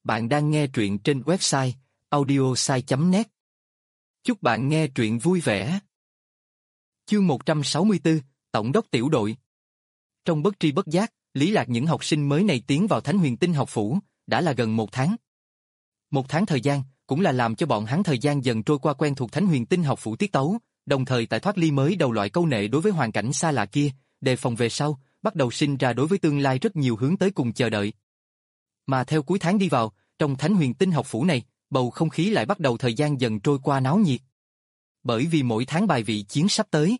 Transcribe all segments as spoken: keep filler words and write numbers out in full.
Bạn đang nghe truyện trên website audiosai chấm net. Chúc bạn nghe truyện vui vẻ. Chương một trăm sáu mươi tư, Tổng đốc tiểu đội. Trong bất tri bất giác, Lý Lạc những học sinh mới này tiến vào Thánh Huyền Tinh học phủ, đã là gần một tháng. Một tháng thời gian, cũng là làm cho bọn hắn thời gian dần trôi qua quen thuộc Thánh Huyền Tinh học phủ tiết tấu, đồng thời tại thoát ly mới đầu loại câu nệ đối với hoàn cảnh xa lạ kia, đề phòng về sau, bắt đầu sinh ra đối với tương lai rất nhiều hướng tới cùng chờ đợi. Mà theo cuối tháng đi vào, trong Thánh Huyền Tinh học phủ này, bầu không khí lại bắt đầu thời gian dần trôi qua náo nhiệt. Bởi vì mỗi tháng bài vị chiến sắp tới.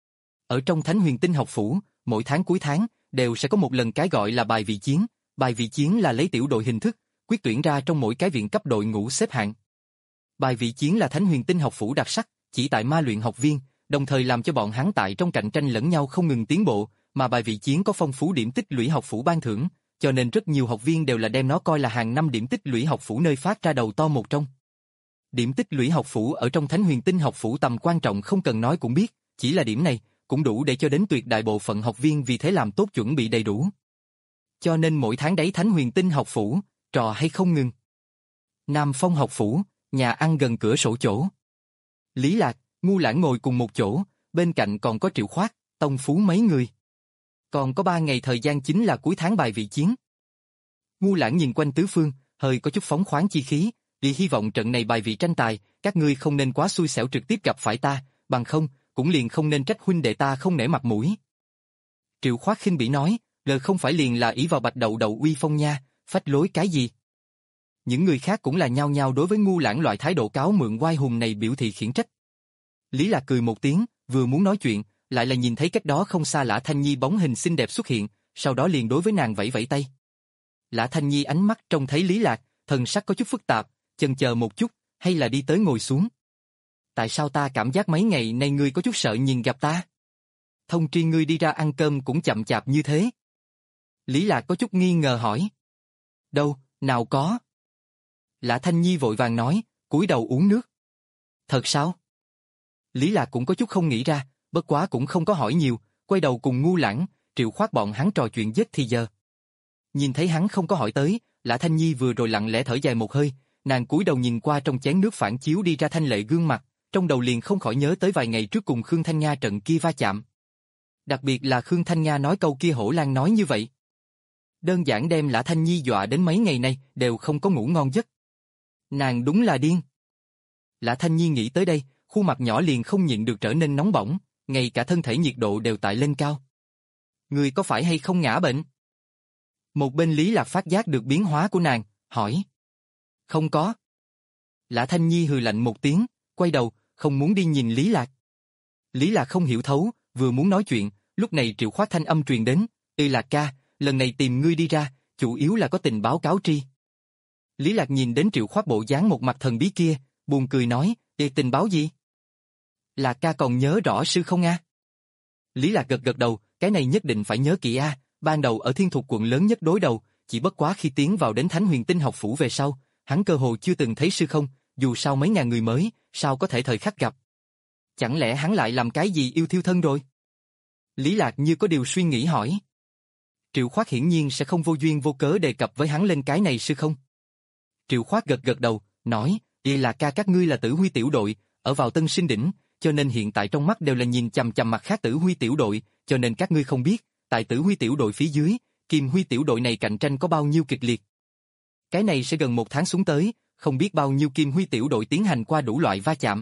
Ở trong Thánh Huyền Tinh học phủ, mỗi tháng cuối tháng, đều sẽ có một lần cái gọi là bài vị chiến. Bài vị chiến là lấy tiểu đội hình thức, quyết tuyển ra trong mỗi cái viện cấp đội ngũ xếp hạng. Bài vị chiến là Thánh Huyền Tinh học phủ đặc sắc, chỉ tại ma luyện học viên, đồng thời làm cho bọn hắn tại trong cạnh tranh lẫn nhau không ngừng tiến bộ, mà bài vị chiến có phong phú điểm tích lũy học phủ ban thưởng, cho nên rất nhiều học viên đều là đem nó coi là hàng năm điểm tích lũy học phủ nơi phát ra đầu to một trong. Điểm tích lũy học phủ ở trong Thánh Huyền Tinh học phủ tầm quan trọng không cần nói cũng biết, chỉ là điểm này cũng đủ để cho đến tuyệt đại bộ phận học viên vì thế làm tốt chuẩn bị đầy đủ. Cho nên mỗi tháng đấy Thánh Huyền Tinh học phủ, trò hay không ngừng. Nam Phong học phủ, nhà ăn gần cửa sổ chỗ. Lý Lạc, Ngu Lãng ngồi cùng một chỗ, bên cạnh còn có Triệu Khoát, Tông Phú mấy người. Còn có ba ngày thời gian chính là cuối tháng bài vị chiến. Ngu Lãng nhìn quanh tứ phương, hơi có chút phóng khoáng chi khí, vì hy vọng trận này bài vị tranh tài, các ngươi không nên quá xui xẻo trực tiếp gặp phải ta, bằng không, cũng liền không nên trách huynh đệ ta không nể mặt mũi. Triệu Khoát khinh bỉ nói, gờ không phải liền là ỷ vào Bạch Đậu Đậu uy phong nha, phách lối cái gì. Những người khác cũng là nhao nhao đối với Ngu Lãng loại thái độ cáo mượn oai hùng này biểu thị khiển trách. Lý Lạc cười một tiếng, vừa muốn nói chuyện, lại là nhìn thấy cách đó không xa Lã Thanh Nhi bóng hình xinh đẹp xuất hiện, sau đó liền đối với nàng vẫy vẫy tay. Lã Thanh Nhi ánh mắt trông thấy Lý Lạc, thần sắc có chút phức tạp, chần chờ một chút, hay là đi tới ngồi xuống. Tại sao ta cảm giác mấy ngày nay ngươi có chút sợ nhìn gặp ta? Thông tri ngươi đi ra ăn cơm cũng chậm chạp như thế. Lý Lạc có chút nghi ngờ hỏi. Đâu, nào có. Lã Thanh Nhi vội vàng nói, cúi đầu uống nước. Thật sao? Lý Lạc cũng có chút không nghĩ ra, bất quá cũng không có hỏi nhiều, quay đầu cùng Ngu Lãng, Triệu Khoát bọn hắn trò chuyện giết thì giờ. Nhìn thấy hắn không có hỏi tới, Lã Thanh Nhi vừa rồi lặng lẽ thở dài một hơi, nàng cúi đầu nhìn qua trong chén nước phản chiếu đi ra thanh lệ gương mặt, trong đầu liền không khỏi nhớ tới vài ngày trước cùng Khương Thanh Nga trận kia va chạm. Đặc biệt là Khương Thanh Nga nói câu kia hổ lang nói như vậy. Đơn giản đem Lã Thanh Nhi dọa đến mấy ngày nay đều không có ngủ ngon giấc. Nàng đúng là điên. Lã Thanh Nhi nghĩ tới đây, khuôn mặt nhỏ liền không nhịn được trở nên nóng bỏng, ngay cả thân thể nhiệt độ đều tại lên cao. Người có phải hay không ngã bệnh? Một bên Lý Lạc phát giác được biến hóa của nàng, hỏi. Không có. Lã Thanh Nhi hừ lạnh một tiếng, quay đầu, không muốn đi nhìn Lý Lạc. Lý Lạc không hiểu thấu, vừa muốn nói chuyện, lúc này Triệu Khoát thanh âm truyền đến, "Ê Lạc ca, lần này tìm ngươi đi ra, chủ yếu là có tình báo cáo tri." Lý Lạc nhìn đến Triệu Khoát bộ dáng một mặt thần bí kia, buồn cười nói, "Ê tình báo gì?" Lạc ca còn nhớ rõ sư không a? Lý Lạc gật gật đầu, cái này nhất định phải nhớ kỹ a, ban đầu ở Thiên Thục quận lớn nhất đối đầu, chỉ bất quá khi tiến vào đến Thánh Huyền Tinh học phủ về sau, hắn cơ hồ chưa từng thấy sư không, dù sao mấy ngàn người mới, sao có thể thời khắc gặp. Chẳng lẽ hắn lại làm cái gì yêu thiêu thân rồi? Lý Lạc như có điều suy nghĩ hỏi. Triệu Khoát hiển nhiên sẽ không vô duyên vô cớ đề cập với hắn lên cái này sư không. Triệu Khoát gật gật đầu, nói, "Y là ca các ngươi là Tử Huy tiểu đội, ở vào Tân Sinh đỉnh, cho nên hiện tại trong mắt đều là nhìn chằm chằm mặt khác Tử Huy tiểu đội, cho nên các ngươi không biết, tại Tử Huy tiểu đội phía dưới, Kim Huy tiểu đội này cạnh tranh có bao nhiêu kịch liệt. Cái này sẽ gần một tháng xuống tới, không biết bao nhiêu Kim Huy tiểu đội tiến hành qua đủ loại va chạm.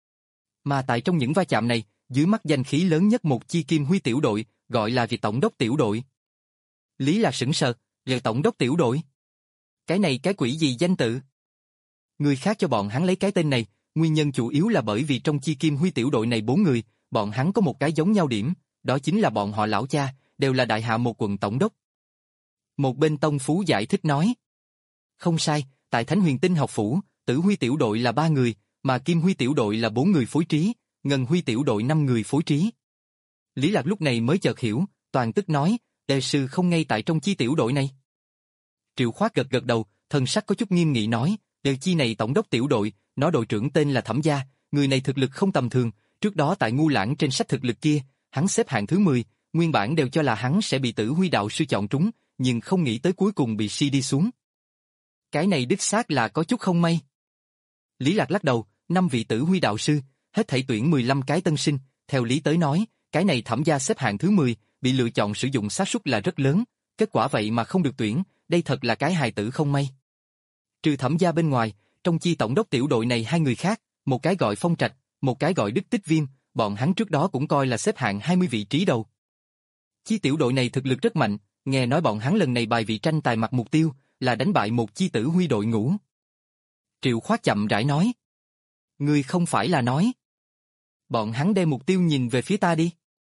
Mà tại trong những va chạm này, dưới mắt danh khí lớn nhất một chi Kim Huy tiểu đội, gọi là Việt Tổng đốc tiểu đội." Lý Lạc sững sờ, "Việt Tổng đốc tiểu đội? Cái này cái quỷ gì danh tự?" Người khác cho bọn hắn lấy cái tên này, nguyên nhân chủ yếu là bởi vì trong chi Kim Huy tiểu đội này bốn người, bọn hắn có một cái giống nhau điểm, đó chính là bọn họ lão cha, đều là đại hạ một quận tổng đốc. Một bên Tông Phú giải thích nói, "Không sai, tại Thánh Huyền Tinh học phủ, Tử Huy tiểu đội là ba người, mà Kim Huy tiểu đội là bốn người phối trí, Ngân Huy tiểu đội năm người phối trí." Lý Lạc lúc này mới chợt hiểu, toàn tức nói, "Đề sư không ngay tại trong chi tiểu đội này?" Triệu Khoát gật gật đầu, thần sắc có chút nghiêm nghị nói, "Đề chi này tổng đốc tiểu đội, nó đội trưởng tên là Thẩm Gia, người này thực lực không tầm thường, trước đó tại Ngu Lãng trên sách thực lực kia, hắn xếp hạng thứ mười, nguyên bản đều cho là hắn sẽ bị Tử Huy đạo sư chọn trúng, nhưng không nghĩ tới cuối cùng bị si đi xuống." Cái này đích xác là có chút không may. Lý Lạc lắc đầu, năm vị tử huy đạo sư, hết thảy tuyển mười lăm cái tân sinh, theo lý tới nói, cái này Thẩm gia xếp hạng thứ mười, bị lựa chọn sử dụng xác suất là rất lớn, kết quả vậy mà không được tuyển, đây thật là cái hài tử không may. Trừ Thẩm gia bên ngoài, trong chi tổng đốc tiểu đội này hai người khác, một cái gọi Phong Trạch, một cái gọi Đức Tích Viêm, bọn hắn trước đó cũng coi là xếp hạng hai mươi vị trí đầu. Chi tiểu đội này thực lực rất mạnh, nghe nói bọn hắn lần này bài vị tranh tài mặt mục tiêu là đánh bại một chi tử huy đội ngũ. Triệu Khoát chậm rãi nói. Ngươi không phải là nói. Bọn hắn đem mục tiêu nhìn về phía ta đi.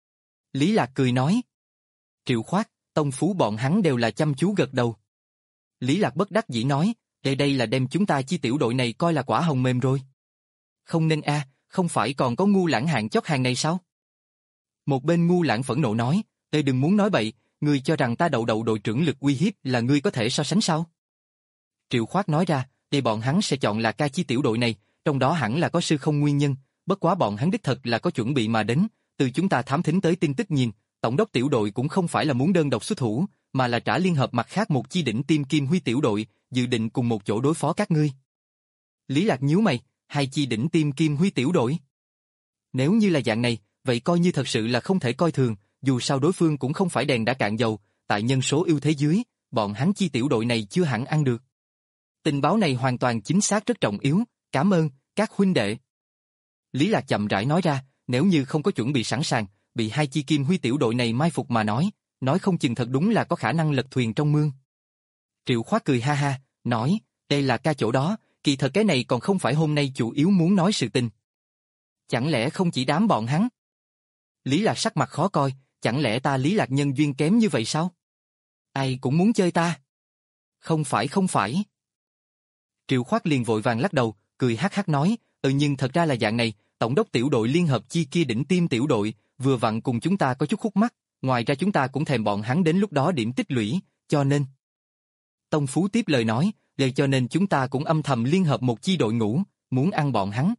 Lý Lạc cười nói. Triệu Khoát, Tông Phú bọn hắn đều là chăm chú gật đầu. Lý Lạc bất đắc dĩ nói, đây đây là đem chúng ta chi tiểu đội này coi là quả hồng mềm rồi. Không nên a, không phải còn có ngu lãng hạng chót hàng này sao? Một bên ngu lãng phẫn nộ nói, Ê đừng muốn nói bậy, ngươi cho rằng ta đậu đậu đội trưởng lực uy hiếp là ngươi có thể so sánh sao? Triệu Khoát nói ra, đây bọn hắn sẽ chọn là ca chi tiểu đội này, trong đó hẳn là có sư không nguyên nhân, bất quá bọn hắn đích thật là có chuẩn bị mà đến, từ chúng ta thám thính tới tin tức nhìn, tổng đốc tiểu đội cũng không phải là muốn đơn độc xuất thủ, mà là trả liên hợp mặt khác một chi đỉnh tim kim huy tiểu đội, dự định cùng một chỗ đối phó các ngươi. Lý Lạc nhíu mày, hai chi đỉnh tim kim huy tiểu đội. Nếu như là dạng này, vậy coi như thật sự là không thể coi thường, dù sao đối phương cũng không phải đèn đã cạn dầu, tại nhân số ưu thế dưới, bọn hắn chi tiểu đội này chưa hẳn ăn được. Tình báo này hoàn toàn chính xác rất trọng yếu, cảm ơn, các huynh đệ. Lý Lạc chậm rãi nói ra, nếu như không có chuẩn bị sẵn sàng, bị hai chi kim huy tiểu đội này mai phục mà nói, nói không chừng thật đúng là có khả năng lật thuyền trong mương. Triệu Khoát cười ha ha, nói, đây là ca chỗ đó, kỳ thật cái này còn không phải hôm nay chủ yếu muốn nói sự tình. Chẳng lẽ không chỉ đám bọn hắn? Lý Lạc sắc mặt khó coi, chẳng lẽ ta Lý Lạc nhân duyên kém như vậy sao? Ai cũng muốn chơi ta? Không phải không phải. Triệu Khoát liền vội vàng lắc đầu, cười hắc hắc nói, ừ nhưng thật ra là dạng này, tổng đốc tiểu đội liên hợp chi kia đỉnh tim tiểu đội, vừa vặn cùng chúng ta có chút khúc mắc, ngoài ra chúng ta cũng thèm bọn hắn đến lúc đó điểm tích lũy, cho nên. Tông Phú tiếp lời nói, để cho nên chúng ta cũng âm thầm liên hợp một chi đội ngũ, muốn ăn bọn hắn.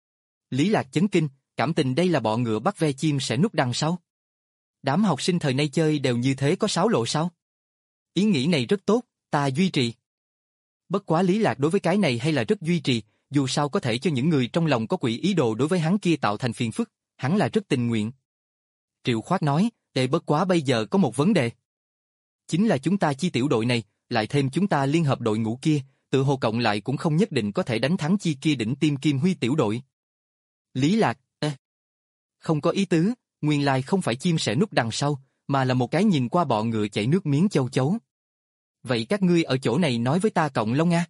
Lý Lạc chấn kinh, cảm tình đây là bọ ngựa bắt ve chim sẽ nuốt đằng sau. Đám học sinh thời nay chơi đều như thế có sáo lộ sao? Ý nghĩ này rất tốt, ta duy trì. Bất quá Lý Lạc đối với cái này hay là rất duy trì, dù sao có thể cho những người trong lòng có quỷ ý đồ đối với hắn kia tạo thành phiền phức, hắn là rất tình nguyện. Triệu Khoát nói, để bất quá bây giờ có một vấn đề. Chính là chúng ta chi tiểu đội này, lại thêm chúng ta liên hợp đội ngũ kia, tự hồ cộng lại cũng không nhất định có thể đánh thắng chi kia đỉnh tim kim huy tiểu đội. Lý Lạc, ê, không có ý tứ, nguyên lai không phải chim sẻ núp đằng sau, mà là một cái nhìn qua bọ ngựa chảy nước miếng châu chấu. Vậy các ngươi ở chỗ này nói với ta cộng lông a?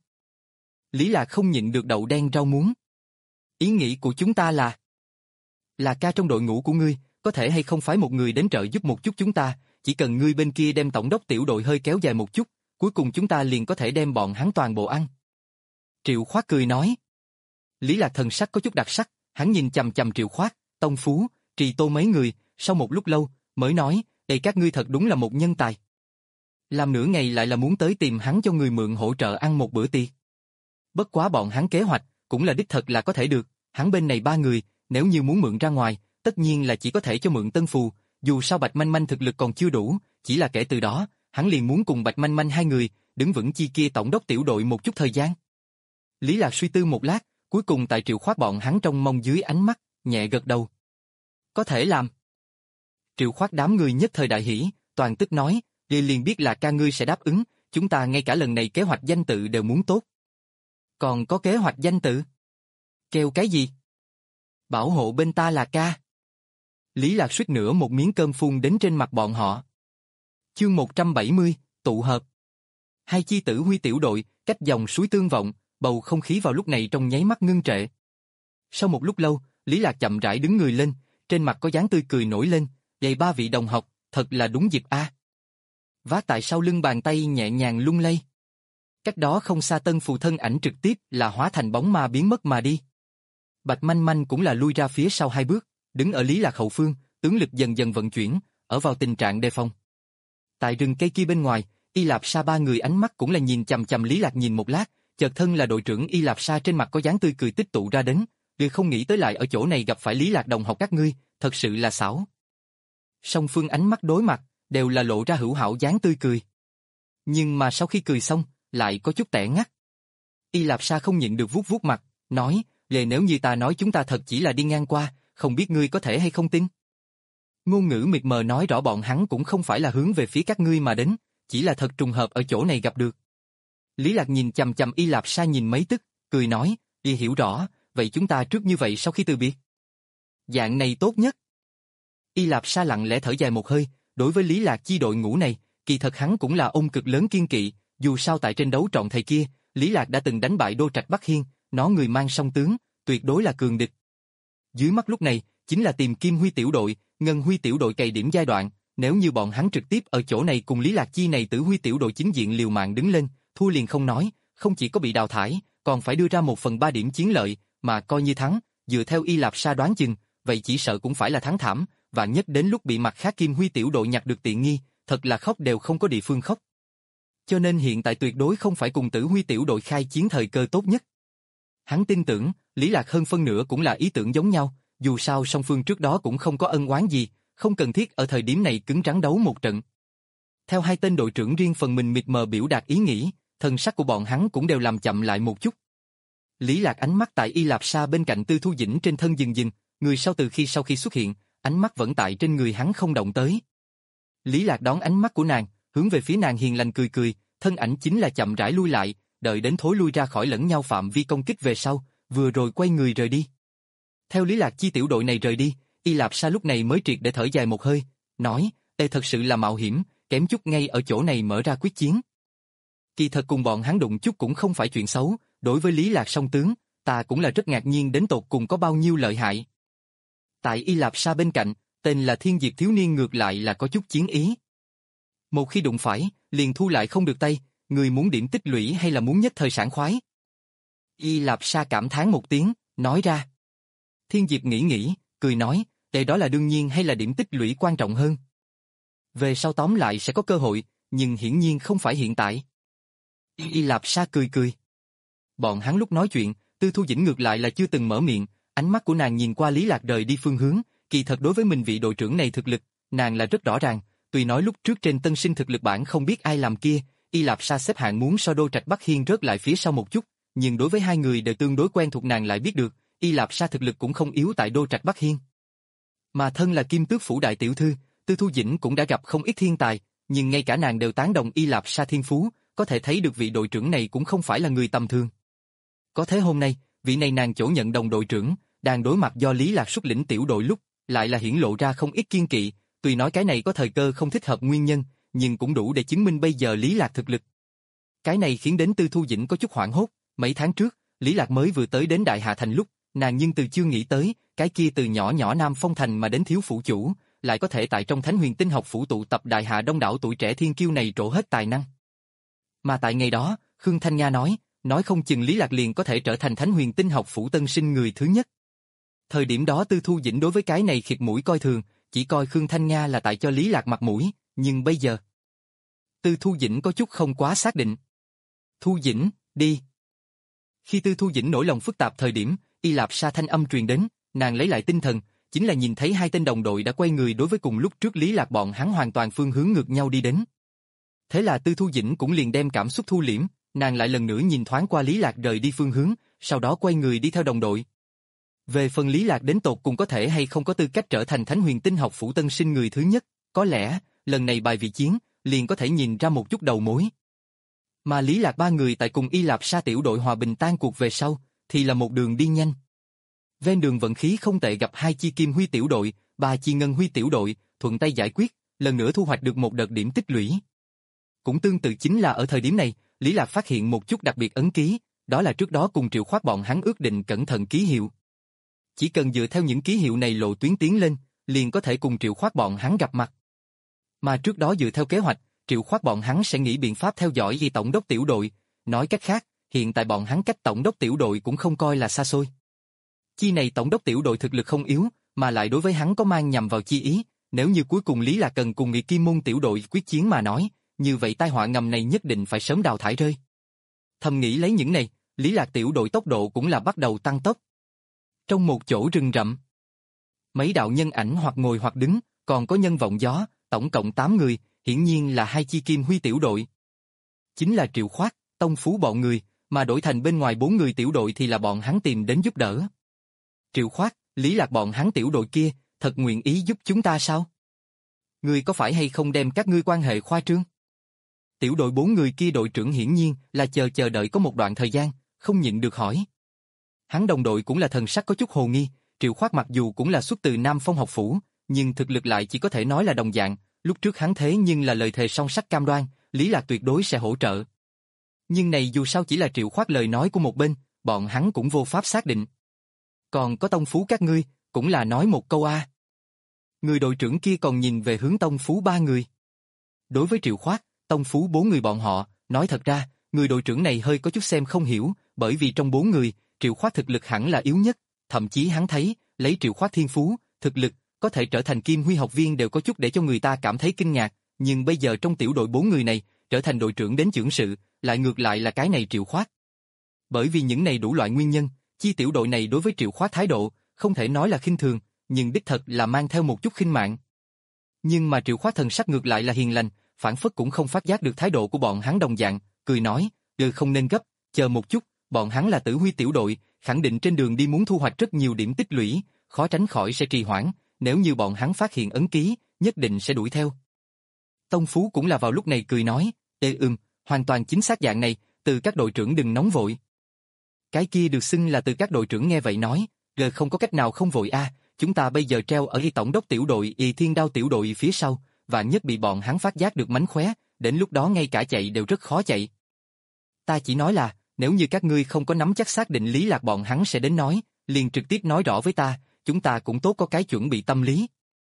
Lý Lạc không nhịn được đậu đen rau muống. Ý nghĩ của chúng ta là, là ca trong đội ngũ của ngươi, có thể hay không phái một người đến trợ giúp một chút chúng ta, chỉ cần ngươi bên kia đem tổng đốc tiểu đội hơi kéo dài một chút, cuối cùng chúng ta liền có thể đem bọn hắn toàn bộ ăn. Triệu Khoát cười nói. Lý Lạc thần sắc có chút đặc sắc, hắn nhìn chằm chằm Triệu Khoát, Tông Phú, Trì Tô mấy người, sau một lúc lâu, mới nói, đây các ngươi thật đúng là một nhân tài. Làm nửa ngày lại là muốn tới tìm hắn cho người mượn hỗ trợ ăn một bữa tiệc. Bất quá bọn hắn kế hoạch, cũng là đích thật là có thể được, hắn bên này ba người, nếu như muốn mượn ra ngoài, tất nhiên là chỉ có thể cho mượn Tân Phù, dù sao Bạch Manh Manh thực lực còn chưa đủ, chỉ là kể từ đó, hắn liền muốn cùng Bạch Manh Manh hai người, đứng vững chi kia tổng đốc tiểu đội một chút thời gian. Lý Lạc suy tư một lát, cuối cùng tại Triệu Khoát bọn hắn trong mông dưới ánh mắt, nhẹ gật đầu. Có thể làm. Triệu Khoát đám người nhất thời đại hỉ, toàn tức nói, liền liền biết là ca ngươi sẽ đáp ứng, chúng ta ngay cả lần này kế hoạch danh tự đều muốn tốt. Còn có kế hoạch danh tự? Kêu cái gì? Bảo hộ bên ta là ca. Lý Lạc suýt nữa một miếng cơm phun đến trên mặt bọn họ. Chương một trăm bảy mươi, tụ hợp. Hai chi tử huy tiểu đội, cách dòng suối tương vọng, bầu không khí vào lúc này trong nháy mắt ngưng trệ. Sau một lúc lâu, Lý Lạc chậm rãi đứng người lên, trên mặt có dáng tươi cười nổi lên, vậy ba vị đồng học, thật là đúng dịp a. Vác tại sau lưng bàn tay nhẹ nhàng lung lay. Cách đó không xa Tân Phù thân ảnh trực tiếp là hóa thành bóng ma biến mất mà đi. Bạch Manh Manh cũng là lui ra phía sau hai bước, đứng ở Lý Lạc hậu phương, tướng lực dần dần vận chuyển, ở vào tình trạng đề phòng. Tại rừng cây kia bên ngoài, Y Lạp Sa ba người ánh mắt cũng là nhìn chằm chằm Lý Lạc nhìn một lát, chợt thân là đội trưởng Y Lạp Sa trên mặt có dáng tươi cười tích tụ ra đến, đều không nghĩ tới lại ở chỗ này gặp phải Lý Lạc đồng học các ngươi, thật sự là xảo. Song phương ánh mắt đối mặt, đều là lộ ra hữu hảo dáng tươi cười. Nhưng mà sau khi cười xong, lại có chút tẻ ngắt. Y Lạp Sa không nhịn được vuốt vuốt mặt, nói, về nếu như ta nói chúng ta thật chỉ là đi ngang qua, không biết ngươi có thể hay không tin. Ngôn ngữ mịt mờ nói rõ bọn hắn cũng không phải là hướng về phía các ngươi mà đến, chỉ là thật trùng hợp ở chỗ này gặp được. Lý Lạc nhìn chằm chằm Y Lạp Sa nhìn mấy tức, cười nói, y hiểu rõ, vậy chúng ta trước như vậy sau khi từ biệt. Dạng này tốt nhất. Y Lạp Sa lặng lẽ thở dài một hơi, đối với Lý Lạc chi đội ngũ này, kỳ thật hắn cũng là ôm cực lớn kiên kỵ, dù sao tại trên đấu trọn thầy kia, Lý Lạc đã từng đánh bại Đô Trạch Bắc Hiên, nó người mang song tướng, tuyệt đối là cường địch. Dưới mắt lúc này, chính là tìm Kim Huy tiểu đội, Ngân Huy tiểu đội cày điểm giai đoạn, nếu như bọn hắn trực tiếp ở chỗ này cùng Lý Lạc chi này Tử Huy tiểu đội chính diện liều mạng đứng lên, thua liền không nói, không chỉ có bị đào thải, còn phải đưa ra một phần ba điểm chiến lợi, mà coi như thắng, dựa theo Y Lạp Sa đoán chừng, vậy chỉ sợ cũng phải là thắng thảm, và nhất đến lúc bị mặt khác Kim Huy tiểu đội nhặt được tiện nghi, thật là khóc đều không có địa phương khóc. Cho nên hiện tại tuyệt đối không phải cùng Tử Huy tiểu đội khai chiến thời cơ tốt nhất. Hắn tin tưởng, Lý Lạc hơn phân nửa cũng là ý tưởng giống nhau, dù sao song phương trước đó cũng không có ân oán gì, không cần thiết ở thời điểm này cứng rắn đấu một trận. Theo hai tên đội trưởng riêng phần mình mịt mờ biểu đạt ý nghĩ, thần sắc của bọn hắn cũng đều làm chậm lại một chút. Lý Lạc ánh mắt tại Y Lạp Sa bên cạnh Tư Thu Dĩnh trên thân dừng dừng, người sau từ khi sau khi xuất hiện, ánh mắt vẫn tại trên người hắn không động tới. Lý Lạc đón ánh mắt của nàng, hướng về phía nàng hiền lành cười cười, thân ảnh chính là chậm rãi lui lại, đợi đến thối lui ra khỏi lẫn nhau phạm vi công kích về sau, vừa rồi quay người rời đi. Theo Lý Lạc chi tiểu đội này rời đi, Y Lạp Sa lúc này mới triệt để thở dài một hơi, nói, "Ê thật sự là mạo hiểm, kém chút ngay ở chỗ này mở ra quyết chiến." Kỳ thật cùng bọn hắn đụng chút cũng không phải chuyện xấu, đối với Lý Lạc song tướng, ta cũng là rất ngạc nhiên đến tột cùng có bao nhiêu lợi hại. Tại Y Lạp Sa bên cạnh, tên là Thiên Diệt thiếu niên ngược lại là có chút chiến ý. Một khi đụng phải, liền thu lại không được tay, người muốn điểm tích lũy hay là muốn nhất thời sảng khoái. Y Lạp Sa cảm thán một tiếng, nói ra. Thiên Diệp nghĩ nghĩ, cười nói, để đó là đương nhiên hay là điểm tích lũy quan trọng hơn. Về sau tóm lại sẽ có cơ hội, nhưng hiển nhiên không phải hiện tại. Y Lạp Sa cười cười. Bọn hắn lúc nói chuyện, Tư Thu Dĩnh ngược lại là chưa từng mở miệng, ánh mắt của nàng nhìn qua Lý Lạc rời đi phương hướng, kỳ thật đối với mình vị đội trưởng này thực lực, nàng là rất rõ ràng, tuy nói lúc trước trên tân sinh thực lực bản không biết ai làm kia, Y Lạp Sa xếp hạng muốn so Đô Trạch Bắc Hiên rớt lại phía sau một chút, nhưng đối với hai người đều tương đối quen thuộc nàng lại biết được, Y Lạp Sa thực lực cũng không yếu tại Đô Trạch Bắc Hiên. Mà thân là Kim Tước phủ đại tiểu thư, Tư Thu Dĩnh cũng đã gặp không ít thiên tài, nhưng ngay cả nàng đều tán đồng Y Lạp Sa thiên phú, có thể thấy được vị đội trưởng này cũng không phải là người tầm thường. Có thế hôm nay, vị này nàng chỗ nhận đồng đội trưởng, đang đối mặt do Lý Lạc xuất lĩnh tiểu đội lúc, lại là hiển lộ ra không ít kiên kỵ, tuy nói cái này có thời cơ không thích hợp nguyên nhân, nhưng cũng đủ để chứng minh bây giờ Lý Lạc thực lực. Cái này khiến đến Tư Thu Dĩnh có chút hoảng hốt, mấy tháng trước, Lý Lạc mới vừa tới đến Đại Hà Thành lúc, nàng nhưng từ chưa nghĩ tới, cái kia từ nhỏ nhỏ Nam Phong Thành mà đến thiếu phủ chủ, lại có thể tại trong Thánh Huyền Tinh học phủ tụ tập Đại Hà đông đảo tuổi trẻ thiên kiêu này trổ hết tài năng. Mà tại ngày đó, Khương Thanh Nga nói, nói không chừng Lý Lạc liền có thể trở thành Thánh Huyền Tinh học phủ tân sinh người thứ nhất. Thời điểm đó Tư Thu Dĩnh đối với cái này khịt mũi coi thường, chỉ coi Khương Thanh Nga là tại cho Lý Lạc mặt mũi, nhưng bây giờ, Tư Thu Dĩnh có chút không quá xác định. Thu Dĩnh, đi. Khi Tư Thu Dĩnh nổi lòng phức tạp thời điểm, Y Lạp Sa thanh âm truyền đến, nàng lấy lại tinh thần, chính là nhìn thấy hai tên đồng đội đã quay người đối với cùng lúc trước Lý Lạc bọn hắn hoàn toàn phương hướng ngược nhau đi đến. Thế là Tư Thu Dĩnh cũng liền đem cảm xúc thu liễm, nàng lại lần nữa nhìn thoáng qua Lý Lạc rời đi phương hướng, sau đó quay người đi theo đồng đội. Về phần Lý Lạc đến tột cùng có thể hay không có tư cách trở thành Thánh Huyền Tinh học phủ tân sinh người thứ nhất, có lẽ, lần này bài vị chiến, liền có thể nhìn ra một chút đầu mối. Mà Lý Lạc ba người tại cùng Y Lạp Sa tiểu đội hòa bình tan cuộc về sau, thì là một đường đi nhanh. Ven đường vận khí không tệ gặp hai chi Kim Huy tiểu đội, ba chi Ngân Huy tiểu đội, thuận tay giải quyết, lần nữa thu hoạch được một đợt điểm tích lũy. Cũng tương tự chính là ở thời điểm này, Lý Lạc phát hiện một chút đặc biệt ấn ký, đó là trước đó cùng Triệu Khoát bọn hắn ước định cẩn thận ký hiệu. Chỉ cần dựa theo những ký hiệu này lộ tuyến tiến lên, liền có thể cùng Triệu Khoát bọn hắn gặp mặt. Mà trước đó dựa theo kế hoạch, Triệu Khoát bọn hắn sẽ nghĩ biện pháp theo dõi vì tổng đốc tiểu đội, nói cách khác, hiện tại bọn hắn cách tổng đốc tiểu đội cũng không coi là xa xôi. Chi này tổng đốc tiểu đội thực lực không yếu, mà lại đối với hắn có mang nhằm vào chi ý, nếu như cuối cùng Lý Lạc cần cùng Nghị Kim môn tiểu đội quyết chiến mà nói, như vậy tai họa ngầm này nhất định phải sớm đào thải rơi. Thầm nghĩ lấy những này, Lý Lạc tiểu đội tốc độ cũng là bắt đầu tăng tốc. Trong một chỗ rừng rậm, mấy đạo nhân ảnh hoặc ngồi hoặc đứng, còn có nhân vọng gió, tổng cộng tám người, hiển nhiên là hai chi Kim Huy tiểu đội. Chính là Triệu Khoát, Tông Phú bọn người, mà đổi thành bên ngoài bốn người tiểu đội thì là bọn hắn tìm đến giúp đỡ. Triệu Khoát, Lý Lạc bọn hắn tiểu đội kia, thật nguyện ý giúp chúng ta sao? Ngươi có phải hay không đem các ngươi quan hệ khoa trương? Tiểu đội bốn người kia đội trưởng hiển nhiên là chờ chờ đợi có một đoạn thời gian, không nhịn được hỏi. Hắn đồng đội cũng là thần sắc có chút hồ nghi, Triệu Khoát mặc dù cũng là xuất từ Nam Phong học phủ, nhưng thực lực lại chỉ có thể nói là đồng dạng, lúc trước hắn thế nhưng là lời thề song sắt cam đoan, Lý Lạc tuyệt đối sẽ hỗ trợ. Nhưng này dù sao chỉ là Triệu Khoát lời nói của một bên, bọn hắn cũng vô pháp xác định. Còn có Tông Phú các ngươi, cũng là nói một câu a. Người đội trưởng kia còn nhìn về hướng Tông Phú ba người. Đối với Triệu Khoát, Tông Phú bốn người bọn họ, nói thật ra, người đội trưởng này hơi có chút xem không hiểu, bởi vì trong bốn người, Triệu Khoát thực lực hẳn là yếu nhất, thậm chí hắn thấy, lấy Triệu Khoát thiên phú, thực lực, có thể trở thành Kim Huy học viên đều có chút để cho người ta cảm thấy kinh ngạc, nhưng bây giờ trong tiểu đội bốn người này, trở thành đội trưởng đến trưởng sự, lại ngược lại là cái này Triệu Khoát. Bởi vì những này đủ loại nguyên nhân, chi tiểu đội này đối với Triệu Khoát thái độ, không thể nói là khinh thường, nhưng đích thật là mang theo một chút khinh mạn. Nhưng mà Triệu Khoát thần sắc ngược lại là hiền lành, phản phất cũng không phát giác được thái độ của bọn hắn đồng dạng, cười nói, "Ừ, không nên gấp, chờ một chút, bọn hắn là Tử Huy tiểu đội, khẳng định trên đường đi muốn thu hoạch rất nhiều điểm tích lũy, khó tránh khỏi sẽ trì hoãn, nếu như bọn hắn phát hiện ấn ký, nhất định sẽ đuổi theo." Tông Phú cũng là vào lúc này cười nói, "Ê ừm, hoàn toàn chính xác dạng này, từ các đội trưởng đừng nóng vội." Cái kia được xưng là từ các đội trưởng nghe vậy nói, "Gờ không có cách nào không vội a, chúng ta bây giờ treo ở Y tổng đốc tiểu đội Y Thiên Đao tiểu đội phía sau, vạn nhất bị bọn hắn phát giác được mánh khóe, đến lúc đó ngay cả chạy đều rất khó chạy. Ta chỉ nói là, nếu như các ngươi không có nắm chắc xác định Lý Lạc bọn hắn sẽ đến nói, liền trực tiếp nói rõ với ta, chúng ta cũng tốt có cái chuẩn bị tâm lý."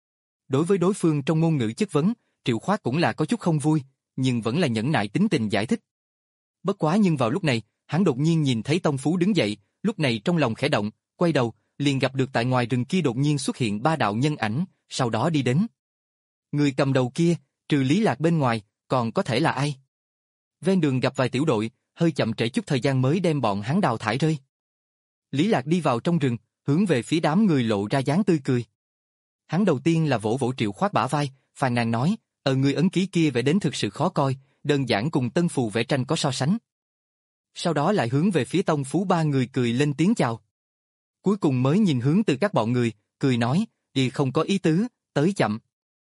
Đối với đối phương trong ngôn ngữ chất vấn, Triệu Khoát cũng là có chút không vui, nhưng vẫn là nhẫn nại tính tình giải thích. Bất quá nhưng vào lúc này, hắn đột nhiên nhìn thấy Tông Phú đứng dậy, lúc này trong lòng khẽ động, quay đầu, liền gặp được tại ngoài rừng kia đột nhiên xuất hiện ba đạo nhân ảnh, sau đó đi đến. Người cầm đầu kia, trừ Lý Lạc bên ngoài, còn có thể là ai? Ven đường gặp vài tiểu đội, hơi chậm trễ chút thời gian mới đem bọn hắn đào thải rơi. Lý Lạc đi vào trong rừng, hướng về phía đám người lộ ra dáng tươi cười. Hắn đầu tiên là vỗ vỗ Triệu Khoát bả vai, phàn nàn nói, "Ờ người ấn ký kia vẽ đến thực sự khó coi, đơn giản cùng Tân Phù vẽ tranh có so sánh." Sau đó lại hướng về phía Tông Phú ba người cười lên tiếng chào. Cuối cùng mới nhìn hướng từ các bọn người, cười nói, "Đi không có ý tứ, tới chậm."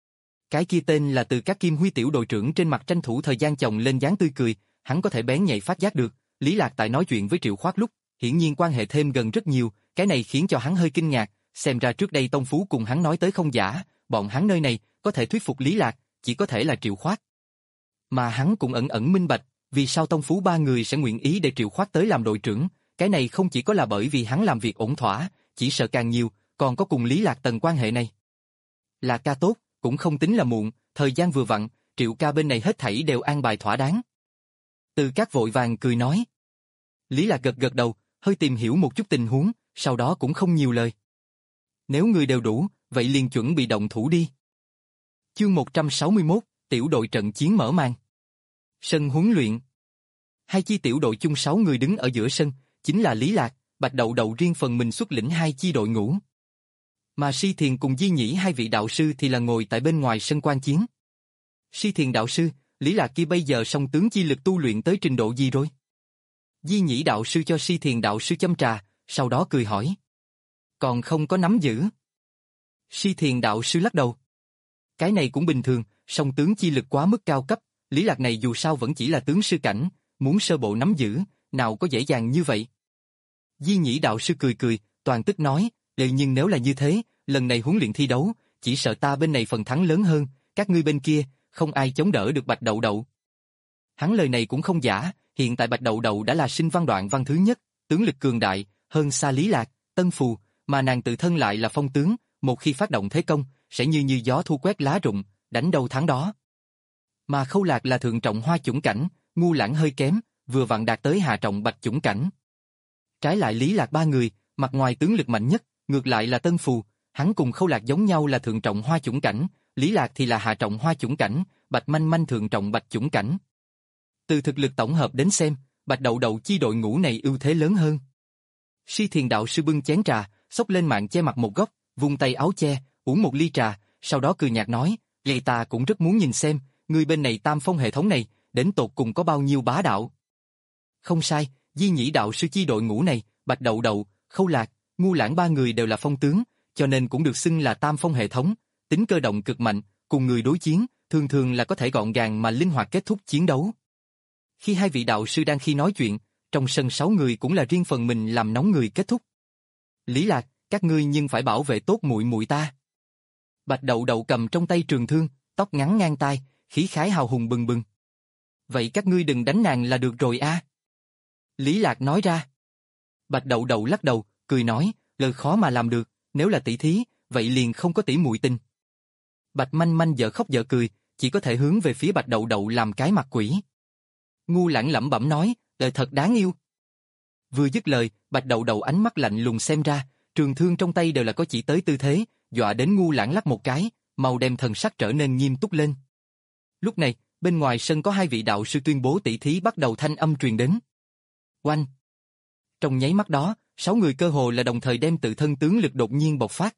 Cái kia tên là từ các Kim Huy tiểu đội trưởng trên mặt tranh thủ thời gian chồng lên dáng tươi cười, hắn có thể bén nhạy phát giác được, Lý Lạc tại nói chuyện với Triệu Khoát lúc, hiển nhiên quan hệ thêm gần rất nhiều, cái này khiến cho hắn hơi kinh ngạc, xem ra trước đây Tông Phú cùng hắn nói tới không giả, bọn hắn nơi này có thể thuyết phục Lý Lạc, chỉ có thể là Triệu Khoát. Mà hắn cũng ẩn ẩn minh bạch, vì sao Tông Phú ba người sẽ nguyện ý để Triệu Khoát tới làm đội trưởng, cái này không chỉ có là bởi vì hắn làm việc ổn thỏa, chỉ sợ càng nhiều, còn có cùng Lý Lạc tầng quan hệ này. Là ca tốt, cũng không tính là muộn, thời gian vừa vặn, Triệu ca bên này hết thảy đều an bài thỏa đáng. Từ các vội vàng cười nói. Lý Lạc gật gật đầu, hơi tìm hiểu một chút tình huống, sau đó cũng không nhiều lời. Nếu người đều đủ, vậy liền chuẩn bị động thủ đi. Chương một trăm sáu mươi mốt, tiểu đội trận chiến mở màn. Sân huấn luyện. Hai chi tiểu đội chung sáu người đứng ở giữa sân, chính là Lý Lạc, Bạch Đậu Đậu riêng phần mình xuất lĩnh hai chi đội ngũ. Mà Si Thiền cùng Di Nhĩ hai vị đạo sư thì là ngồi tại bên ngoài sân quan chiến. Si Thiền đạo sư, Lý Lạc kia bây giờ song tướng chi lực tu luyện tới trình độ gì rồi? Di Nhĩ đạo sư cho Si Thiền đạo sư châm trà, sau đó cười hỏi. Còn không có nắm giữ. Si Thiền đạo sư lắc đầu. Cái này cũng bình thường, song tướng chi lực quá mức cao cấp, Lý Lạc này dù sao vẫn chỉ là tướng sư cảnh, muốn sơ bộ nắm giữ, nào có dễ dàng như vậy. Di Nhĩ đạo sư cười cười, toàn tức nói, Lệ nhưng nếu là như thế, lần này huấn luyện thi đấu, chỉ sợ ta bên này phần thắng lớn hơn, các ngươi bên kia, không ai chống đỡ được Bạch Đậu Đậu. Hắn lời này cũng không giả, hiện tại Bạch Đậu Đậu đã là sinh văn đoạn văn thứ nhất, tướng lực cường đại, hơn xa Lý Lạc, Tân Phù, mà nàng tự thân lại là phong tướng, một khi phát động thế công, sẽ như như gió thu quét lá rụng, đánh đâu thắng đó. Mà Khâu Lạc là thượng trọng hoa chủng cảnh, Ngu Lãng hơi kém, vừa vặn đạt tới hạ trọng bạch chủng cảnh. Trái lại Lý Lạc ba người, mặt ngoài tướng lực mạnh nhất, ngược lại là Tân Phù, hắn cùng Khâu Lạc giống nhau là thượng trọng hoa chủng cảnh, Lý Lạc thì là hạ trọng hoa chủng cảnh, Bạch Manh Manh thượng trọng bạch chủng cảnh. Từ thực lực tổng hợp đến xem, Bạch Đậu Đậu chi đội ngũ này ưu thế lớn hơn. Si Thiền đạo sư bưng chén trà, xốc lên mạng che mặt một góc, vung tay áo che, uống một ly trà, sau đó cười nhạt nói, "Vậy ta cũng rất muốn nhìn xem, người bên này Tam Phong hệ thống này, đến tột cùng có bao nhiêu bá đạo." Không sai, Di Nhĩ đạo sư chi đội ngũ này, Bạch Đậu Đậu, Khâu Lạc, Ngu Lãng ba người đều là phong tướng, cho nên cũng được xưng là tam phong hệ thống, tính cơ động cực mạnh, cùng người đối chiến, thường thường là có thể gọn gàng mà linh hoạt kết thúc chiến đấu. Khi hai vị đạo sư đang khi nói chuyện, trong sân sáu người cũng là riêng phần mình làm nóng người kết thúc. Lý Lạc, các ngươi nhưng phải bảo vệ tốt muội muội ta. Bạch Đậu Đậu cầm trong tay trường thương, tóc ngắn ngang tai, khí khái hào hùng bừng bừng. Vậy các ngươi đừng đánh nàng là được rồi a. Lý Lạc nói ra. Bạch Đậu Đậu lắc đầu, cười nói, lời khó mà làm được, nếu là tỷ thí, vậy liền không có tỷ muội tình. Bạch Manh Manh dở khóc dở cười, chỉ có thể hướng về phía Bạch Đậu Đậu làm cái mặt quỷ. Ngu Lãng lẩm bẩm nói, lời thật đáng yêu. Vừa dứt lời, Bạch Đậu Đậu ánh mắt lạnh lùng xem ra, trường thương trong tay đều là có chỉ tới tư thế, dọa đến Ngu Lãng lắc một cái, mau đem thần sắc trở nên nghiêm túc lên. Lúc này, bên ngoài sân có hai vị đạo sư tuyên bố tỷ thí bắt đầu, thanh âm truyền đến. Oanh! Trong nháy mắt đó, sáu người cơ hồ là đồng thời đem tự thân tướng lực đột nhiên bộc phát.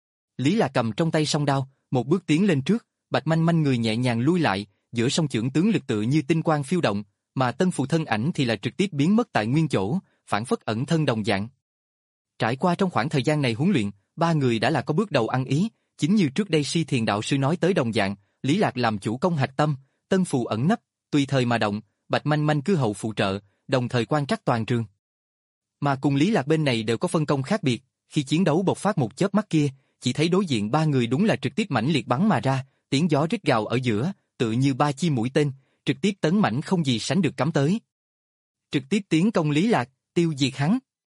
Lý Lạc cầm trong tay song đao, một bước tiến lên trước, Bạch Manh Manh người nhẹ nhàng lui lại, giữa song chưởng tướng lực tự như tinh quang phiêu động, mà Tân Phù thân ảnh thì là trực tiếp biến mất tại nguyên chỗ, phản phất ẩn thân đồng dạng. Trải qua trong khoảng thời gian này huấn luyện, ba người đã là có bước đầu ăn ý, chính như trước đây Si Thiền đạo sư nói tới đồng dạng, Lý Lạc làm chủ công hạch tâm, Tân Phù ẩn nấp, tùy thời mà động, Bạch Manh Manh cứ hậu phụ trợ, đồng thời quan trắc toàn trường. Mà cùng Lý Lạc bên này đều có phân công khác biệt, khi chiến đấu bộc phát một chớp mắt kia, chỉ thấy đối diện ba người đúng là trực tiếp mãnh liệt bắn mà ra, tiếng gió rít gào ở giữa, tự như ba chi mũi tên, trực tiếp tấn mãnh không gì sánh được cắm tới. Trực tiếp tiến công Lý Lạc, tiêu diệt hắn.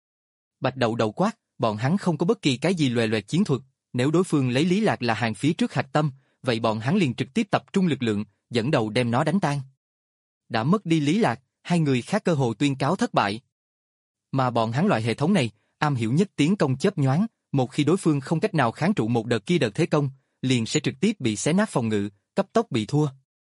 Bạch Đậu Đậu quát, bọn hắn không có bất kỳ cái gì loè loẹt chiến thuật, nếu đối phương lấy Lý Lạc là hàng phía trước hạch tâm, vậy bọn hắn liền trực tiếp tập trung lực lượng, dẫn đầu đem nó đánh tan. Đã mất đi Lý Lạc, hai người khác cơ hồ tuyên cáo thất bại. Mà bọn hắn loại hệ thống này, am hiểu nhất tiến công chớp nhoáng, một khi đối phương không cách nào kháng trụ một đợt kia đợt thế công, liền sẽ trực tiếp bị xé nát phòng ngự, cấp tốc bị thua.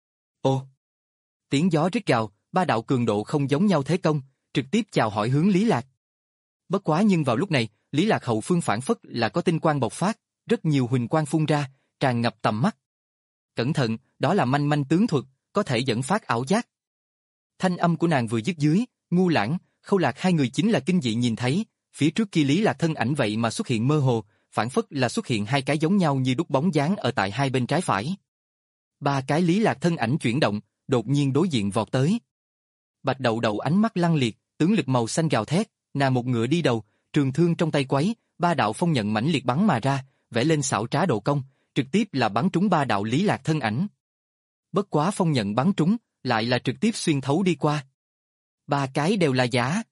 Ô! Tiếng gió rít gào, ba đạo cường độ không giống nhau thế công, trực tiếp chào hỏi hướng Lý Lạc. Bất quá nhưng vào lúc này, Lý Lạc hậu phương phản phất là có tinh quang bộc phát, rất nhiều huỳnh quang phun ra, tràn ngập tầm mắt. Cẩn thận, đó là manh manh tướng thuật, có thể dẫn phát ảo giác. Thanh âm của nàng vừa dứt dưới, Ngu Lãng, Khâu Lạc hai người chính là kinh dị nhìn thấy, phía trước kia Lý Lạc thân ảnh vậy mà xuất hiện mơ hồ, phản phất là xuất hiện hai cái giống nhau như đúc bóng dáng ở tại hai bên trái phải. Ba cái Lý Lạc thân ảnh chuyển động, đột nhiên đối diện vọt tới. Bạch Đậu Đậu ánh mắt lăng liệt, tướng lực màu xanh gào thét, nàng một ngựa đi đầu, trường thương trong tay quấy, ba đạo phong nhận mãnh liệt bắn mà ra, vẽ lên xảo trá độ công, trực tiếp là bắn trúng ba đạo Lý Lạc thân ảnh. Bất quá phong nhận bắn trúng, lại là trực tiếp xuyên thấu đi qua. Ba cái đều là giả.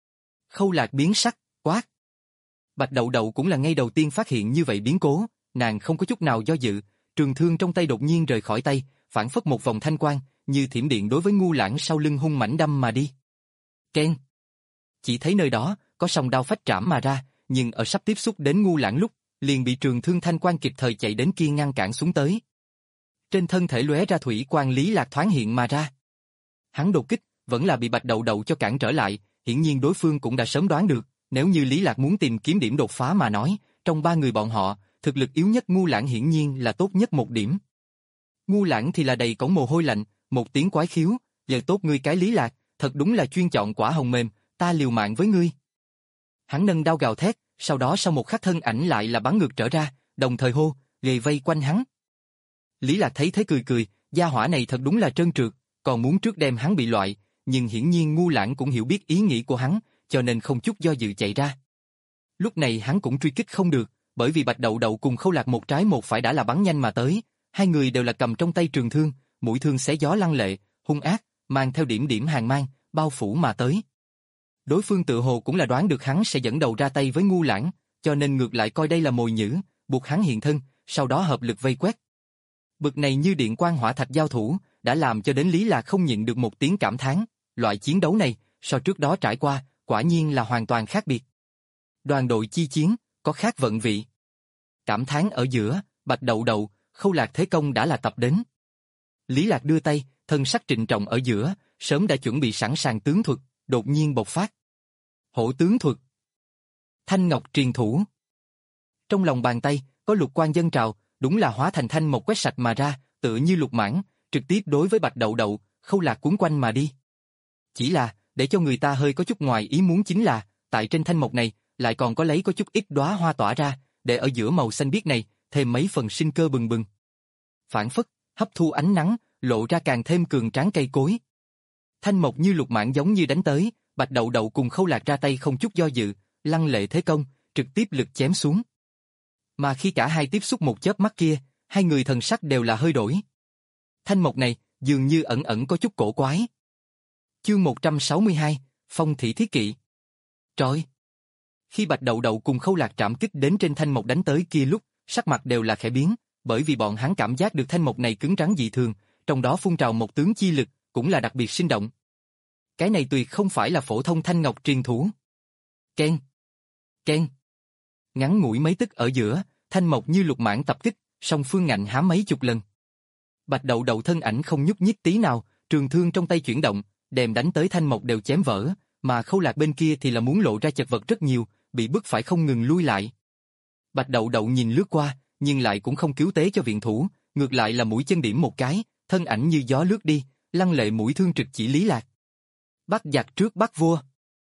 Khâu Lạc biến sắc, quát. Bạch Đậu Đậu cũng là ngay đầu tiên phát hiện như vậy biến cố, nàng không có chút nào do dự, trường thương trong tay đột nhiên rời khỏi tay, phản phất một vòng thanh quang, như thiểm điện đối với Ngu Lãng sau lưng hung mãnh đâm mà đi. Keng! Chỉ thấy nơi đó, có song đao phách trảm mà ra, nhưng ở sắp tiếp xúc đến Ngu Lãng lúc, liền bị trường thương thanh quang kịp thời chạy đến kia ngăn cản xuống tới. Trên thân thể lóe ra thủy quang Lý Lạc thoáng hiện mà ra. Hắn đột kích, vẫn là bị Bạch Đậu Đậu cho cản trở lại, hiển nhiên đối phương cũng đã sớm đoán được, nếu như Lý Lạc muốn tìm kiếm điểm đột phá mà nói, trong ba người bọn họ, thực lực yếu nhất Ngu Lãng hiển nhiên là tốt nhất một điểm. Ngu Lãng thì là đầy cổng mồ hôi lạnh, một tiếng quái khiếu, giờ tốt ngươi cái Lý Lạc, thật đúng là chuyên chọn quả hồng mềm, ta liều mạng với ngươi. Hắn nâng đao gào thét, sau đó sau một khắc thân ảnh lại là bắn ngược trở ra, đồng thời hô, gầy vây quanh hắn. Lý Lạc thấy thế cười cười, gia hỏa này thật đúng là trơn trượt, còn muốn trước đem hắn bị loại, nhưng hiển nhiên Ngu Lãng cũng hiểu biết ý nghĩ của hắn, cho nên không chút do dự chạy ra. Lúc này hắn cũng truy kích không được, bởi vì Bạch Đậu Đậu cùng Khâu Lạc một trái một phải đã là bắn nhanh mà tới, hai người đều là cầm trong tay trường thương, mũi thương xé gió lăng lệ, hung ác, mang theo điểm điểm hàn mang, bao phủ mà tới. Đối phương tự hồ cũng là đoán được hắn sẽ dẫn đầu ra tay với Ngu Lãng, cho nên ngược lại coi đây là mồi nhử, buộc hắn hiện thân, sau đó hợp lực vây quét. Bực này như điện quang hỏa thạch giao thủ, đã làm cho đến Lý Lạc không nhịn được một tiếng cảm thán, loại chiến đấu này, so trước đó trải qua, quả nhiên là hoàn toàn khác biệt. Đoàn đội chi chiến, có khác vận vị. Cảm thán ở giữa, Bạch Đậu Đậu, Khâu Lạc thế công đã là tập đến. Lý Lạc đưa tay, thân sắc trịnh trọng ở giữa, sớm đã chuẩn bị sẵn sàng tướng thuật, đột nhiên bộc phát. Hổ tướng thuật. Thanh Ngọc truyền thủ. Trong lòng bàn tay, có lục quang dâng trào, đúng là hóa thành thanh một quét sạch mà ra, tựa như lục mãng, trực tiếp đối với Bạch Đậu Đậu, Khâu Lạc cuốn quanh mà đi. Chỉ là, để cho người ta hơi có chút ngoài ý muốn chính là, tại trên thanh mộc này, lại còn có lấy có chút ít đóa hoa tỏa ra, để ở giữa màu xanh biếc này, thêm mấy phần sinh cơ bừng bừng. Phản phất, hấp thu ánh nắng, lộ ra càng thêm cường tráng cây cối. Thanh mộc như lục mãng giống như đánh tới, Bạch Đậu Đậu cùng Khâu Lạc ra tay không chút do dự, lăng lệ thế công, trực tiếp lực chém xuống. Mà khi cả hai tiếp xúc một chớp mắt kia, hai người thần sắc đều là hơi đổi. Thanh mộc này, dường như ẩn ẩn có chút cổ quái. Chương một trăm sáu mươi hai, Phong Thị Thiết Kỵ. Trời! Khi Bạch Đậu Đậu cùng Khâu Lạc trảm kích đến trên thanh mộc đánh tới kia lúc, sắc mặt đều là khẽ biến, bởi vì bọn hắn cảm giác được thanh mộc này cứng rắn dị thường, trong đó phun trào một tướng chi lực, cũng là đặc biệt sinh động. Cái này tuyệt không phải là phổ thông thanh ngọc truyền thủ. Ken! Ken! Ngắn ngủi mấy tức ở giữa, thanh mộc như lục mãng tập kích, song phương ngạnh há mấy chục lần. Bạch Đậu Đậu thân ảnh không nhúc nhích tí nào, trường thương trong tay chuyển động, đèm đánh tới thanh mộc đều chém vỡ, mà Khâu Lạc bên kia thì là muốn lộ ra chật vật rất nhiều, bị bức phải không ngừng lui lại. Bạch Đậu Đậu nhìn lướt qua, nhưng lại cũng không cứu tế cho viện thủ, ngược lại là mũi chân điểm một cái, thân ảnh như gió lướt đi, lăng lệ mũi thương trực chỉ Lý Lạc. Bắt giặc trước bắt vua.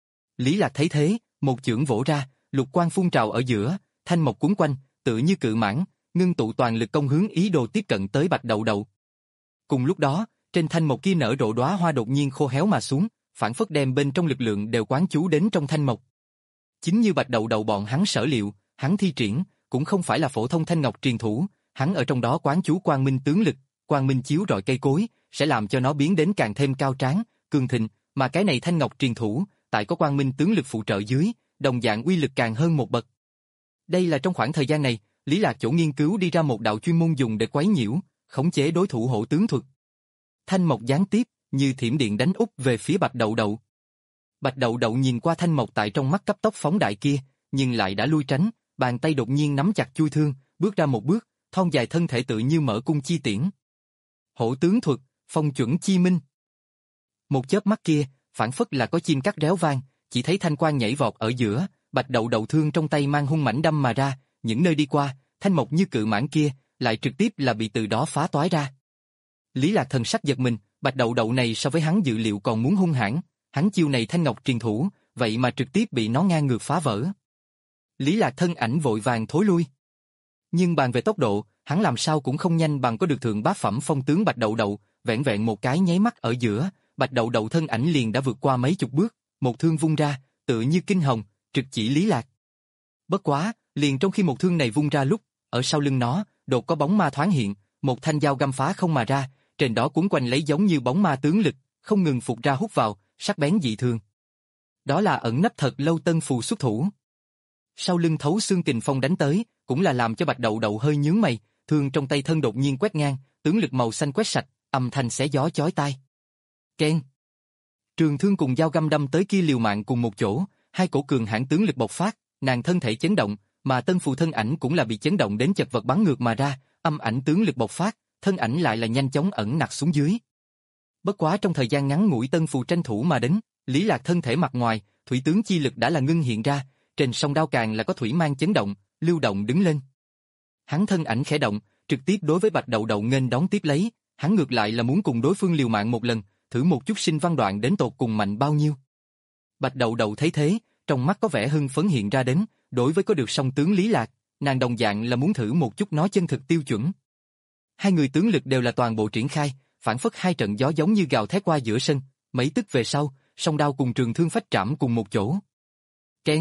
Lý Lạc thấy thế, một chưởng vỗ ra, lục quang phun trào ở giữa, thanh mộc cuốn quanh, tự như cự mãng, ngưng tụ toàn lực công hướng ý đồ tiếp cận tới Bạch Đậu Đậu. Cùng lúc đó, trên thanh mộc kia nở rộ đóa hoa đột nhiên khô héo mà xuống, phản phất đem bên trong lực lượng đều quán chú đến trong thanh mộc. Chính như Bạch Đậu Đậu bọn hắn sở liệu, hắn thi triển cũng không phải là phổ thông thanh ngọc truyền thủ, hắn ở trong đó quán chú quang minh tướng lực, quang minh chiếu rọi cây cối, sẽ làm cho nó biến đến càng thêm cao tráng, cường thịnh, mà cái này thanh ngọc truyền thủ, tại có quang minh tướng lực phụ trợ dưới, đồng dạng uy lực càng hơn một bậc. Đây là trong khoảng thời gian này, Lý Lạc chỗ nghiên cứu đi ra một đạo chuyên môn dùng để quấy nhiễu, khống chế đối thủ hộ tướng thuật. Thanh mộc gián tiếp, như thiểm điện đánh úp về phía Bạch Đậu Đậu. Bạch Đậu Đậu nhìn qua thanh mộc tại trong mắt cấp tốc phóng đại kia, nhưng lại đã lui tránh, bàn tay đột nhiên nắm chặt chui thương, bước ra một bước, thon dài thân thể tự như mở cung chi tiễn. Hổ tướng thuật, phong chuẩn chi minh. Một chớp mắt kia, phản phất là có chim cắt réo vang, chỉ thấy thanh quang nhảy vọt ở giữa, Bạch Đậu Đậu thương trong tay mang hung mãnh đâm mà ra, những nơi đi qua, thanh mộc như cự mãng kia, lại trực tiếp là bị từ đó phá toái ra. Lý Lạc thần sắc giật mình, Bạch Đậu Đậu này so với hắn dự liệu còn muốn hung hãn, hắn chiêu này thanh ngọc truyền thủ, vậy mà trực tiếp bị nó ngang ngược phá vỡ. Lý Lạc thân ảnh vội vàng thối lui. Nhưng bàn về tốc độ, hắn làm sao cũng không nhanh bằng có được thượng bát phẩm phong tướng Bạch Đậu Đậu, vẹn vẹn một cái nháy mắt ở giữa, Bạch Đậu Đậu thân ảnh liền đã vượt qua mấy chục bước, một thương vung ra, tựa như kinh hồng, trực chỉ Lý Lạc. Bất quá, liền trong khi một thương này vung ra lúc, ở sau lưng nó, đột có bóng ma thoáng hiện, một thanh dao găm phá không mà ra, trên đó cuốn quanh lấy giống như bóng ma tướng lực, không ngừng phục ra hút vào, sắc bén dị thường. Đó là ẩn nấp thật lâu tân phù xuất thủ. Sau lưng thấu xương kình phong đánh tới, cũng là làm cho Bạch Đậu Đậu hơi nhướng mày, thương trong tay thân đột nhiên quét ngang, tướng lực màu xanh quét sạch, âm thanh xé gió chói tai. Keng. Trường thương cùng dao găm đâm tới kia liều mạng cùng một chỗ, hai cổ cường hãn tướng lực bộc phát, nàng thân thể chấn động, mà tân phù thân ảnh cũng là bị chấn động đến chật vật bắn ngược mà ra, âm ảnh tướng lực bộc phát, thân ảnh lại là nhanh chóng ẩn nặc xuống dưới. Bất quá trong thời gian ngắn ngủi tân phù tranh thủ mà đến, Lý Lạc thân thể mặt ngoài, thủy tướng chi lực đã là ngưng hiện ra, trên song đao càng là có thủy mang chấn động, lưu động đứng lên. Hắn thân ảnh khẽ động, trực tiếp đối với Bạch Đậu Đậu nghênh đón tiếp lấy, hắn ngược lại là muốn cùng đối phương liều mạng một lần, thử một chút sinh văn đoạn đến tột cùng mạnh bao nhiêu. Bạch Đậu Đậu thấy thế, trong mắt có vẻ hưng phấn hiện ra đến, đối với có được song tướng Lý Lạc, nàng đồng dạng là muốn thử một chút nó chân thực tiêu chuẩn. Hai người tướng lực đều là toàn bộ triển khai, phản phất hai trận gió giống như gào thét qua giữa sân, mấy tức về sau, song đao cùng trường thương phách trảm cùng một chỗ. Keng.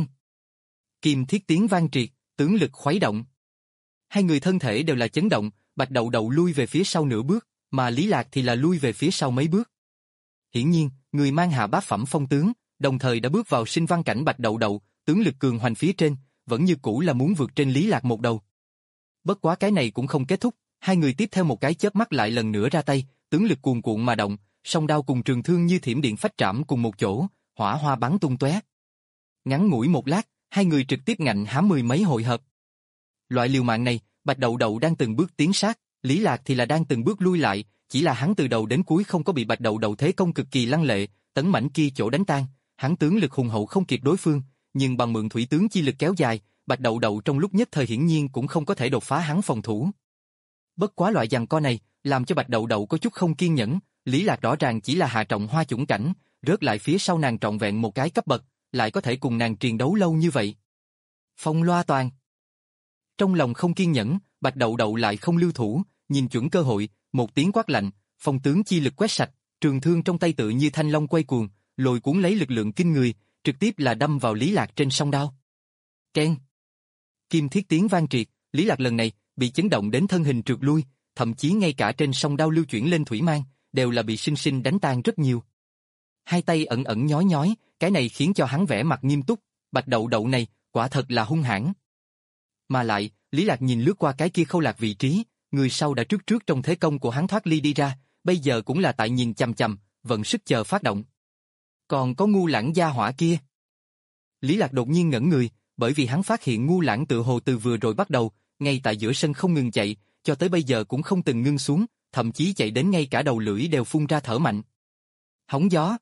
Kim thiết tiếng vang triệt, tướng lực khuấy động. Hai người thân thể đều là chấn động, Bạch Đậu Đậu lui về phía sau nửa bước, mà Lý Lạc thì là lui về phía sau mấy bước. Hiển nhiên, người mang hạ bát phẩm phong tướng, đồng thời đã bước vào sinh văn cảnh Bạch Đậu Đậu, tướng lực cường hoành phía trên, vẫn như cũ là muốn vượt trên Lý Lạc một đầu. Bất quá cái này cũng không kết thúc, hai người tiếp theo một cái chớp mắt lại lần nữa ra tay, tướng lực cuồn cuộn mà động, song đao cùng trường thương như thiểm điện phách trảm cùng một chỗ, hỏa hoa bắn tung tóe. Ngắn ngủi một lát, hai người trực tiếp ngạnh hám mười mấy hồi hợp. Loại liều mạng này, Bạch Đậu Đậu đang từng bước tiến sát, Lý Lạc thì là đang từng bước lui lại, chỉ là hắn từ đầu đến cuối không có bị Bạch Đậu Đậu thế công cực kỳ lăng lệ, tấn mãnh kia chỗ đánh tan, hắn tướng lực hùng hậu không kịp đối phương, nhưng bằng mượn thủy tướng chi lực kéo dài, Bạch Đậu Đậu trong lúc nhất thời hiển nhiên cũng không có thể đột phá hắn phòng thủ. Bất quá loại giằng co này, làm cho Bạch Đậu Đậu có chút không kiên nhẫn, Lý Lạc rõ ràng chỉ là hạ trọng hoa chủng cảnh, rớt lại phía sau nàng trọn vẹn một cái cấp bậc, lại có thể cùng nàng triền đấu lâu như vậy. Phong Loa Toàn. Trong lòng không kiên nhẫn, Bạch Đậu Đậu lại không lưu thủ, nhìn chuẩn cơ hội, một tiếng quát lạnh, phong tướng chi lực quét sạch, trường thương trong tay tự như thanh long quay cuồng, lôi cuốn lấy lực lượng kinh người, trực tiếp là đâm vào Lý Lạc trên song đao. Keng. Kim thiết tiếng vang triệt, Lý Lạc lần này bị chấn động đến thân hình trượt lui, thậm chí ngay cả trên song đao lưu chuyển lên thủy mang, đều là bị sinh sinh đánh tan rất nhiều. Hai tay ẩn ẩn nhói nhói, cái này khiến cho hắn vẻ mặt nghiêm túc, Bạch Đậu Đậu này, quả thật là hung hãn. Mà lại, Lý Lạc nhìn lướt qua cái kia Khâu Lạc vị trí, người sau đã trước trước trong thế công của hắn thoát ly đi ra, bây giờ cũng là tại nhìn chằm chằm, vận sức chờ phát động. Còn có Ngu Lãng gia hỏa kia. Lý Lạc đột nhiên ngẩn người, bởi vì hắn phát hiện Ngu Lãng tự hồ từ vừa rồi bắt đầu, ngay tại giữa sân không ngừng chạy, cho tới bây giờ cũng không từng ngưng xuống, thậm chí chạy đến ngay cả đầu lưỡi đều phun ra thở mạnh. Hóng gió.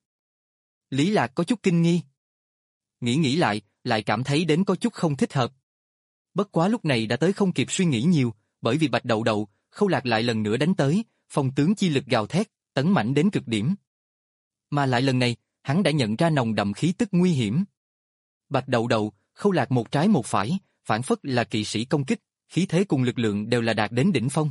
Lý Lạc có chút kinh nghi. Nghĩ nghĩ lại, lại cảm thấy đến có chút không thích hợp. Bất quá lúc này đã tới không kịp suy nghĩ nhiều, bởi vì Bạch Đậu Đậu, Khâu Lạc lại lần nữa đánh tới, phong tướng chi lực gào thét, tấn mãnh đến cực điểm. Mà lại lần này, hắn đã nhận ra nồng đậm khí tức nguy hiểm. Bạch Đậu Đậu, Khâu Lạc một trái một phải, phản phất là kỵ sĩ công kích, khí thế cùng lực lượng đều là đạt đến đỉnh phong.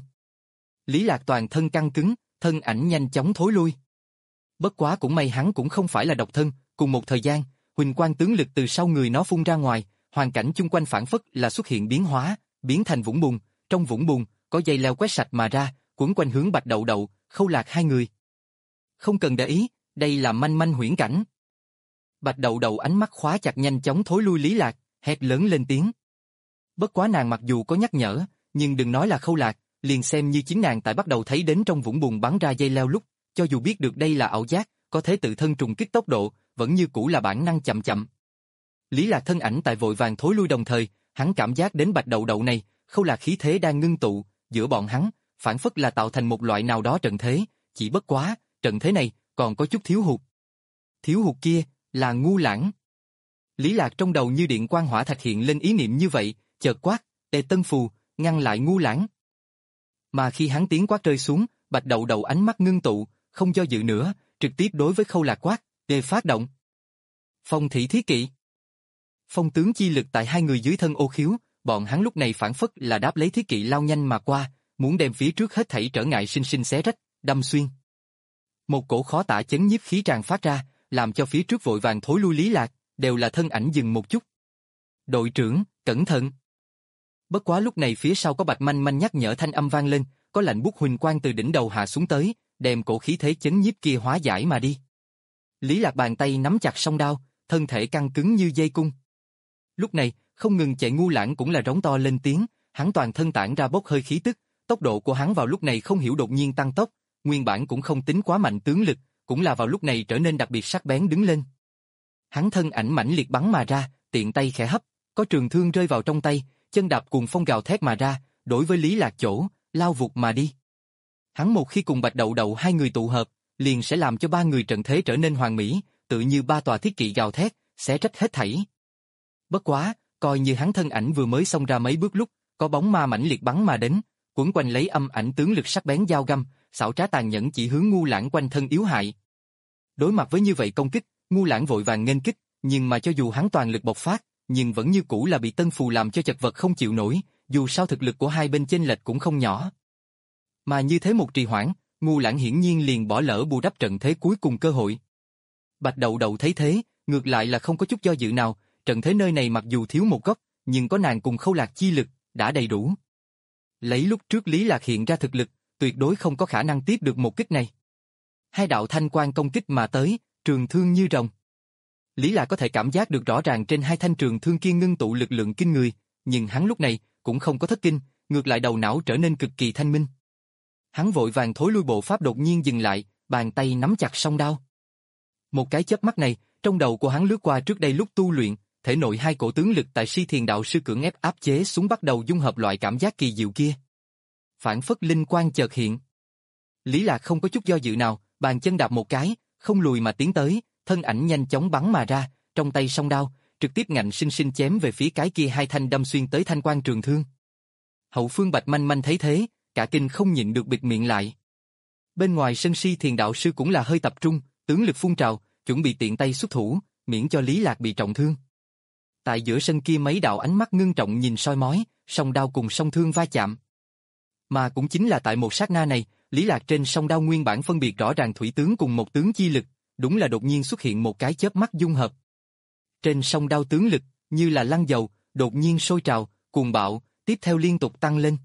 Lý Lạc toàn thân căng cứng, thân ảnh nhanh chóng thối lui. Bất quá cũng may hắn cũng không phải là độc thân, cùng một thời gian, huỳnh quang tướng lực từ sau người nó phun ra ngoài, hoàn cảnh chung quanh phản phất là xuất hiện biến hóa, biến thành vũng bùn, trong vũng bùn có dây leo quét sạch mà ra, quấn quanh hướng Bạch Đậu Đậu, Khâu Lạc hai người. Không cần để ý, đây là manh manh huyễn cảnh. Bạch Đậu Đậu ánh mắt khóa chặt nhanh chóng thối lui Lý Lạc, hét lớn lên tiếng. Bất quá nàng mặc dù có nhắc nhở, nhưng đừng nói là Khâu Lạc, liền xem như chính nàng tại bắt đầu thấy đến trong vũng bùn bắn ra dây leo lúc, cho dù biết được đây là ảo giác, có thể tự thân trùng kích tốc độ, vẫn như cũ là bản năng chậm chậm. Lý Lạc thân ảnh tại vội vàng thối lui đồng thời, hắn cảm giác đến Bạch Đậu Đậu này, Khâu Lạc khí thế đang ngưng tụ, giữa bọn hắn, phản phất là tạo thành một loại nào đó trận thế, chỉ bất quá, trận thế này còn có chút thiếu hụt. Thiếu hụt kia là Ngu Lãng. Lý Lạc trong đầu như điện quang hỏa thạch hiện lên ý niệm như vậy, chợt quát, "Tề Tân Phù, ngăn lại Ngu Lãng." Mà khi hắn tiếng quát rơi xuống, Bạch Đậu Đậu ánh mắt ngưng tụ, không do dự nữa, trực tiếp đối với Khâu Lạc quát, "Tề phát động." Phong thị thiết kỵ. Phong tướng chi lực tại hai người dưới thân ô khiếu, bọn hắn lúc này phản phất là đáp lấy thiết kỵ lao nhanh mà qua, muốn đem phía trước hết thảy trở ngại sinh sinh xé rách, đâm xuyên. Một cổ khó tả chấn nhiếp khí tràn phát ra, làm cho phía trước vội vàng thối lui Lý Lạc, đều là thân ảnh dừng một chút. "Đội trưởng, cẩn thận." Bất quá lúc này phía sau có Bạch Manh Manh nhắc nhở thanh âm vang lên, có lạnh buốt huỳnh quang từ đỉnh đầu hạ xuống tới, đem cổ khí thế chấn nhiếp kia hóa giải mà đi. Lý Lạc bàn tay nắm chặt song đao, thân thể căng cứng như dây cung. Lúc này, không ngừng chạy Ngu Lãng cũng là rống to lên tiếng, hắn toàn thân tản ra bốc hơi khí tức, tốc độ của hắn vào lúc này không hiểu đột nhiên tăng tốc, nguyên bản cũng không tính quá mạnh tướng lực, cũng là vào lúc này trở nên đặc biệt sắc bén đứng lên. Hắn thân ảnh mãnh liệt bắn mà ra, tiện tay khẽ hấp, có trường thương rơi vào trong tay, chân đạp cuồng phong gào thét mà ra, đối với Lý Lạc chỗ, lao vụt mà đi. Hắn một khi cùng Bạch Đậu Đậu hai người tụ hợp, liền sẽ làm cho ba người trận thế trở nên hoàn mỹ, tự như ba tòa thiết kỵ gào thét, xé rách hết thảy. Bất quá, coi như hắn thân ảnh vừa mới xông ra mấy bước lúc, có bóng ma mãnh liệt bắn mà đến, quấn quanh lấy âm ảnh tướng lực sắc bén dao găm, xảo trá tàn nhẫn chỉ hướng Ngu Lãng quanh thân yếu hại. Đối mặt với như vậy công kích, Ngu Lãng vội vàng nghênh kích, nhưng mà cho dù hắn toàn lực bộc phát, nhưng vẫn như cũ là bị Tân Phù làm cho chật vật không chịu nổi, dù sao thực lực của hai bên chênh lệch cũng không nhỏ. Mà như thế một trì hoãn, Ngu Lãng hiển nhiên liền bỏ lỡ bù đắp trận thế cuối cùng cơ hội. Bạch Đậu Đậu thấy thế, ngược lại là không có chút do dự nào, trận thế nơi này mặc dù thiếu một góc, nhưng có nàng cùng Khâu Lạc chi lực, đã đầy đủ. Lấy lúc trước Lý Lạc hiện ra thực lực, tuyệt đối không có khả năng tiếp được một kích này. Hai đạo thanh quang công kích mà tới, trường thương như rồng. Lý Lạc có thể cảm giác được rõ ràng trên hai thanh trường thương kia ngưng tụ lực lượng kinh người, nhưng hắn lúc này cũng không có thất kinh, ngược lại đầu não trở nên cực kỳ thanh minh. Hắn vội vàng thối lui bộ pháp đột nhiên dừng lại, bàn tay nắm chặt song đao. Một cái chớp mắt này, trong đầu của hắn lướt qua trước đây lúc tu luyện, thể nội hai cổ tướng lực tại Si Thiền đạo sư cưỡng ép áp chế xuống bắt đầu dung hợp loại cảm giác kỳ diệu kia. Phản phất linh quang chợt hiện. Lý Lạc không có chút do dự nào, bàn chân đạp một cái, không lùi mà tiến tới, thân ảnh nhanh chóng bắn mà ra, trong tay song đao, trực tiếp ngạnh sinh sinh chém về phía cái kia hai thanh đâm xuyên tới thanh quang trường thương. Hậu phương Bạch Manh Manh thấy thế, cả kinh không nhịn được bịt miệng lại. Bên ngoài sân Si Thiền đạo sư cũng là hơi tập trung, tướng lực phun trào, chuẩn bị tiện tay xuất thủ, miễn cho Lý Lạc bị trọng thương. Tại giữa sân kia mấy đạo ánh mắt ngưng trọng nhìn soi mói, song đao cùng song thương va chạm. Mà cũng chính là tại một sát na này, Lý Lạc trên song đao nguyên bản phân biệt rõ ràng thủy tướng cùng một tướng chi lực, đúng là đột nhiên xuất hiện một cái chớp mắt dung hợp. Trên song đao tướng lực, như là lăn dầu, đột nhiên sôi trào, cuồng bạo, tiếp theo liên tục tăng lên.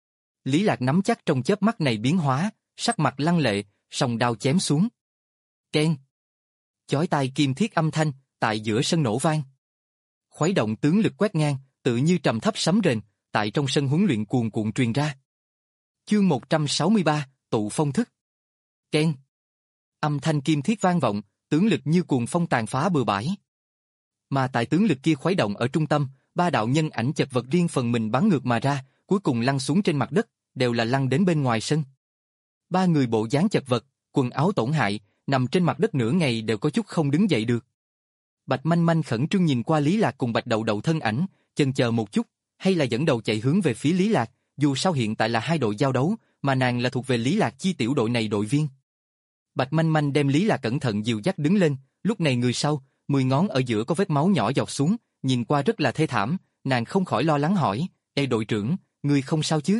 Lý Lạc nắm chắc trong chớp mắt này biến hóa, sắc mặt lăng lệ, song đao chém xuống. Keng! Chói tai kim thiết âm thanh, tại giữa sân nổ vang. Khuấy động tướng lực quét ngang, tự như trầm thấp sấm rền, tại trong sân huấn luyện cuồn cuộn truyền ra. Chương một trăm sáu mươi ba, tụ phong thức. Keng! Âm thanh kim thiết vang vọng, tướng lực như cuồng phong tàn phá bừa bãi. Mà tại tướng lực kia khuấy động ở trung tâm, ba đạo nhân ảnh chật vật riêng phần mình bắn ngược mà ra, cuối cùng lăn xuống trên mặt đất, đều là lăn đến bên ngoài sân. Ba người bộ dáng chật vật, quần áo tổn hại, nằm trên mặt đất nửa ngày đều có chút không đứng dậy được. Bạch Manh Manh khẩn trương nhìn qua Lý Lạc cùng Bạch Đậu Đậu thân ảnh, chần chờ một chút, hay là dẫn đầu chạy hướng về phía Lý Lạc, dù sao hiện tại là hai đội giao đấu, mà nàng là thuộc về Lý Lạc chi tiểu đội này đội viên. Bạch Manh Manh đem Lý Lạc cẩn thận dìu dắt đứng lên, lúc này người sau, mười ngón ở giữa có vết máu nhỏ giọt xuống, nhìn qua rất là thê thảm, nàng không khỏi lo lắng hỏi, "Ê đội trưởng, ngươi không sao chứ?"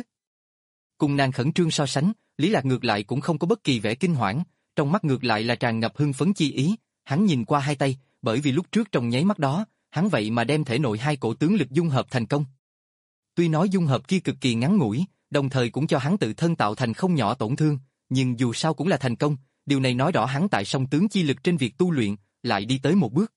Cùng nàng khẩn trương so sánh, Lý Lạc ngược lại cũng không có bất kỳ vẻ kinh hoảng, trong mắt ngược lại là tràn ngập hưng phấn chi ý, hắn nhìn qua hai tay, bởi vì lúc trước trong nháy mắt đó, hắn vậy mà đem thể nội hai cổ tướng lực dung hợp thành công. Tuy nói dung hợp kia cực kỳ ngắn ngủi, đồng thời cũng cho hắn tự thân tạo thành không nhỏ tổn thương, nhưng dù sao cũng là thành công, điều này nói rõ hắn tại song tướng chi lực trên việc tu luyện, lại đi tới một bước.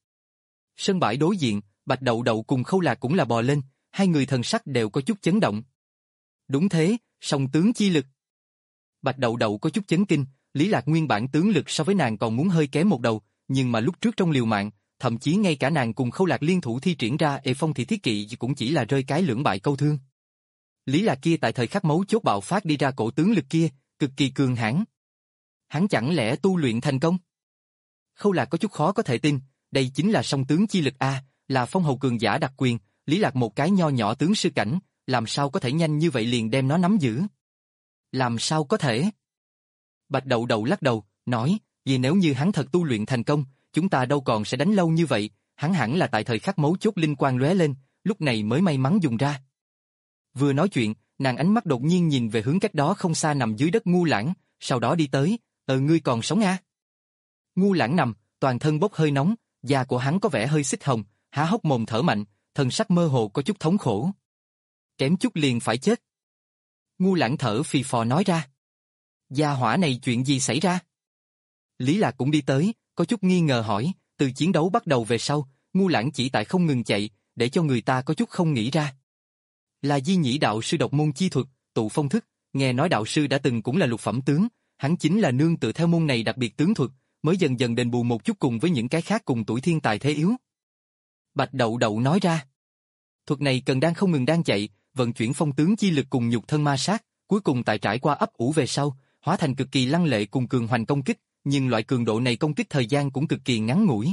Sân bãi đối diện, Bạch Đậu Đậu cùng Khâu Lạc cũng là bò lên, hai người thần sắc đều có chút chấn động. Đúng thế, song tướng chi lực. Bạch Đậu Đậu có chút chấn kinh, Lý Lạc nguyên bản tướng lực so với nàng còn muốn hơi kém một đầu, nhưng mà lúc trước trong liều mạng, thậm chí ngay cả nàng cùng Khâu Lạc liên thủ thi triển ra ê phong thị thiết kỵ cũng chỉ là rơi cái lưỡng bại câu thương. Lý Lạc kia tại thời khắc mấu chốt bạo phát đi ra cổ tướng lực kia, cực kỳ cường hãn. Hắn chẳng lẽ tu luyện thành công? Khâu Lạc có chút khó có thể tin, đây chính là song tướng chi lực a, là phong hầu cường giả đặc quyền, Lý Lạc một cái nho nhỏ tướng sư cảnh, làm sao có thể nhanh như vậy liền đem nó nắm giữ? Làm sao có thể? Bạch Đậu Đậu lắc đầu, nói, vì nếu như hắn thật tu luyện thành công, chúng ta đâu còn sẽ đánh lâu như vậy, hắn hẳn là tại thời khắc mấu chốt linh quang lóe lên, lúc này mới may mắn dùng ra. Vừa nói chuyện, nàng ánh mắt đột nhiên nhìn về hướng cách đó không xa nằm dưới đất Ngu Lãng, sau đó đi tới, ờ ngươi còn sống à? Ngu Lãng nằm, toàn thân bốc hơi nóng, da của hắn có vẻ hơi xích hồng, há hốc mồm thở mạnh, thần sắc mơ hồ có chút thống khổ. Kém chút liền phải chết. Ngu Lãng thở phì phò nói ra. Gia hỏa này chuyện gì xảy ra? Lý Lạc cũng đi tới, có chút nghi ngờ hỏi, từ chiến đấu bắt đầu về sau, Ngu Lãng chỉ tại không ngừng chạy, để cho người ta có chút không nghĩ ra. Là Di Nhĩ đạo sư độc môn chi thuật, tụ phong thức, nghe nói đạo sư đã từng cũng là lục phẩm tướng, hắn chính là nương tựa theo môn này đặc biệt tướng thuật, mới dần dần đền bù một chút cùng với những cái khác cùng tuổi thiên tài thế yếu. Bạch Đậu Đậu nói ra. Thuật này cần đang không ngừng đang chạy, vận chuyển phong tướng chi lực cùng nhục thân ma sát, cuối cùng tại trải qua ấp ủ về sau, hóa thành cực kỳ lăng lệ cùng cường hoành công kích, nhưng loại cường độ này công kích thời gian cũng cực kỳ ngắn ngủi.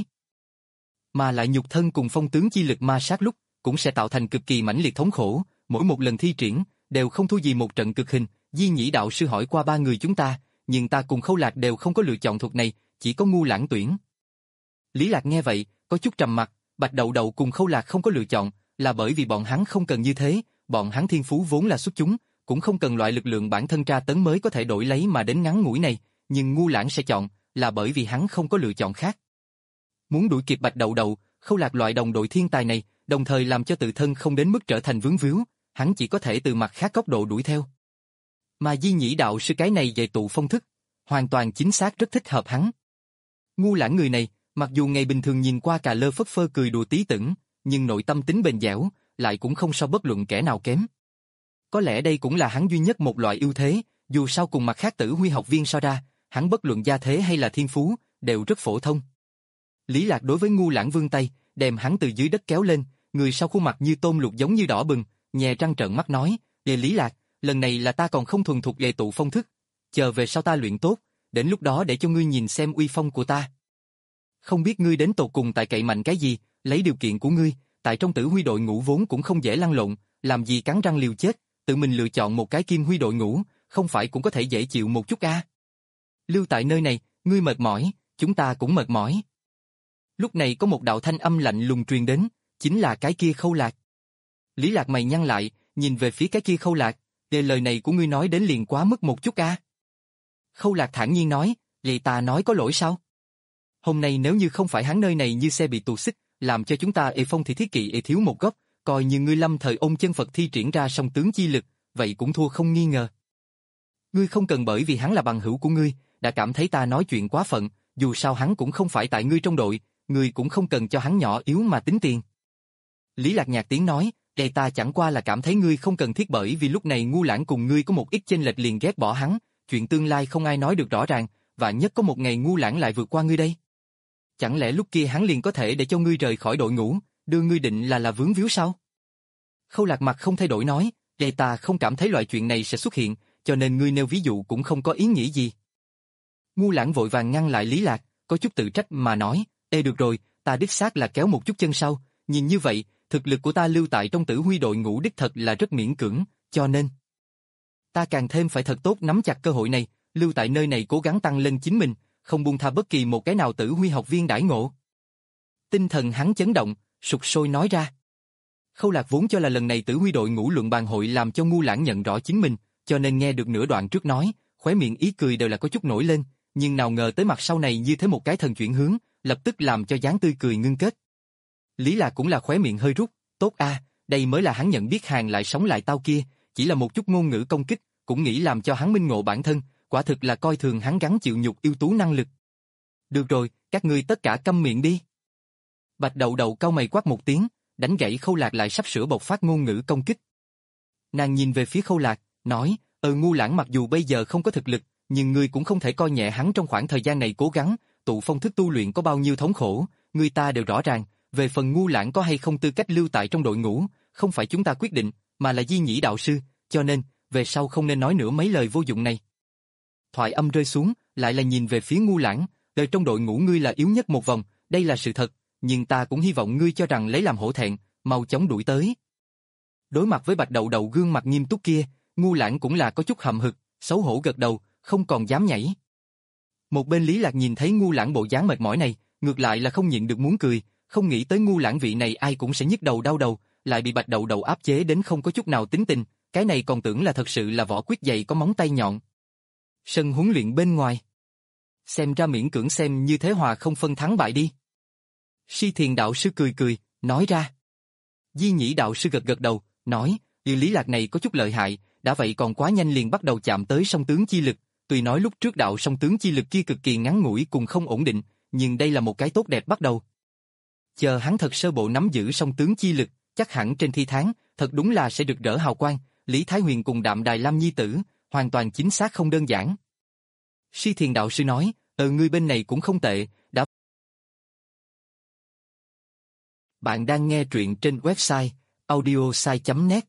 Mà lại nhục thân cùng phong tướng chi lực ma sát lúc, cũng sẽ tạo thành cực kỳ mãnh liệt thống khổ, mỗi một lần thi triển, đều không thua gì một trận cực hình. Di Nhĩ đạo sư hỏi qua ba người chúng ta, nhưng ta cùng Khâu Lạc đều không có lựa chọn thuật này, chỉ có Ngu Lãng tuyển. Lý Lạc nghe vậy, có chút trầm mặt, Bạch Đậu Đậu cùng Khâu Lạc không có lựa chọn, là bởi vì bọn hắn không cần như thế, bọn hắn thiên phú vốn là xuất chúng, cũng không cần loại lực lượng bản thân tra tấn mới có thể đổi lấy mà đến ngắn ngủi này, nhưng Ngu Lãng sẽ chọn, là bởi vì hắn không có lựa chọn khác. Muốn đuổi kịp Bạch Đậu Đậu, Khâu Lạc loại đồng đội thiên tài này, đồng thời làm cho tự thân không đến mức trở thành vướng víu, hắn chỉ có thể từ mặt khác góc độ đuổi theo. Mà Di Nhĩ đạo sư cái này về tụ phong thức, hoàn toàn chính xác rất thích hợp hắn. Ngu Lãng người này, mặc dù ngày bình thường nhìn qua cà lơ phất phơ cười đùa tí tửng, nhưng nội tâm tính bền dẻo, lại cũng không so bất luận kẻ nào kém. Có lẽ đây cũng là hắn duy nhất một loại ưu thế, dù sao cùng mặt khác tử huy học viên so ra, hắn bất luận gia thế hay là thiên phú, đều rất phổ thông. Lý Lạc đối với Ngu Lãng vươn tay, đem hắn từ dưới đất kéo lên, người sau khuôn mặt như tôm luộc giống như đỏ bừng, nhè răng trợn mắt nói, "Về Lý Lạc, lần này là ta còn không thuần thục về tụ phong thức, chờ về sau ta luyện tốt, đến lúc đó để cho ngươi nhìn xem uy phong của ta. Không biết ngươi đến tột cùng tại cậy mạnh cái gì, lấy điều kiện của ngươi, tại trong tử huy đội ngũ vốn cũng không dễ lăn lộn, làm gì cắn răng liều chết, tự mình lựa chọn một cái kim huy đội ngũ, không phải cũng có thể dễ chịu một chút a? Lưu tại nơi này, ngươi mệt mỏi, chúng ta cũng mệt mỏi." Lúc này có một đạo thanh âm lạnh lùng truyền đến, chính là cái kia Khâu Lạc. Lý Lạc mày nhăn lại, nhìn về phía cái kia Khâu Lạc, "Đề lời này của ngươi nói đến liền quá mức một chút a." Khâu Lạc thản nhiên nói, "Vậy ta nói có lỗi sao? Hôm nay nếu như không phải hắn nơi này như xe bị tù xích, làm cho chúng ta ê phong thì thiết kỵ ê thiếu một góc, coi như ngươi lâm thời ôn chân Phật thi triển ra song tướng chi lực, vậy cũng thua không nghi ngờ. Ngươi không cần bởi vì hắn là bằng hữu của ngươi, đã cảm thấy ta nói chuyện quá phận, dù sao hắn cũng không phải tại ngươi trong đội, ngươi cũng không cần cho hắn nhỏ yếu mà tính tiền." Lý Lạc nhạt tiếng nói, "Đây ta chẳng qua là cảm thấy ngươi không cần thiết bởi vì lúc này Ngu Lãng cùng ngươi có một ít chênh lệch liền ghét bỏ hắn, chuyện tương lai không ai nói được rõ ràng, và nhất có một ngày Ngu Lãng lại vượt qua ngươi đây. Chẳng lẽ lúc kia hắn liền có thể để cho ngươi rời khỏi đội ngũ, đưa ngươi định là là vướng víu sao?" Khâu Lạc mặt không thay đổi nói, "Đây ta không cảm thấy loại chuyện này sẽ xuất hiện, cho nên ngươi nêu ví dụ cũng không có ý nghĩa gì." Ngu Lãng vội vàng ngăn lại Lý Lạc, có chút tự trách mà nói, "Ê được rồi, ta đích xác là kéo một chút chân sau, nhìn như vậy, thực lực của ta lưu tại trong Tử Huy đội ngũ đích thật là rất miễn cưỡng, cho nên ta càng thêm phải thật tốt nắm chặt cơ hội này, lưu tại nơi này cố gắng tăng lên chính mình, không buông tha bất kỳ một cái nào Tử Huy học viên đãi ngộ." Tinh thần hắn chấn động, sục sôi nói ra. Khâu Lạc vốn cho là lần này Tử Huy đội ngũ luận bàn hội làm cho Ngu Lãng nhận rõ chính mình, cho nên nghe được nửa đoạn trước nói, khóe miệng ý cười đều là có chút nổi lên, nhưng nào ngờ tới mặt sau này như thế một cái thần chuyển hướng, lập tức làm cho dáng tươi cười ngưng kết. Lý Lạc cũng là khóe miệng hơi rút, tốt a, đây mới là hắn nhận biết hàng lại sống lại tao kia, chỉ là một chút ngôn ngữ công kích, cũng nghĩ làm cho hắn minh ngộ bản thân, quả thực là coi thường hắn gắng chịu nhục ưu tú năng lực. Được rồi, các ngươi tất cả câm miệng đi. Bạch Đậu Đậu cau mày quát một tiếng, đánh gãy Khâu Lạc lại sắp sửa bộc phát ngôn ngữ công kích. Nàng nhìn về phía Khâu Lạc, nói, ờ Ngu Lãng mặc dù bây giờ không có thực lực, nhưng ngươi cũng không thể coi nhẹ hắn trong khoảng thời gian này cố gắng, tụ phong thức tu luyện có bao nhiêu thống khổ, người ta đều rõ ràng, về phần Ngu Lãng có hay không tư cách lưu tại trong đội ngũ, không phải chúng ta quyết định, mà là Di Nhĩ đạo sư, cho nên, về sau không nên nói nữa mấy lời vô dụng này. Thoại âm rơi xuống, lại là nhìn về phía Ngu Lãng, đời trong đội ngũ ngươi là yếu nhất một vòng, đây là sự thật, nhưng ta cũng hy vọng ngươi cho rằng lấy làm hổ thẹn, mau chóng đuổi tới. Đối mặt với Bạch Đậu Đậu gương mặt nghiêm túc kia, Ngu Lãng cũng là có chút hậm hực, xấu hổ gật đầu, không còn dám nhảy. Một bên Lý Lạc nhìn thấy Ngu Lãng bộ dáng mệt mỏi này, ngược lại là không nhịn được muốn cười, không nghĩ tới Ngu Lãng vị này ai cũng sẽ nhức đầu đau đầu, lại bị Bạch Đậu Đậu áp chế đến không có chút nào tính tình, cái này còn tưởng là thật sự là võ quyết dày có móng tay nhọn. Sân huấn luyện bên ngoài. Xem ra miễn cưỡng xem như thế hòa không phân thắng bại đi. Si Thiền đạo sư cười cười, nói ra. Di Nhĩ đạo sư gật gật đầu, nói, điều Lý Lạc này có chút lợi hại, đã vậy còn quá nhanh liền bắt đầu chạm tới song tướng chi lực, tuy nói lúc trước đạo song tướng chi lực kia cực kỳ ngắn ngủi cùng không ổn định, nhưng đây là một cái tốt đẹp bắt đầu. Chờ hắn thật sơ bộ nắm giữ song tướng chi lực, chắc hẳn trên thi tháng, thật đúng là sẽ rực rỡ hào quang, Lý Thái Huyền cùng Đạm Đài Lam nhi tử, hoàn toàn chính xác không đơn giản. Si Thiền đạo sư nói, ờ ngươi bên này cũng không tệ, đã. Bạn đang nghe truyện trên website audiosai chấm net.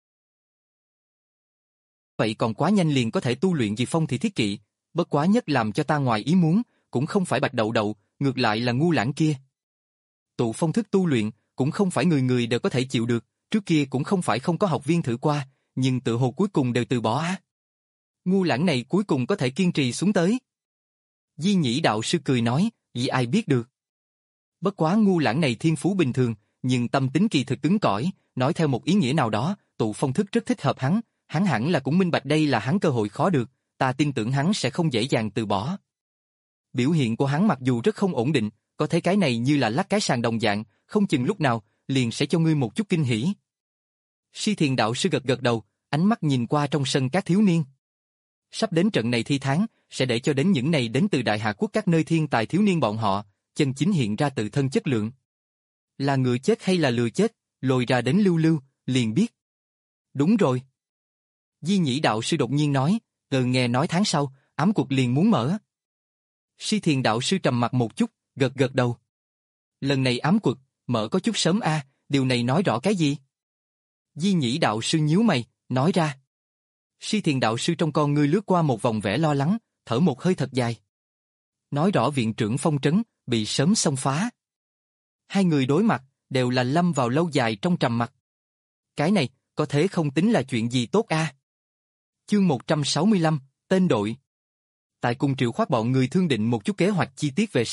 Vậy còn quá nhanh liền có thể tu luyện gì phong thì thiết kỵ, bất quá nhất làm cho ta ngoài ý muốn, cũng không phải Bạch Đậu Đậu, ngược lại là Ngu Lãng kia. Tụ phong thức tu luyện, cũng không phải người người đều có thể chịu được, trước kia cũng không phải không có học viên thử qua, nhưng tự hồ cuối cùng đều từ bỏ á. Ngu Lãng này cuối cùng có thể kiên trì xuống tới. Di Nhĩ đạo sư cười nói, vì ai biết được. Bất quá Ngu Lãng này thiên phú bình thường, nhưng tâm tính kỳ thực cứng cỏi, nói theo một ý nghĩa nào đó, tụ phong thức rất thích hợp hắn, hắn hẳn là cũng minh bạch đây là hắn cơ hội khó được, ta tin tưởng hắn sẽ không dễ dàng từ bỏ. Biểu hiện của hắn mặc dù rất không ổn định, có thấy cái này như là lắc cái sàn đồng dạng, không chừng lúc nào, liền sẽ cho ngươi một chút kinh hỉ. Si Thiền đạo sư gật gật đầu, ánh mắt nhìn qua trong sân các thiếu niên. Sắp đến trận này thi tháng, sẽ để cho đến những này đến từ Đại Hạ Quốc các nơi thiên tài thiếu niên bọn họ, chân chính hiện ra tự thân chất lượng. Là ngựa chết hay là lừa chết, lồi ra đến lưu lưu, liền biết. Đúng rồi. Di Nhĩ đạo sư đột nhiên nói, ờ nghe nói tháng sau, ám cuộc liền muốn mở. Si Thiền đạo sư trầm mặt một chút, gật gật đầu. Lần này ám cuộc, mở có chút sớm a, điều này nói rõ cái gì? Di Nhĩ đạo sư nhíu mày, nói ra. Si Thiền đạo sư trong con ngươi lướt qua một vòng vẻ lo lắng, thở một hơi thật dài. Nói rõ viện trưởng phong trấn, bị sớm xông phá. Hai người đối mặt, đều là lâm vào lâu dài trong trầm mặc. Cái này, có thể không tính là chuyện gì tốt a. Chương một trăm sáu mươi lăm, tên đội. Tại cùng Triệu Khoát bọn người thương định một chút kế hoạch chi tiết về sau,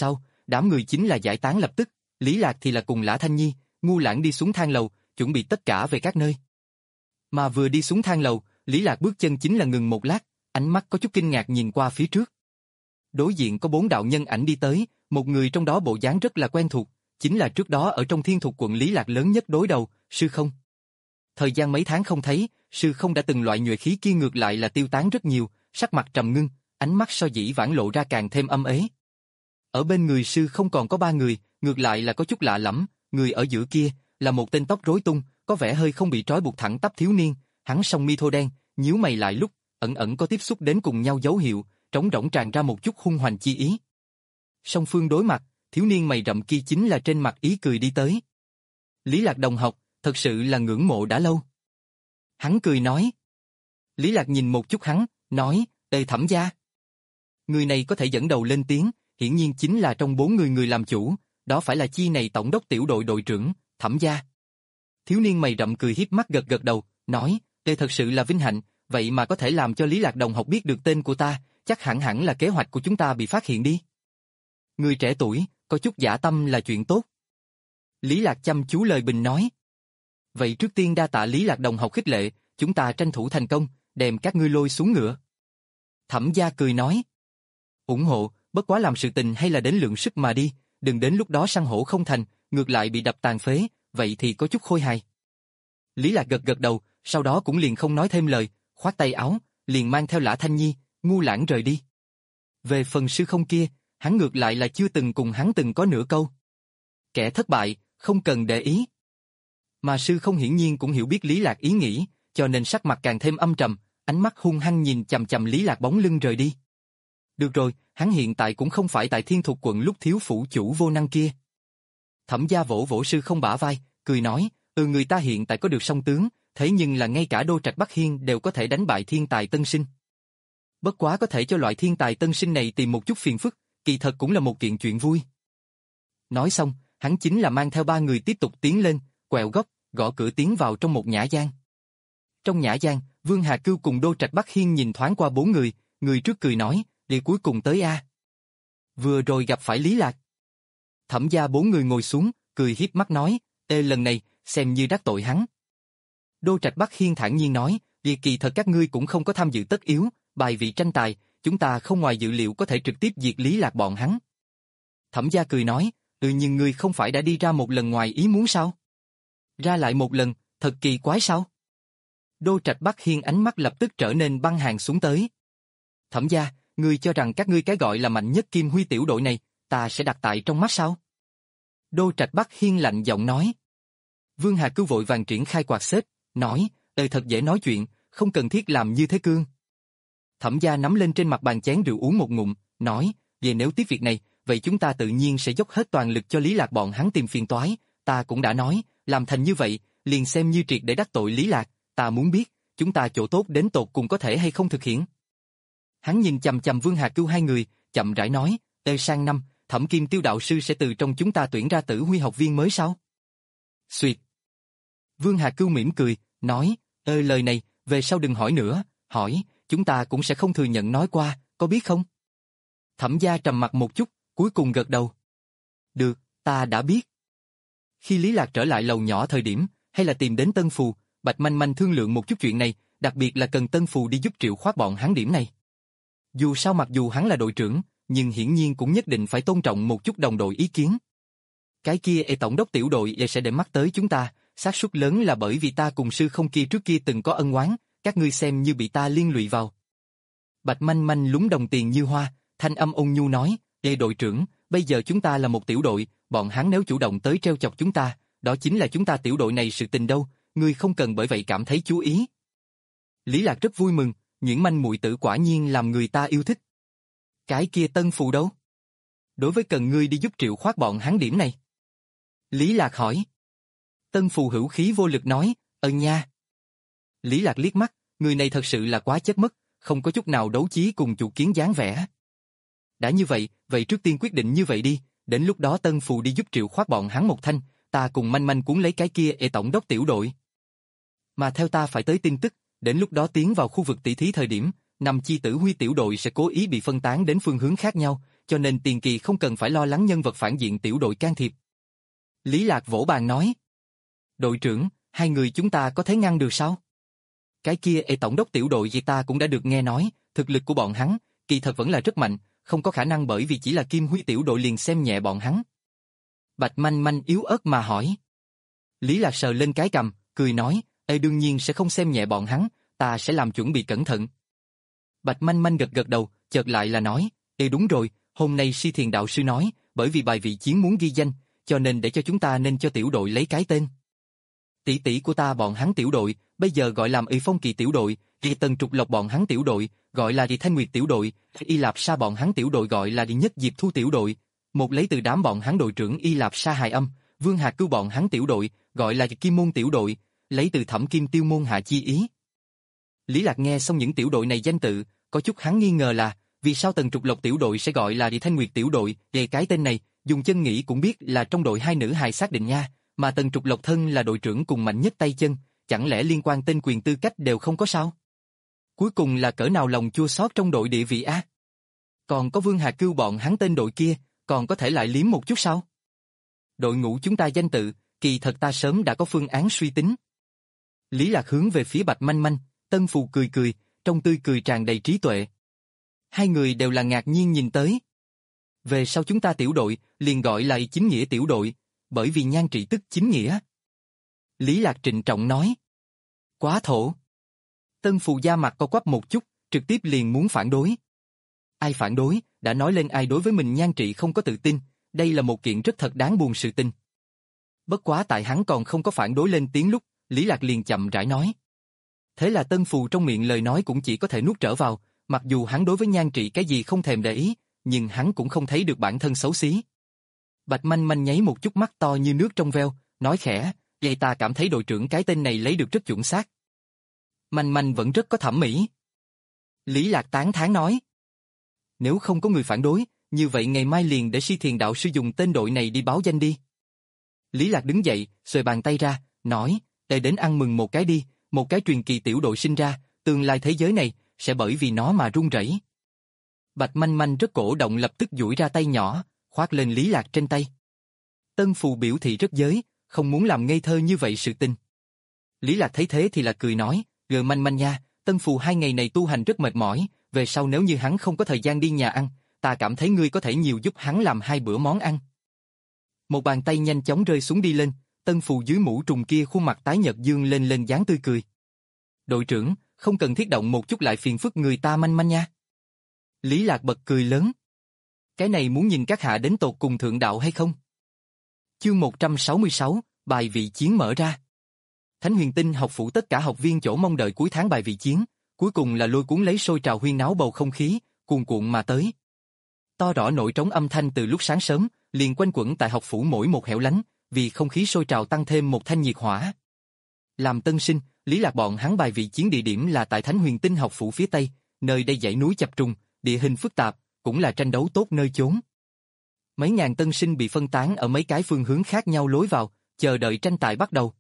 Đám người chính là giải tán lập tức, Lý Lạc thì là cùng Lã Thanh Nhi, Ngu Lãng đi xuống thang lầu, chuẩn bị tất cả về các nơi. Mà vừa đi xuống thang lầu, Lý Lạc bước chân chính là ngừng một lát, ánh mắt có chút kinh ngạc nhìn qua phía trước. Đối diện có bốn đạo nhân ảnh đi tới, một người trong đó bộ dáng rất là quen thuộc, chính là trước đó ở trong Thiên Thục quận Lý Lạc lớn nhất đối đầu, Sư Không. Thời gian mấy tháng không thấy, Sư Không đã từng loại nhuệ khí kia ngược lại là tiêu tán rất nhiều, sắc mặt trầm ngưng, ánh mắt so dĩ vãng lộ ra càng thêm âm ế. Ở bên người Sư Không còn có ba người, ngược lại là có chút lạ lẫm, người ở giữa kia là một tên tóc rối tung, có vẻ hơi không bị trói buộc thẳng tắp thiếu niên, hắn song mi thô đen, nhíu mày lại lúc, ẩn ẩn có tiếp xúc đến cùng nhau dấu hiệu, trống rỗng tràn ra một chút hung hoành chi ý. Song phương đối mặt, thiếu niên mày rậm kia chính là trên mặt ý cười đi tới. Lý Lạc đồng học, thật sự là ngưỡng mộ đã lâu. Hắn cười nói. Lý Lạc nhìn một chút hắn, nói, Ê Thẩm gia. Người này có thể dẫn đầu lên tiếng, hiển nhiên chính là trong bốn người người làm chủ, đó phải là chi này tổng đốc tiểu đội đội trưởng, Thẩm gia. Thiếu niên mày rậm cười hiếp mắt gật gật đầu, nói, Ê thật sự là vinh hạnh, vậy mà có thể làm cho Lý Lạc đồng học biết được tên của ta, chắc hẳn hẳn là kế hoạch của chúng ta bị phát hiện đi. Người trẻ tuổi, có chút dã tâm là chuyện tốt. Lý Lạc chăm chú lời bình nói. Vậy trước tiên đa tạ Lý Lạc đồng học khích lệ, chúng ta tranh thủ thành công, đem các ngươi lôi xuống ngựa. Thẩm gia cười nói. Ủng hộ, bất quá làm sự tình hay là đến lượng sức mà đi, đừng đến lúc đó săn hổ không thành, ngược lại bị đập tàn phế, vậy thì có chút khôi hài. Lý Lạc gật gật đầu, sau đó cũng liền không nói thêm lời, khoát tay áo, liền mang theo Lã Thanh Nhi, Ngu Lãng rời đi. Về phần Sư Không kia, hắn ngược lại là chưa từng cùng hắn từng có nửa câu. Kẻ thất bại, không cần để ý. Mà Sư Không hiển nhiên cũng hiểu biết Lý Lạc ý nghĩ, cho nên sắc mặt càng thêm âm trầm, ánh mắt hung hăng nhìn chằm chằm Lý Lạc bóng lưng rời đi. Được rồi, hắn hiện tại cũng không phải tại Thiên Thục quận lúc thiếu phủ chủ vô năng kia. Thẩm gia vỗ vỗ Sư Không bả vai, cười nói, ừ người ta hiện tại có được song tướng, thế nhưng là ngay cả Đô Trạch Bắc Hiên đều có thể đánh bại thiên tài tân sinh. Bất quá có thể cho loại thiên tài tân sinh này tìm một chút phiền phức, kỳ thật cũng là một kiện chuyện vui. Nói xong, hắn chính là mang theo ba người tiếp tục tiến lên, quẹo góc, gõ cửa tiến vào trong một nhã gian. Trong nhã gian, Vương Hà Cưu cùng Đô Trạch Bắc Hiên nhìn thoáng qua bốn người, người trước cười nói, đi cuối cùng tới a. Vừa rồi gặp phải Lý Lạc. Thẩm gia bốn người ngồi xuống, cười hiếp mắt nói, ê lần này, xem như đắc tội hắn. Đô Trạch Bắc Hiên thản nhiên nói, vì kỳ thật các ngươi cũng không có tham dự tất yếu, bài vị tranh tài, chúng ta không ngoài dự liệu có thể trực tiếp diệt Lý Lạc bọn hắn. Thẩm gia cười nói, ừ nhưng ngươi không phải đã đi ra một lần ngoài ý muốn sao? Ra lại một lần, thật kỳ quái sao? Đô Trạch Bắc Hiên ánh mắt lập tức trở nên băng hàng xuống tới. Thẩm gia, ngươi cho rằng các ngươi cái gọi là mạnh nhất Kim Huy tiểu đội này, ta sẽ đặt tại trong mắt sao? Đô Trạch Bắc Hiên lạnh giọng nói. Vương Hà Cưu vội vàng triển khai quạt xếp, nói, ê thật dễ nói chuyện, không cần thiết làm như thế cương. Thẩm gia nắm lên trên mặt bàn chén rượu uống một ngụm, nói, về nếu tiếp việc này, vậy chúng ta tự nhiên sẽ dốc hết toàn lực cho Lý Lạc bọn hắn tìm phiền toái, ta cũng đã nói, làm thành như vậy, liền xem như triệt để đắc tội Lý Lạc, ta muốn biết, chúng ta chỗ tốt đến tột cùng có thể hay không thực hiện. Hắn nhìn chằm chằm Vương Hà Cưu hai người, chậm rãi nói, ê sang năm, Thẩm Kim Tiêu đạo sư sẽ từ trong chúng ta tuyển ra Tử Huy học viên mới sao? Xuyệt. Vương Hà Cưu mỉm cười, nói, ê lời này, về sau đừng hỏi nữa, hỏi, chúng ta cũng sẽ không thừa nhận nói qua, có biết không? Thẩm gia trầm mặt một chút, cuối cùng gật đầu. Được, ta đã biết. Khi Lý Lạc trở lại lầu nhỏ thời điểm, hay là tìm đến Tân Phù, Bạch Manh Manh thương lượng một chút chuyện này, đặc biệt là cần Tân Phù đi giúp Triệu Khoát bọn hắn điểm này. Dù sao mặc dù hắn là đội trưởng, nhưng hiển nhiên cũng nhất định phải tôn trọng một chút đồng đội ý kiến. Cái kia e tổng đốc tiểu đội e sẽ để mắt tới chúng ta, xác suất lớn là bởi vì ta cùng Sư Không kia trước kia từng có ân oán, các ngươi xem như bị ta liên lụy vào. Bạch Manh Manh lúng đồng tiền như hoa, thanh âm ôn nhu nói, ê đội trưởng, bây giờ chúng ta là một tiểu đội, bọn hắn nếu chủ động tới treo chọc chúng ta, đó chính là chúng ta tiểu đội này sự tình đâu, ngươi không cần bởi vậy cảm thấy chú ý. Lý Lạc rất vui mừng, những manh muội tử quả nhiên làm người ta yêu thích. Cái kia Tân Phù đâu? Đối với cần ngươi đi giúp Triệu Khoát bọn hắn điểm này. Lý Lạc hỏi. Tân Phù hữu khí vô lực nói, ơn nha. Lý Lạc liếc mắt, người này thật sự là quá chất mất, không có chút nào đấu chí cùng chủ kiến dáng vẻ. Đã như vậy, vậy trước tiên quyết định như vậy đi, đến lúc đó Tân Phù đi giúp Triệu Khoát bọn hắn một thanh, ta cùng Manh Manh cuốn lấy cái kia e tổng đốc tiểu đội. Mà theo ta phải tới tin tức, đến lúc đó tiến vào khu vực tỷ thí thời điểm, năm chi Tử Huy tiểu đội sẽ cố ý bị phân tán đến phương hướng khác nhau, cho nên tiền kỳ không cần phải lo lắng nhân vật phản diện tiểu đội can thiệp. Lý Lạc vỗ bàn nói. Đội trưởng, hai người chúng ta có thể ngăn được sao? Cái kia ê tổng đốc tiểu đội gì ta cũng đã được nghe nói, thực lực của bọn hắn, kỳ thật vẫn là rất mạnh, không có khả năng bởi vì chỉ là Kim Huy tiểu đội liền xem nhẹ bọn hắn. Bạch Manh Manh yếu ớt mà hỏi. Lý Lạc sờ lên cái cằm, cười nói, ê đương nhiên sẽ không xem nhẹ bọn hắn, ta sẽ làm chuẩn bị cẩn thận. Bạch Manh Manh gật gật đầu, chợt lại là nói, ê đúng rồi, hôm nay Si Thiền đạo sư nói, bởi vì bài vị chiến muốn ghi danh, cho nên để cho chúng ta nên cho tiểu đội lấy cái tên. Tỷ tỷ của ta bọn hắn tiểu đội, bây giờ gọi làm Y Phong Kỳ tiểu đội, Y Tần Trục Lộc bọn hắn tiểu đội, gọi là đi Thanh Nguyệt tiểu đội, Y Lạp Sa bọn hắn tiểu đội gọi là đi Nhất Diệp Thu tiểu đội, một lấy từ đám bọn hắn đội trưởng Y Lạp Sa Hài Âm, Vương Hạc Cưu bọn hắn tiểu đội, gọi là Kim Môn tiểu đội, lấy từ Thẩm Kim Tiêu môn hạ chi ý. Lý Lạc nghe xong những tiểu đội này danh tự, có chút hắn nghi ngờ là, vì sao Tần Trục Lộc tiểu đội sẽ gọi là đi Thanh Nguyệt tiểu đội, về cái tên này, dùng chân nghĩ cũng biết là trong đội hai nữ hài xác định nha, mà Tần Trục Lộc thân là đội trưởng cùng mạnh nhất tay chân, chẳng lẽ liên quan tên quyền tư cách đều không có sao? Cuối cùng là cỡ nào lòng chua xót trong đội địa vị a? Còn có Vương Hà Cưu bọn hắn tên đội kia, còn có thể lại liếm một chút sao? Đội ngũ chúng ta danh tự, kỳ thật ta sớm đã có phương án suy tính. Lý Lạc hướng về phía Bạch Manh Manh, Tân Phù cười cười, trong tươi cười tràn đầy trí tuệ. Hai người đều là ngạc nhiên nhìn tới. Về sau chúng ta tiểu đội, liền gọi là Chính Nghĩa tiểu đội, bởi vì nhan trị tức chính nghĩa. Lý Lạc trịnh trọng nói. Quá thổ. Tân Phù da mặt co quắp một chút, trực tiếp liền muốn phản đối. Ai phản đối, đã nói lên ai đối với mình nhan trị không có tự tin, đây là một kiện rất thật đáng buồn sự tình. Bất quá tại hắn còn không có phản đối lên tiếng lúc, Lý Lạc liền chậm rãi nói. Thế là Tân Phù trong miệng lời nói cũng chỉ có thể nuốt trở vào, mặc dù hắn đối với nhan trị cái gì không thèm để ý, nhưng hắn cũng không thấy được bản thân xấu xí. Bạch Manh Manh nháy một chút mắt to như nước trong veo, nói khẽ, vậy ta cảm thấy đội trưởng cái tên này lấy được rất chuẩn xác. Manh Manh vẫn rất có thẩm mỹ. Lý Lạc tán thán nói. Nếu không có người phản đối, như vậy ngày mai liền để Si Thiền đạo sư dùng tên đội này đi báo danh đi. Lý Lạc đứng dậy, xuề bàn tay ra, nói, để đến ăn mừng một cái đi, một cái truyền kỳ tiểu đội sinh ra, tương lai thế giới này, sẽ bởi vì nó mà rung rẩy. Bạch Manh Manh rất cổ động lập tức duỗi ra tay nhỏ, khoác lên Lý Lạc trên tay. Tân Phù biểu thị rất giới, không muốn làm ngây thơ như vậy sự tình. Lý Lạc thấy thế thì là cười nói, gờ Manh Manh nha, Tân Phù hai ngày này tu hành rất mệt mỏi, về sau nếu như hắn không có thời gian đi nhà ăn, ta cảm thấy ngươi có thể nhiều giúp hắn làm hai bữa món ăn. Một bàn tay nhanh chóng rơi xuống đi lên, Tân Phù dưới mũ trùng kia khuôn mặt tái nhợt dương lên lên dáng tươi cười. Đội trưởng, không cần thiết động một chút lại phiền phức người ta Manh Manh nha. Lý Lạc bật cười lớn. Cái này muốn nhìn các hạ đến tột cùng thượng đạo hay không? Chương một trăm sáu mươi sáu, bài vị chiến mở ra. Thánh Huyền Tinh học phủ tất cả học viên chỗ mong đợi cuối tháng bài vị chiến, cuối cùng là lôi cuốn lấy sôi trào huyên náo bầu không khí, cuồn cuộn mà tới. To rõ nổi trống âm thanh từ lúc sáng sớm, liền quanh quẩn tại học phủ mỗi một hẻo lánh, vì không khí sôi trào tăng thêm một thanh nhiệt hỏa. Làm tân sinh, Lý Lạc bọn hắn bài vị chiến địa điểm là tại Thánh Huyền Tinh học phủ phía Tây, nơi đây dãy núi chập trùng, địa hình phức tạp, cũng là tranh đấu tốt nơi chốn. Mấy ngàn tân sinh bị phân tán ở mấy cái phương hướng khác nhau lối vào, chờ đợi tranh tài bắt đầu.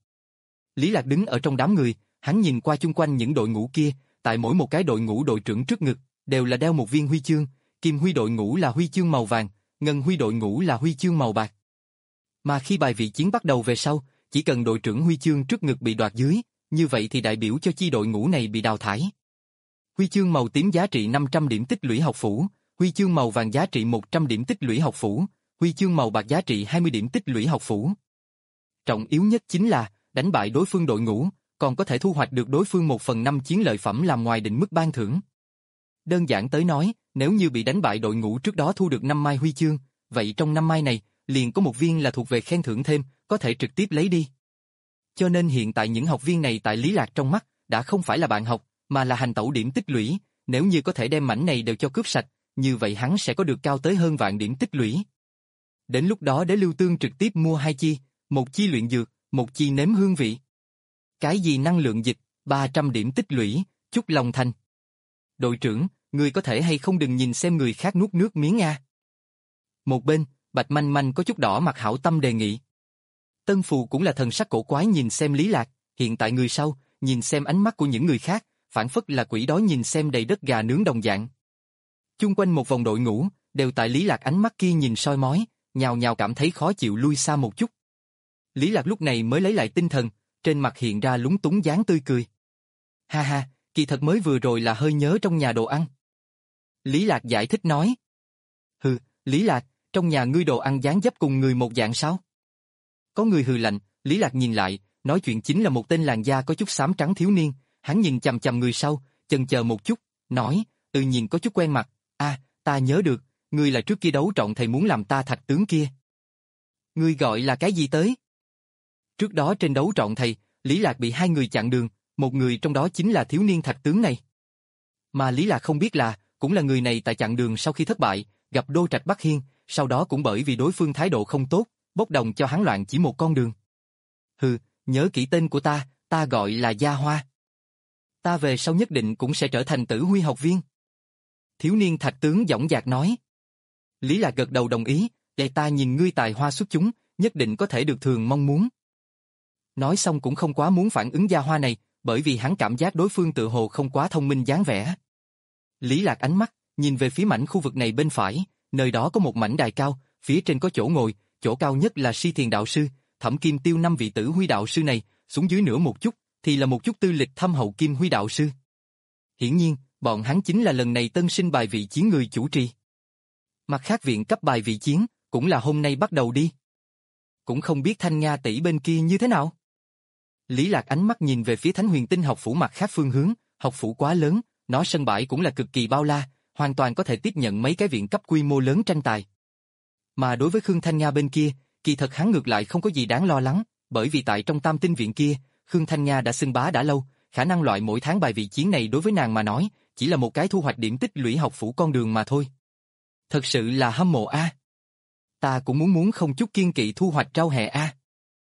Lý Lạc đứng ở trong đám người, hắn nhìn qua chung quanh những đội ngũ kia, tại mỗi một cái đội ngũ đội trưởng trước ngực, đều là đeo một viên huy chương, Kim Huy đội ngũ là huy chương màu vàng, Ngân Huy đội ngũ là huy chương màu bạc. Mà khi bài vị chiến bắt đầu về sau, chỉ cần đội trưởng huy chương trước ngực bị đoạt dưới, như vậy thì đại biểu cho chi đội ngũ này bị đào thải. Huy chương màu tím giá trị năm trăm điểm tích lũy học phủ, huy chương màu vàng giá trị một trăm điểm tích lũy học phủ, huy chương màu bạc giá trị hai mươi điểm tích lũy học phủ. Trọng yếu nhất chính là, đánh bại đối phương đội ngũ, còn có thể thu hoạch được đối phương một phần năm chiến lợi phẩm làm ngoài định mức ban thưởng. Đơn giản tới nói, nếu như bị đánh bại đội ngũ trước đó thu được năm mai huy chương, vậy trong năm mai này, liền có một viên là thuộc về khen thưởng thêm, có thể trực tiếp lấy đi. Cho nên hiện tại những học viên này tại Lý Lạc trong mắt, đã không phải là bạn học, mà là hành tẩu điểm tích lũy, nếu như có thể đem mảnh này đều cho cướp sạch, như vậy hắn sẽ có được cao tới hơn vạn điểm tích lũy. Đến lúc đó Đế Lưu Tương trực tiếp mua hai chi, một chi luyện dược, một chi nếm hương vị. Cái gì năng lượng dịch, ba trăm điểm tích lũy, chúc lòng thành. Đội trưởng, người có thể hay không đừng nhìn xem người khác nuốt nước miếng a. Một bên, Bạch Manh Manh có chút đỏ mặt hảo tâm đề nghị. Tân Phù cũng là thần sắc cổ quái nhìn xem Lý Lạc, hiện tại người sau, nhìn xem ánh mắt của những người khác, phản phất là quỷ đói nhìn xem đầy đất gà nướng đồng dạng. Chung quanh một vòng đội ngũ, đều tại Lý Lạc ánh mắt kia nhìn soi mói, nhào nhào cảm thấy khó chịu lui xa một chút. Lý Lạc lúc này mới lấy lại tinh thần, trên mặt hiện ra lúng túng dáng tươi cười. Ha ha, kỳ thật mới vừa rồi là hơi nhớ trong nhà đồ ăn. Lý Lạc giải thích nói. Hừ, Lý Lạc, trong nhà ngươi đồ ăn dáng dấp cùng người một dạng sao? Có người hừ lạnh, Lý Lạc nhìn lại, nói chuyện chính là một tên làn da có chút xám trắng thiếu niên, hắn nhìn chằm chằm người sau, chần chờ một chút, nói, tự nhiên có chút quen mặt, a, à, ta nhớ được, ngươi là trước kia đấu trọng thầy muốn làm ta thạch tướng kia. Ngươi gọi là cái gì tới? Trước đó trên đấu trọng thầy, Lý Lạc bị hai người chặn đường, một người trong đó chính là thiếu niên thạch tướng này. Mà Lý Lạc không biết là, cũng là người này tại chặn đường sau khi thất bại, gặp Đô Trạch Bắc Hiên, sau đó cũng bởi vì đối phương thái độ không tốt, bốc đồng cho hắn loạn chỉ một con đường. Hừ, nhớ kỹ tên của ta, ta gọi là Gia Hoa. Ta về sau nhất định cũng sẽ trở thành Tử Huy học viên. Thiếu niên thạch tướng dõng dạc nói. Lý Lạc gật đầu đồng ý, để ta nhìn ngươi tài hoa xuất chúng, nhất định có thể được thường mong muốn. Nói xong cũng không quá muốn phản ứng Gia Hoa này, bởi vì hắn cảm giác đối phương tự hồ không quá thông minh dáng vẻ. Lý Lạc ánh mắt, nhìn về phía mảnh khu vực này bên phải, nơi đó có một mảnh đài cao, phía trên có chỗ ngồi, chỗ cao nhất là Si Thiền đạo sư, Thẩm Kim Tiêu năm vị Tử Huy đạo sư này, xuống dưới nữa một chút, thì là một chút tư lịch thâm hậu Kim Huy đạo sư. Hiển nhiên, bọn hắn chính là lần này tân sinh bài vị chiến người chủ trì. Mặt khác viện cấp bài vị chiến, cũng là hôm nay bắt đầu đi. Cũng không biết Thanh Nga tỷ bên kia như thế nào. Lý Lạc ánh mắt nhìn về phía Thánh Huyền Tinh học phủ mặt khác phương hướng, học phủ quá lớn, nó sân bãi cũng là cực kỳ bao la, hoàn toàn có thể tiếp nhận mấy cái viện cấp quy mô lớn tranh tài. Mà đối với Khương Thanh Nga bên kia, kỳ thật hắn ngược lại không có gì đáng lo lắng, bởi vì tại trong Tam Tinh viện kia, Khương Thanh Nga đã xưng bá đã lâu, khả năng loại mỗi tháng bài vị chiến này đối với nàng mà nói, chỉ là một cái thu hoạch điểm tích lũy học phủ con đường mà thôi. Thật sự là hâm mộ a. Ta cũng muốn muốn không chút kiên kỵ thu hoạch rau hẹ a.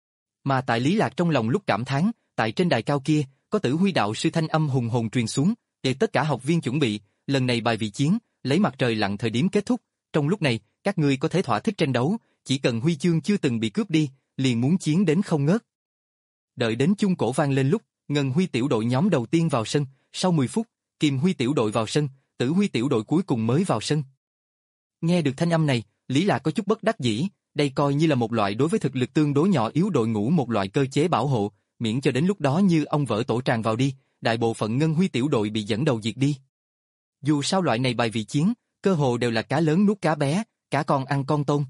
Mà tại Lý Lạc trong lòng lúc cảm thán, tại trên đài cao kia, có Tử Huy đạo sư thanh âm hùng hồn truyền xuống, để tất cả học viên chuẩn bị, lần này bài vị chiến, lấy mặt trời lặn thời điểm kết thúc, trong lúc này, các ngươi có thể thỏa thích tranh đấu, chỉ cần huy chương chưa từng bị cướp đi, liền muốn chiến đến không ngớt. Đợi đến chuông cổ vang lên lúc, Ngân Huy tiểu đội nhóm đầu tiên vào sân, sau mười phút, Kim Huy tiểu đội vào sân, Tử Huy tiểu đội cuối cùng mới vào sân. Nghe được thanh âm này, Lý Lạc có chút bất đắc dĩ, đây coi như là một loại đối với thực lực tương đối nhỏ yếu đội ngũ một loại cơ chế bảo hộ, miễn cho đến lúc đó như ông vỡ tổ tràn vào đi, đại bộ phận Ngân Huy tiểu đội bị dẫn đầu diệt đi. Dù sao loại này bài vị chiến, cơ hồ đều là cá lớn nuốt cá bé, cá con ăn con tôm.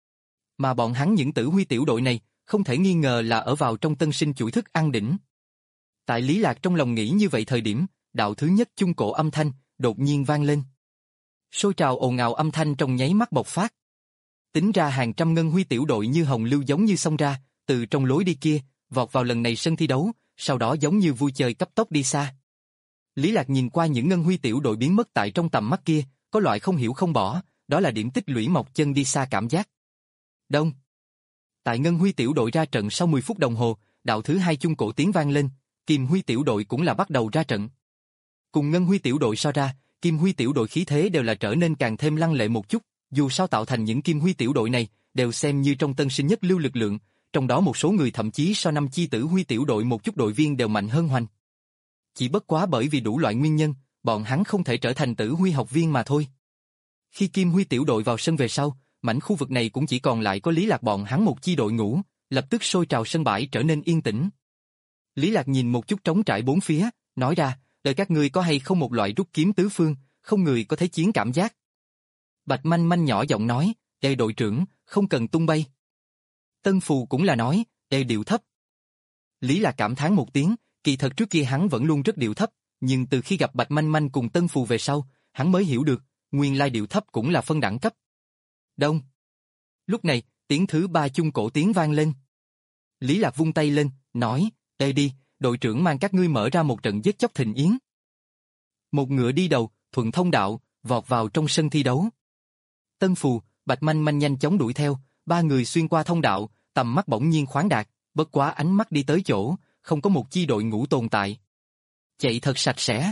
Mà bọn hắn những Tử Huy tiểu đội này, không thể nghi ngờ là ở vào trong tân sinh chuỗi thức ăn đỉnh. Tại Lý Lạc trong lòng nghĩ như vậy thời điểm, đạo thứ nhất chung cổ âm thanh, đột nhiên vang lên. Sôi trào ồn ào âm thanh trong nháy mắt bộc phát. Tính ra hàng trăm Ngân Huy tiểu đội như hồng lưu giống như xông ra, từ trong lối đi kia, vọt vào lần này sân thi đấu, sau đó giống như vui chơi cấp tốc đi xa. Lý Lạc nhìn qua những Ngân Huy tiểu đội biến mất tại trong tầm mắt kia, có loại không hiểu không bỏ, đó là điểm tích lũy mọc chân đi xa cảm giác. Đông. Tại Ngân Huy tiểu đội ra trận sau mười phút đồng hồ, đạo thứ hai chung cổ tiếng vang lên, Kim Huy tiểu đội cũng là bắt đầu ra trận. Cùng Ngân Huy tiểu đội so ra, Kim Huy tiểu đội khí thế đều là trở nên càng thêm lăng lệ một chút, dù sao tạo thành những Kim Huy tiểu đội này, đều xem như trong tân sinh nhất lưu lực lượng, trong đó một số người thậm chí so năm chi Tử Huy tiểu đội một chút đội viên đều mạnh hơn hoành. Chỉ bất quá bởi vì đủ loại nguyên nhân, bọn hắn không thể trở thành Tử Huy học viên mà thôi. Khi Kim Huy tiểu đội vào sân về sau, mảnh khu vực này cũng chỉ còn lại có Lý Lạc bọn hắn một chi đội ngũ, lập tức sôi trào sân bãi trở nên yên tĩnh. Lý Lạc nhìn một chút trống trải bốn phía, nói ra, đời các ngươi có hay không một loại rút kiếm tứ phương, không người có thấy chiến cảm giác. Bạch Manh Manh nhỏ giọng nói, "Ê đội trưởng, không cần tung bay." Tân Phù cũng là nói, "Ê điệu thấp." Lý Lạc cảm thán một tiếng, kỳ thật trước kia hắn vẫn luôn rất điệu thấp, nhưng từ khi gặp Bạch Manh Manh cùng Tân Phù về sau, hắn mới hiểu được, nguyên lai điệu thấp cũng là phân đẳng cấp. Đông. Lúc này, tiếng thứ ba chung cổ tiếng vang lên. Lý Lạc vung tay lên, nói, "Ê đi, đội trưởng mang các ngươi mở ra một trận giết chóc thịnh yến." Một ngựa đi đầu, thuận thông đạo, vọt vào trong sân thi đấu. Tân Phù, Bạch Manh Manh nhanh chóng đuổi theo, ba người xuyên qua thông đạo, tầm mắt bỗng nhiên khoáng đạt, bất quá ánh mắt đi tới chỗ, không có một chi đội ngũ tồn tại. Chạy thật sạch sẽ.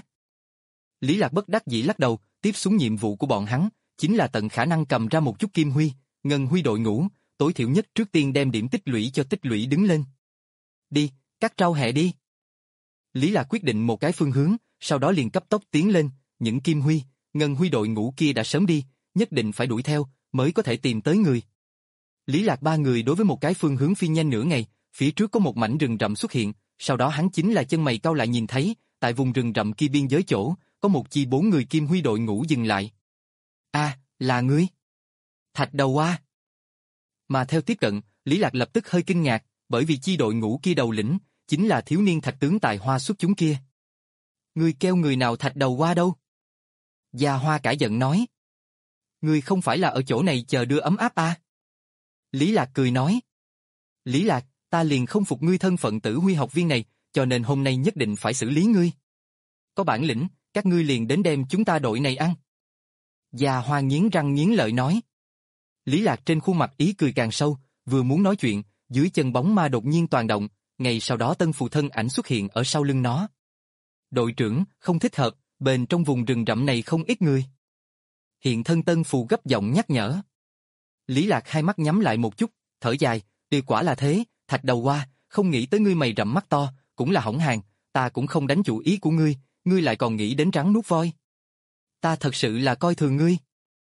Lý Lạc bất đắc dĩ lắc đầu, tiếp xuống nhiệm vụ của bọn hắn, chính là tận khả năng cầm ra một chút Kim Huy, Ngân Huy đội ngũ, tối thiểu nhất trước tiên đem điểm tích lũy cho tích lũy đứng lên. Đi, cắt rau hẹ đi. Lý Lạc quyết định một cái phương hướng, sau đó liền cấp tốc tiến lên, những Kim Huy, Ngân Huy đội ngũ kia đã sớm đi, nhất định phải đuổi theo, mới có thể tìm tới người. Lý Lạc ba người đối với một cái phương hướng phi nhanh nửa ngày, phía trước có một mảnh rừng rậm xuất hiện, sau đó hắn chính là chân mày cau lại nhìn thấy, tại vùng rừng rậm kia biên giới chỗ, có một chi bốn người Kim Huy đội ngũ dừng lại. A, à, là ngươi? Thạch Đầu Hoa. Mà theo tiếp cận, Lý Lạc lập tức hơi kinh ngạc, bởi vì chi đội ngũ kia đầu lĩnh, chính là thiếu niên thạch tướng tài hoa xuất chúng kia. Ngươi kêu người nào Thạch Đầu Hoa đâu? Gia Hoa cả giận nói. Ngươi không phải là ở chỗ này chờ đưa ấm áp à? Lý Lạc cười nói. Lý Lạc, ta liền không phục ngươi thân phận tử huy học viên này, cho nên hôm nay nhất định phải xử lý ngươi. Có bản lĩnh, các ngươi liền đến đem chúng ta đội này ăn. Gia Hoa nghiến răng nghiến lợi nói. Lý Lạc trên khuôn mặt ý cười càng sâu, vừa muốn nói chuyện, dưới chân bóng ma đột nhiên toàn động, ngay sau đó tân phù thân ảnh xuất hiện ở sau lưng nó. Đội trưởng, không thích hợp, bên trong vùng rừng rậm này không ít người. Hiện thân tân phù gấp giọng nhắc nhở. Lý Lạc hai mắt nhắm lại một chút, thở dài, điều quả là thế, Thạch Đầu Hoa, không nghĩ tới ngươi mày rậm mắt to, cũng là hỏng hàng, ta cũng không đánh chủ ý của ngươi, ngươi lại còn nghĩ đến rắn nuốt voi. Ta thật sự là coi thường ngươi.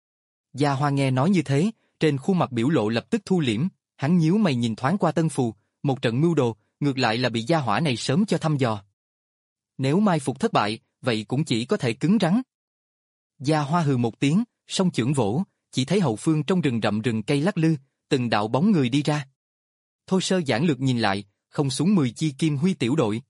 Gia Hoa nghe nói như thế, trên khuôn mặt biểu lộ lập tức thu liễm, hắn nhíu mày nhìn thoáng qua tân phù, một trận mưu đồ, ngược lại là bị gia hỏa này sớm cho thăm dò. Nếu mai phục thất bại, vậy cũng chỉ có thể cứng rắn. Gia Hoa hừ một tiếng, song chưởng vỗ, chỉ thấy hậu phương trong rừng rậm rừng cây lắc lư, từng đạo bóng người đi ra. Thô sơ giản lược nhìn lại, không xuống mười chi Kim Huy tiểu đội.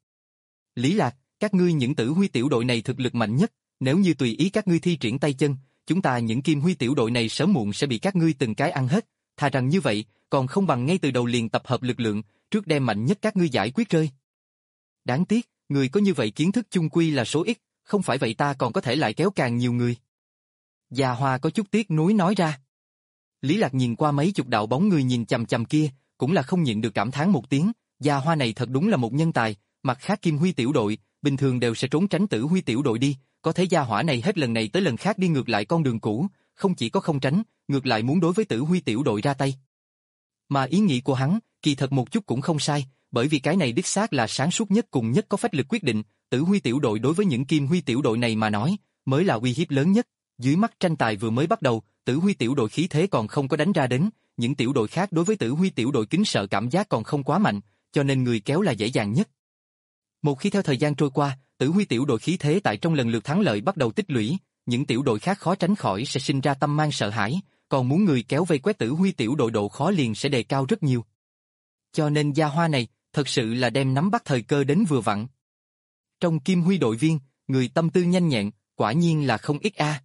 Lý Lạc, các ngươi những tử huy tiểu đội này thực lực mạnh nhất, nếu như tùy ý các ngươi thi triển tay chân, chúng ta những Kim Huy tiểu đội này sớm muộn sẽ bị các ngươi từng cái ăn hết, thà rằng như vậy, còn không bằng ngay từ đầu liền tập hợp lực lượng, trước đem mạnh nhất các ngươi giải quyết rơi. Đáng tiếc, người có như vậy kiến thức chung quy là số ít, không phải vậy ta còn có thể lại kéo càng nhiều người. Gia Hoa có chút tiếc nuối nói ra. Lý Lạc nhìn qua mấy chục đạo bóng người nhìn chằm chằm kia, cũng là không nhịn được cảm thán một tiếng, Gia Hoa này thật đúng là một nhân tài, mặt khác Kim Huy tiểu đội, bình thường đều sẽ trốn tránh tử huy tiểu đội đi, có thể gia hỏa này hết lần này tới lần khác đi ngược lại con đường cũ, không chỉ có không tránh, ngược lại muốn đối với tử huy tiểu đội ra tay. Mà ý nghĩ của hắn, kỳ thật một chút cũng không sai, bởi vì cái này đích xác là sáng suốt nhất cùng nhất có phách lực quyết định, tử huy tiểu đội đối với những Kim Huy tiểu đội này mà nói, mới là uy hiếp lớn nhất. Dưới mắt tranh tài vừa mới bắt đầu, tử huy tiểu đội khí thế còn không có đánh ra đến, những tiểu đội khác đối với tử huy tiểu đội kính sợ cảm giác còn không quá mạnh, cho nên người kéo là dễ dàng nhất. Một khi theo thời gian trôi qua, tử huy tiểu đội khí thế tại trong lần lượt thắng lợi bắt đầu tích lũy, những tiểu đội khác khó tránh khỏi sẽ sinh ra tâm mang sợ hãi, còn muốn người kéo vây quét tử huy tiểu đội độ khó liền sẽ đề cao rất nhiều. Cho nên Gia Hoa này, thật sự là đem nắm bắt thời cơ đến vừa vặn. Trong Kim Huy đội viên, người tâm tư nhanh nhẹn, quả nhiên là không ít a.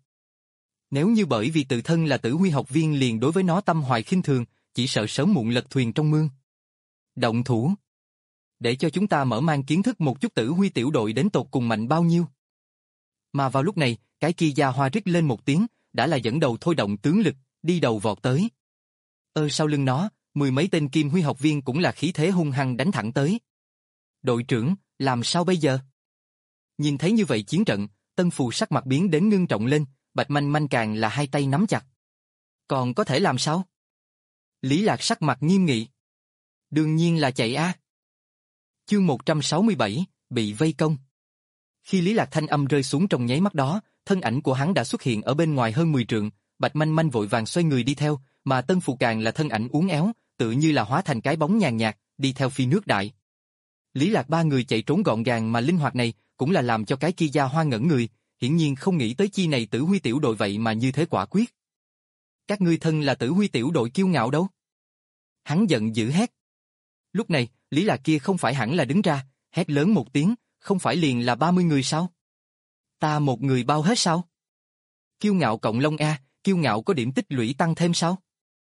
Nếu như bởi vì tự thân là tử huy học viên liền đối với nó tâm hoài khinh thường, chỉ sợ sớm muộn lật thuyền trong mương. Động thủ. Để cho chúng ta mở mang kiến thức một chút tử huy tiểu đội đến tột cùng mạnh bao nhiêu. Mà vào lúc này, cái kia Gia Hoa rít lên một tiếng, đã là dẫn đầu thôi động tướng lực, đi đầu vọt tới. Ơ sau lưng nó, mười mấy tên Kim Huy học viên cũng là khí thế hung hăng đánh thẳng tới. Đội trưởng, làm sao bây giờ? Nhìn thấy như vậy chiến trận, Tân Phù sắc mặt biến đến ngưng trọng lên, Bạch Manh Manh càng là hai tay nắm chặt. Còn có thể làm sao? Lý Lạc sắc mặt nghiêm nghị. Đương nhiên là chạy a. Chương một trăm sáu mươi bảy, bị vây công. Khi Lý Lạc thanh âm rơi xuống trong nháy mắt đó, thân ảnh của hắn đã xuất hiện ở bên ngoài hơn mười trượng, Bạch Manh Manh vội vàng xoay người đi theo, mà Tân Phù càng là thân ảnh uốn éo, tự như là hóa thành cái bóng nhàn nhạt, đi theo phi nước đại. Lý Lạc ba người chạy trốn gọn gàng mà linh hoạt này, cũng là làm cho cái kia Gia Hoa ngẩn người, hiển nhiên không nghĩ tới chi này tử huy tiểu đội vậy mà như thế quả quyết. Các ngươi thân là tử huy tiểu đội kiêu ngạo đâu? Hắn giận dữ hét. Lúc này, Lý Lạc kia không phải hẳn là đứng ra, hét lớn một tiếng, không phải liền là ba mươi người sao? Ta một người bao hết sao? Kiêu ngạo cộng lông a, kiêu ngạo có điểm tích lũy tăng thêm sao?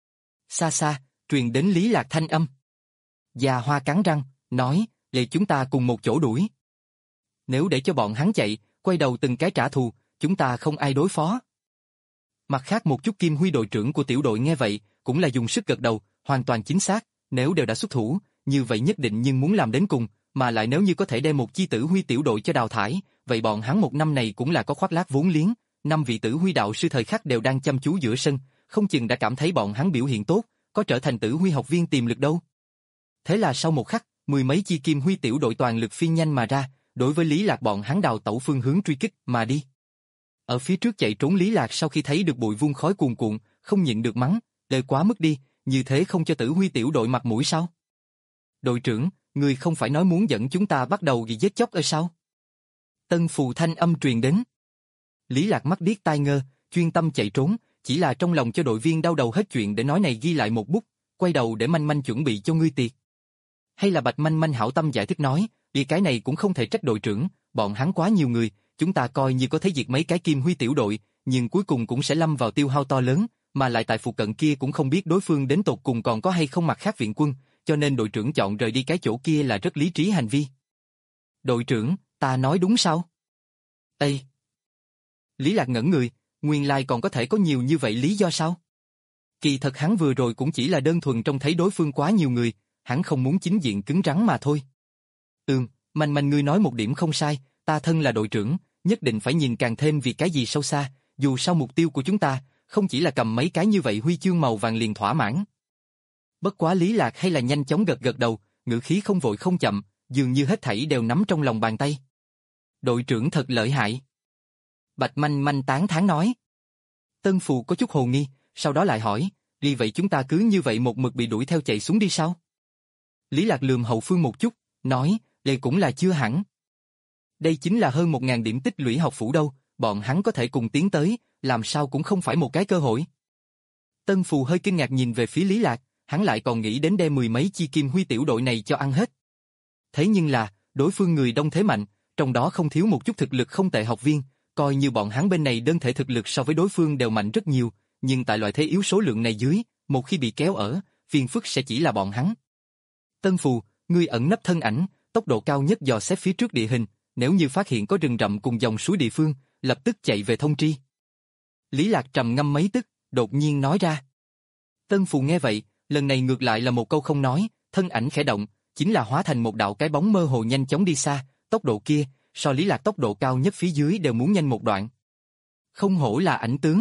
Xa xa, truyền đến Lý Lạc thanh âm. Gia Hoa cắn răng, nói, để chúng ta cùng một chỗ đuổi. Nếu để cho bọn hắn chạy, quay đầu từng cái trả thù, chúng ta không ai đối phó. Mặt khác một chút Kim Huy đội trưởng của tiểu đội nghe vậy, cũng là dùng sức gật đầu, hoàn toàn chính xác, nếu đều đã xuất thủ, như vậy nhất định nhưng muốn làm đến cùng, mà lại nếu như có thể đem một chi tử huy tiểu đội cho đào thải, vậy bọn hắn một năm này cũng là có khoác lác vốn liếng, năm vị tử huy đạo sư thời khắc đều đang chăm chú giữa sân, không chừng đã cảm thấy bọn hắn biểu hiện tốt, có trở thành tử huy học viên tiềm lực đâu. Thế là sau một khắc, mười mấy chi Kim Huy tiểu đội toàn lực phi nhanh mà ra, đối với Lý Lạc bọn hắn đào tẩu phương hướng truy kích mà đi. Ở phía trước chạy trốn Lý Lạc sau khi thấy được bụi vuông khói cuồn cuộn, không nhịn được mắng, đời quá mức đi, như thế không cho Tử Huy tiểu đội mặt mũi sao? Đội trưởng, người không phải nói muốn dẫn chúng ta bắt đầu giết chóc ở sao? Tân phù thanh âm truyền đến. Lý Lạc mắt điếc tai ngơ, chuyên tâm chạy trốn, chỉ là trong lòng cho đội viên đau đầu hết chuyện để nói này ghi lại một bút, quay đầu để manh manh chuẩn bị cho ngươi tiệc. Hay là Bạch manh manh hảo tâm giải thích nói, vì cái này cũng không thể trách đội trưởng, bọn hắn quá nhiều người, chúng ta coi như có thể diệt mấy cái Kim Huy tiểu đội, nhưng cuối cùng cũng sẽ lâm vào tiêu hao to lớn, mà lại tại phụ cận kia cũng không biết đối phương đến tột cùng còn có hay không mặt khác viện quân, cho nên đội trưởng chọn rời đi cái chỗ kia là rất lý trí hành vi. Đội trưởng, ta nói đúng sao? Ê! Lý Lạc ngẩn người, nguyên lai còn có thể có nhiều như vậy lý do sao? Kỳ thật hắn vừa rồi cũng chỉ là đơn thuần trông thấy đối phương quá nhiều người, hắn không muốn chính diện cứng rắn mà thôi. Ừm, manh manh ngươi nói một điểm không sai, ta thân là đội trưởng, nhất định phải nhìn càng thêm vì cái gì sâu xa, dù sao mục tiêu của chúng ta, không chỉ là cầm mấy cái như vậy huy chương màu vàng liền thỏa mãn. Bất quá Lý Lạc hay là nhanh chóng gật gật đầu, ngữ khí không vội không chậm, dường như hết thảy đều nắm trong lòng bàn tay. Đội trưởng thật lợi hại. Bạch manh manh tán thán nói. Tân Phù có chút hồ nghi, sau đó lại hỏi, vì vậy chúng ta cứ như vậy một mực bị đuổi theo chạy xuống đi sao? Lý Lạc lườm hậu phương một chút, nói, đây cũng là chưa hẳn. Đây chính là hơn một ngàn điểm tích lũy học phủ đâu, bọn hắn có thể cùng tiến tới, làm sao cũng không phải một cái cơ hội. Tân Phù hơi kinh ngạc nhìn về phía Lý Lạc, hắn lại còn nghĩ đến đem mười mấy chi Kim Huy tiểu đội này cho ăn hết. Thế nhưng là, đối phương người đông thế mạnh, trong đó không thiếu một chút thực lực không tệ học viên, coi như bọn hắn bên này đơn thể thực lực so với đối phương đều mạnh rất nhiều, nhưng tại loại thế yếu số lượng này dưới, một khi bị kéo ở, phiền phức sẽ chỉ là bọn hắn. Tân Phù, ngươi ẩn nấp thân ảnh, tốc độ cao nhất dò xét phía trước địa hình, nếu như phát hiện có rừng rậm cùng dòng suối địa phương, lập tức chạy về thông tri. Lý Lạc trầm ngâm mấy tức, đột nhiên nói ra. Tân Phù nghe vậy, lần này ngược lại là một câu không nói, thân ảnh khẽ động, chính là hóa thành một đạo cái bóng mơ hồ nhanh chóng đi xa, tốc độ kia, so Lý Lạc tốc độ cao nhất phía dưới đều muốn nhanh một đoạn. Không hổ là ảnh tướng.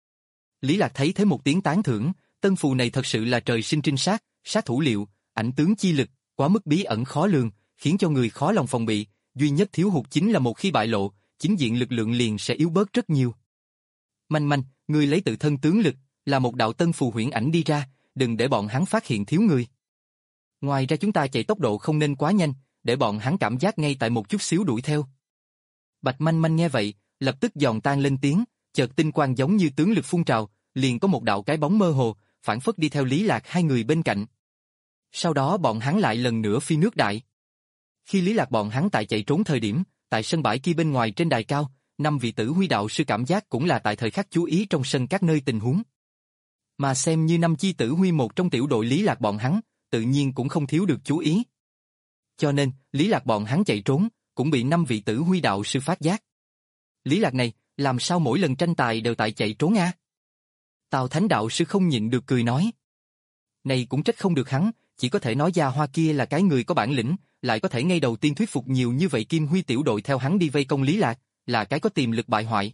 Lý Lạc thấy thế một tiếng tán thưởng, Tân Phù này thật sự là trời sinh trinh sát, sát thủ liệu, ảnh tướng chi lực, quá mức bí ẩn khó lường, khiến cho người khó lòng phòng bị, duy nhất thiếu hụt chính là một khi bại lộ, chính diện lực lượng liền sẽ yếu bớt rất nhiều. Manh manh, ngươi lấy tự thân tướng lực, là một đạo Tân Phù huyễn ảnh đi ra, đừng để bọn hắn phát hiện thiếu người. Ngoài ra chúng ta chạy tốc độ không nên quá nhanh, để bọn hắn cảm giác ngay tại một chút xíu đuổi theo. Bạch manh manh nghe vậy, lập tức giòn tan lên tiếng, chợt tinh quang giống như tướng lực phun trào, liền có một đạo cái bóng mơ hồ, phản phất đi theo Lý Lạc hai người bên cạnh. Sau đó bọn hắn lại lần nữa phi nước đại. Khi Lý Lạc bọn hắn tại chạy trốn thời điểm, tại sân bãi kia bên ngoài trên đài cao, năm vị Tử Huy đạo sư cảm giác cũng là tại thời khắc chú ý trong sân các nơi tình huống. Mà xem như năm chi Tử Huy một trong tiểu đội Lý Lạc bọn hắn, tự nhiên cũng không thiếu được chú ý. Cho nên, Lý Lạc bọn hắn chạy trốn, cũng bị năm vị Tử Huy đạo sư phát giác. Lý Lạc này, làm sao mỗi lần tranh tài đều tại chạy trốn a? Tào Thánh đạo sư không nhịn được cười nói. Này cũng trách không được hắn, chỉ có thể nói Gia Hoa kia là cái người có bản lĩnh, lại có thể ngay đầu tiên thuyết phục nhiều như vậy Kim Huy tiểu đội theo hắn đi vây công Lý Lạc, là cái có tiềm lực bại hoại.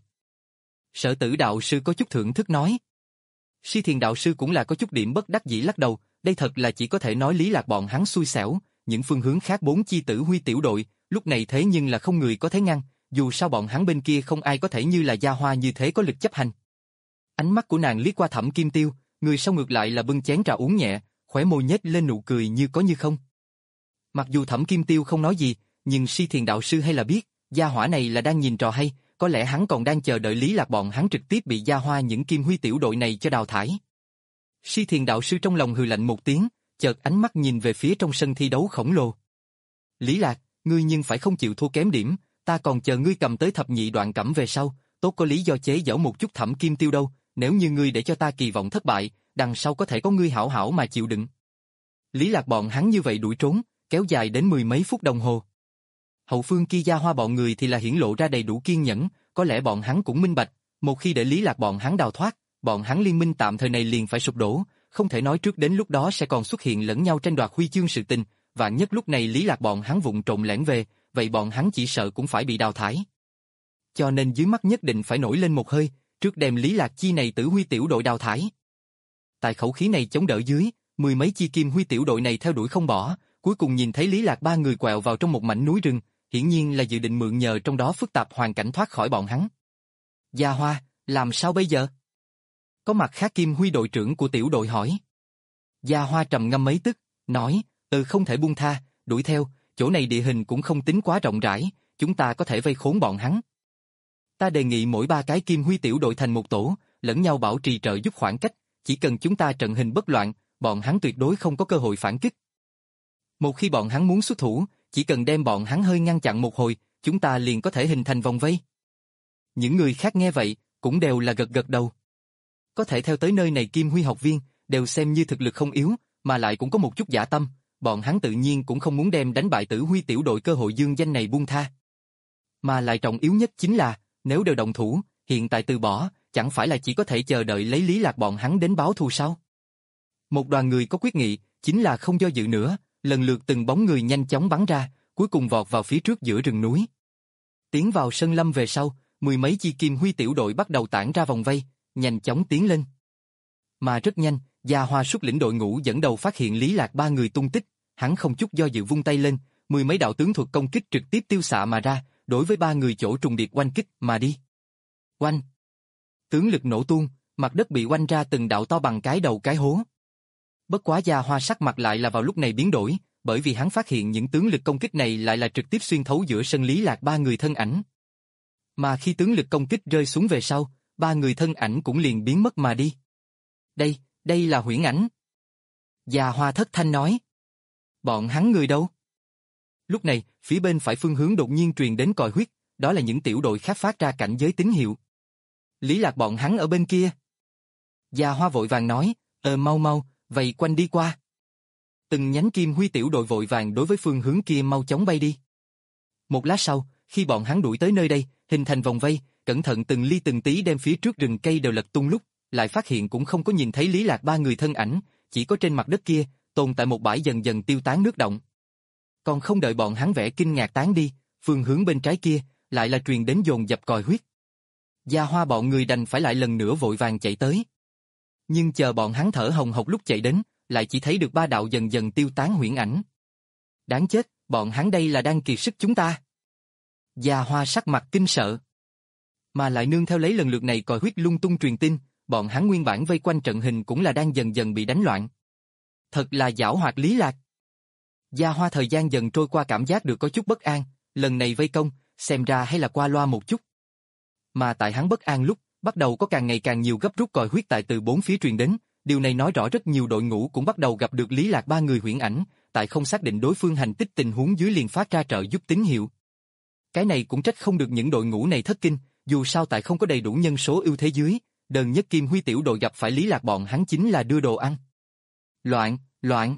Sở Tử đạo sư có chút thưởng thức nói. Si Thiền đạo sư cũng là có chút điểm bất đắc dĩ lắc đầu, đây thật là chỉ có thể nói Lý Lạc bọn hắn xui xẻo, những phương hướng khác bốn chi Tử Huy tiểu đội, lúc này thế nhưng là không người có thể ngăn, dù sao bọn hắn bên kia không ai có thể như là Gia Hoa như thế có lực chấp hành. Ánh mắt của nàng liếc qua Thẩm Kim Tiêu, người sau ngược lại là bưng chén trà uống nhẹ, khóe môi nhếch lên nụ cười như có như không. Mặc dù Thẩm Kim Tiêu không nói gì, nhưng Si Thiền đạo sư hay là biết, gia hỏa này là đang nhìn trò hay, có lẽ hắn còn đang chờ đợi Lý Lạc bọn hắn trực tiếp bị Gia Hoa những Kim Huy tiểu đội này cho đào thải. Si Thiền đạo sư trong lòng hừ lạnh một tiếng, chợt ánh mắt nhìn về phía trong sân thi đấu khổng lồ. Lý Lạc, ngươi nhưng phải không chịu thua kém điểm, ta còn chờ ngươi cầm tới thập nhị đoạn cẩm về sau, tốt có lý do chế giễu một chút Thẩm Kim Tiêu đâu, nếu như ngươi để cho ta kỳ vọng thất bại, đằng sau có thể có ngươi hảo hảo mà chịu đựng. Lý Lạc bọn hắn như vậy đuổi trốn, kéo dài đến mười mấy phút đồng hồ. Hậu phương kia Gia Hoa bọn người thì là hiển lộ ra đầy đủ kiên nhẫn, có lẽ bọn hắn cũng minh bạch, một khi để Lý Lạc bọn hắn đào thoát, bọn hắn liên minh tạm thời này liền phải sụp đổ, không thể nói trước đến lúc đó sẽ còn xuất hiện lẫn nhau tranh đoạt huy chương sự tình, vạn nhất lúc này Lý Lạc bọn hắn vụng trộm lẻn về, vậy bọn hắn chỉ sợ cũng phải bị đào thải. Cho nên dưới mắt nhất định phải nổi lên một hơi, trước đem Lý Lạc chi này Tử Huy tiểu đội đào thải. Tại khẩu khí này chống đỡ dưới, mười mấy chi Kim Huy tiểu đội này theo đuổi không bỏ, cuối cùng nhìn thấy Lý Lạc ba người quẹo vào trong một mảnh núi rừng, hiển nhiên là dự định mượn nhờ trong đó phức tạp hoàn cảnh thoát khỏi bọn hắn. Gia Hoa, làm sao bây giờ? Có mặt khác Kim Huy đội trưởng của tiểu đội hỏi. Gia Hoa trầm ngâm mấy tức, nói, ừ không thể buông tha, đuổi theo, chỗ này địa hình cũng không tính quá rộng rãi, chúng ta có thể vây khốn bọn hắn. Ta đề nghị mỗi ba cái Kim Huy tiểu đội thành một tổ, lẫn nhau bảo trì trợ giúp khoảng cách, chỉ cần chúng ta trận hình bất loạn, bọn hắn tuyệt đối không có cơ hội phản kích. Một khi bọn hắn muốn xuất thủ, chỉ cần đem bọn hắn hơi ngăn chặn một hồi, chúng ta liền có thể hình thành vòng vây. Những người khác nghe vậy, cũng đều là gật gật đầu. Có thể theo tới nơi này Kim Huy học viên, đều xem như thực lực không yếu, mà lại cũng có một chút dã tâm, bọn hắn tự nhiên cũng không muốn đem đánh bại Tử Huy tiểu đội cơ hội dương danh này buông tha. Mà lại trọng yếu nhất chính là, nếu đều động thủ, hiện tại từ bỏ, chẳng phải là chỉ có thể chờ đợi lấy Lý Lạc bọn hắn đến báo thù sao? Một đoàn người có quyết nghị, chính là không do dự nữa, lần lượt từng bóng người nhanh chóng bắn ra, cuối cùng vọt vào phía trước giữa rừng núi. Tiến vào sân lâm về sau, mười mấy chi Kim Huy tiểu đội bắt đầu tản ra vòng vây, nhanh chóng tiến lên. Mà rất nhanh, Gia Hoa xuất lĩnh đội ngũ dẫn đầu phát hiện Lý Lạc ba người tung tích, hắn không chút do dự vung tay lên, mười mấy đạo tướng thuật công kích trực tiếp tiêu xạ mà ra, đối với ba người chỗ trùng điệp oanh kích mà đi. Oanh! Tướng lực nổ tung, mặt đất bị oanh ra từng đạo to bằng cái đầu cái hố. Bất quá Gia Hoa sắc mặt lại là vào lúc này biến đổi, bởi vì hắn phát hiện những tướng lực công kích này lại là trực tiếp xuyên thấu giữa sân Lý Lạc ba người thân ảnh. Mà khi tướng lực công kích rơi xuống về sau, ba người thân ảnh cũng liền biến mất mà đi. Đây, đây là huyễn ảnh. Gia Hoa thất thanh nói. Bọn hắn người đâu? Lúc này, phía bên phải phương hướng đột nhiên truyền đến còi huyết, đó là những tiểu đội khác phát ra cảnh giới tín hiệu. Lý Lạc bọn hắn ở bên kia. Gia Hoa vội vàng nói, ờ mau mau, vây quanh đi qua. Từng nhánh Kim Huy tiểu đội vội vàng đối với phương hướng kia mau chóng bay đi. Một lát sau, khi bọn hắn đuổi tới nơi đây, hình thành vòng vây, cẩn thận từng ly từng tí đem phía trước rừng cây đều lật tung lúc, lại phát hiện cũng không có nhìn thấy Lý Lạc ba người thân ảnh, chỉ có trên mặt đất kia, tồn tại một bãi dần dần tiêu tán nước động. Còn không đợi bọn hắn vẻ kinh ngạc tán đi, phương hướng bên trái kia, lại là truyền đến dồn dập còi huyết. Gia Hoa bọn người đành phải lại lần nữa vội vàng chạy tới. Nhưng chờ bọn hắn thở hồng hộc lúc chạy đến, lại chỉ thấy được ba đạo dần dần tiêu tán huyễn ảnh. Đáng chết, bọn hắn đây là đang kiệt sức chúng ta. Gia Hoa sắc mặt kinh sợ. Mà lại nương theo lấy lần lượt này còi huyết lung tung truyền tin, bọn hắn nguyên bản vây quanh trận hình cũng là đang dần dần bị đánh loạn. Thật là giảo hoạt Lý Lạc. Gia Hoa thời gian dần trôi qua cảm giác được có chút bất an, lần này vây công, xem ra hay là qua loa một chút. Mà tại hắn bất an lúc, bắt đầu có càng ngày càng nhiều gấp rút còi huyết tại từ bốn phía truyền đến, điều này nói rõ rất nhiều đội ngũ cũng bắt đầu gặp được Lý Lạc ba người huyễn ảnh, tại không xác định đối phương hành tích tình huống dưới liền phát ra trợ giúp tín hiệu. Cái này cũng trách không được những đội ngũ này thất kinh, dù sao tại không có đầy đủ nhân số ưu thế dưới, đơn nhất Kim Huy tiểu đội gặp phải Lý Lạc bọn hắn chính là đưa đồ ăn. Loạn, loạn.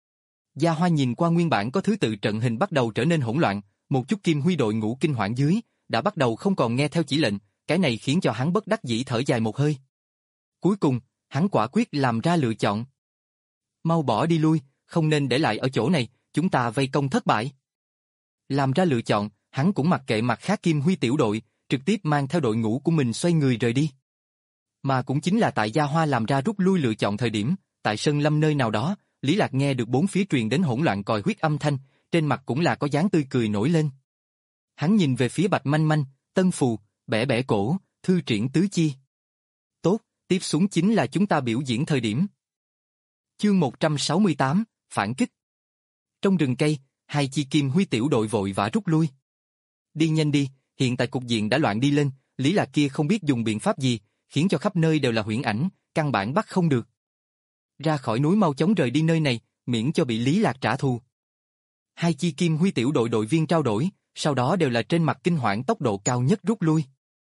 Gia Hoa nhìn qua nguyên bản có thứ tự trận hình bắt đầu trở nên hỗn loạn, một chút Kim Huy đội ngũ kinh hoảng dưới, đã bắt đầu không còn nghe theo chỉ lệnh, cái này khiến cho hắn bất đắc dĩ thở dài một hơi. Cuối cùng, hắn quả quyết làm ra lựa chọn. Mau bỏ đi lui, không nên để lại ở chỗ này, chúng ta vây công thất bại. Làm ra lựa chọn, hắn cũng mặc kệ mặt khác Kim Huy tiểu đội, trực tiếp mang theo đội ngũ của mình xoay người rời đi. Mà cũng chính là tại Gia Hoa làm ra rút lui lựa chọn thời điểm, tại sân lâm nơi nào đó, Lý Lạc nghe được bốn phía truyền đến hỗn loạn còi huyết âm thanh, trên mặt cũng là có dáng tươi cười nổi lên. Hắn nhìn về phía Bạch Manh Manh, Tân Phù, bẻ bẻ cổ, thư triển tứ chi. Tốt, tiếp xuống chính là chúng ta biểu diễn thời điểm. Chương một trăm sáu mươi tám, phản kích. Trong rừng cây, hai chi Kim Huy tiểu đội vội vã rút lui. Đi nhanh đi, hiện tại cục diện đã loạn đi lên, Lý Lạc kia không biết dùng biện pháp gì, khiến cho khắp nơi đều là huyễn ảnh, căn bản bắt không được. Ra khỏi núi mau chóng rời đi nơi này, miễn cho bị Lý Lạc trả thù. Hai chi Kim Huy tiểu đội đội viên trao đổi, sau đó đều là trên mặt kinh hoảng tốc độ cao nhất rút lui.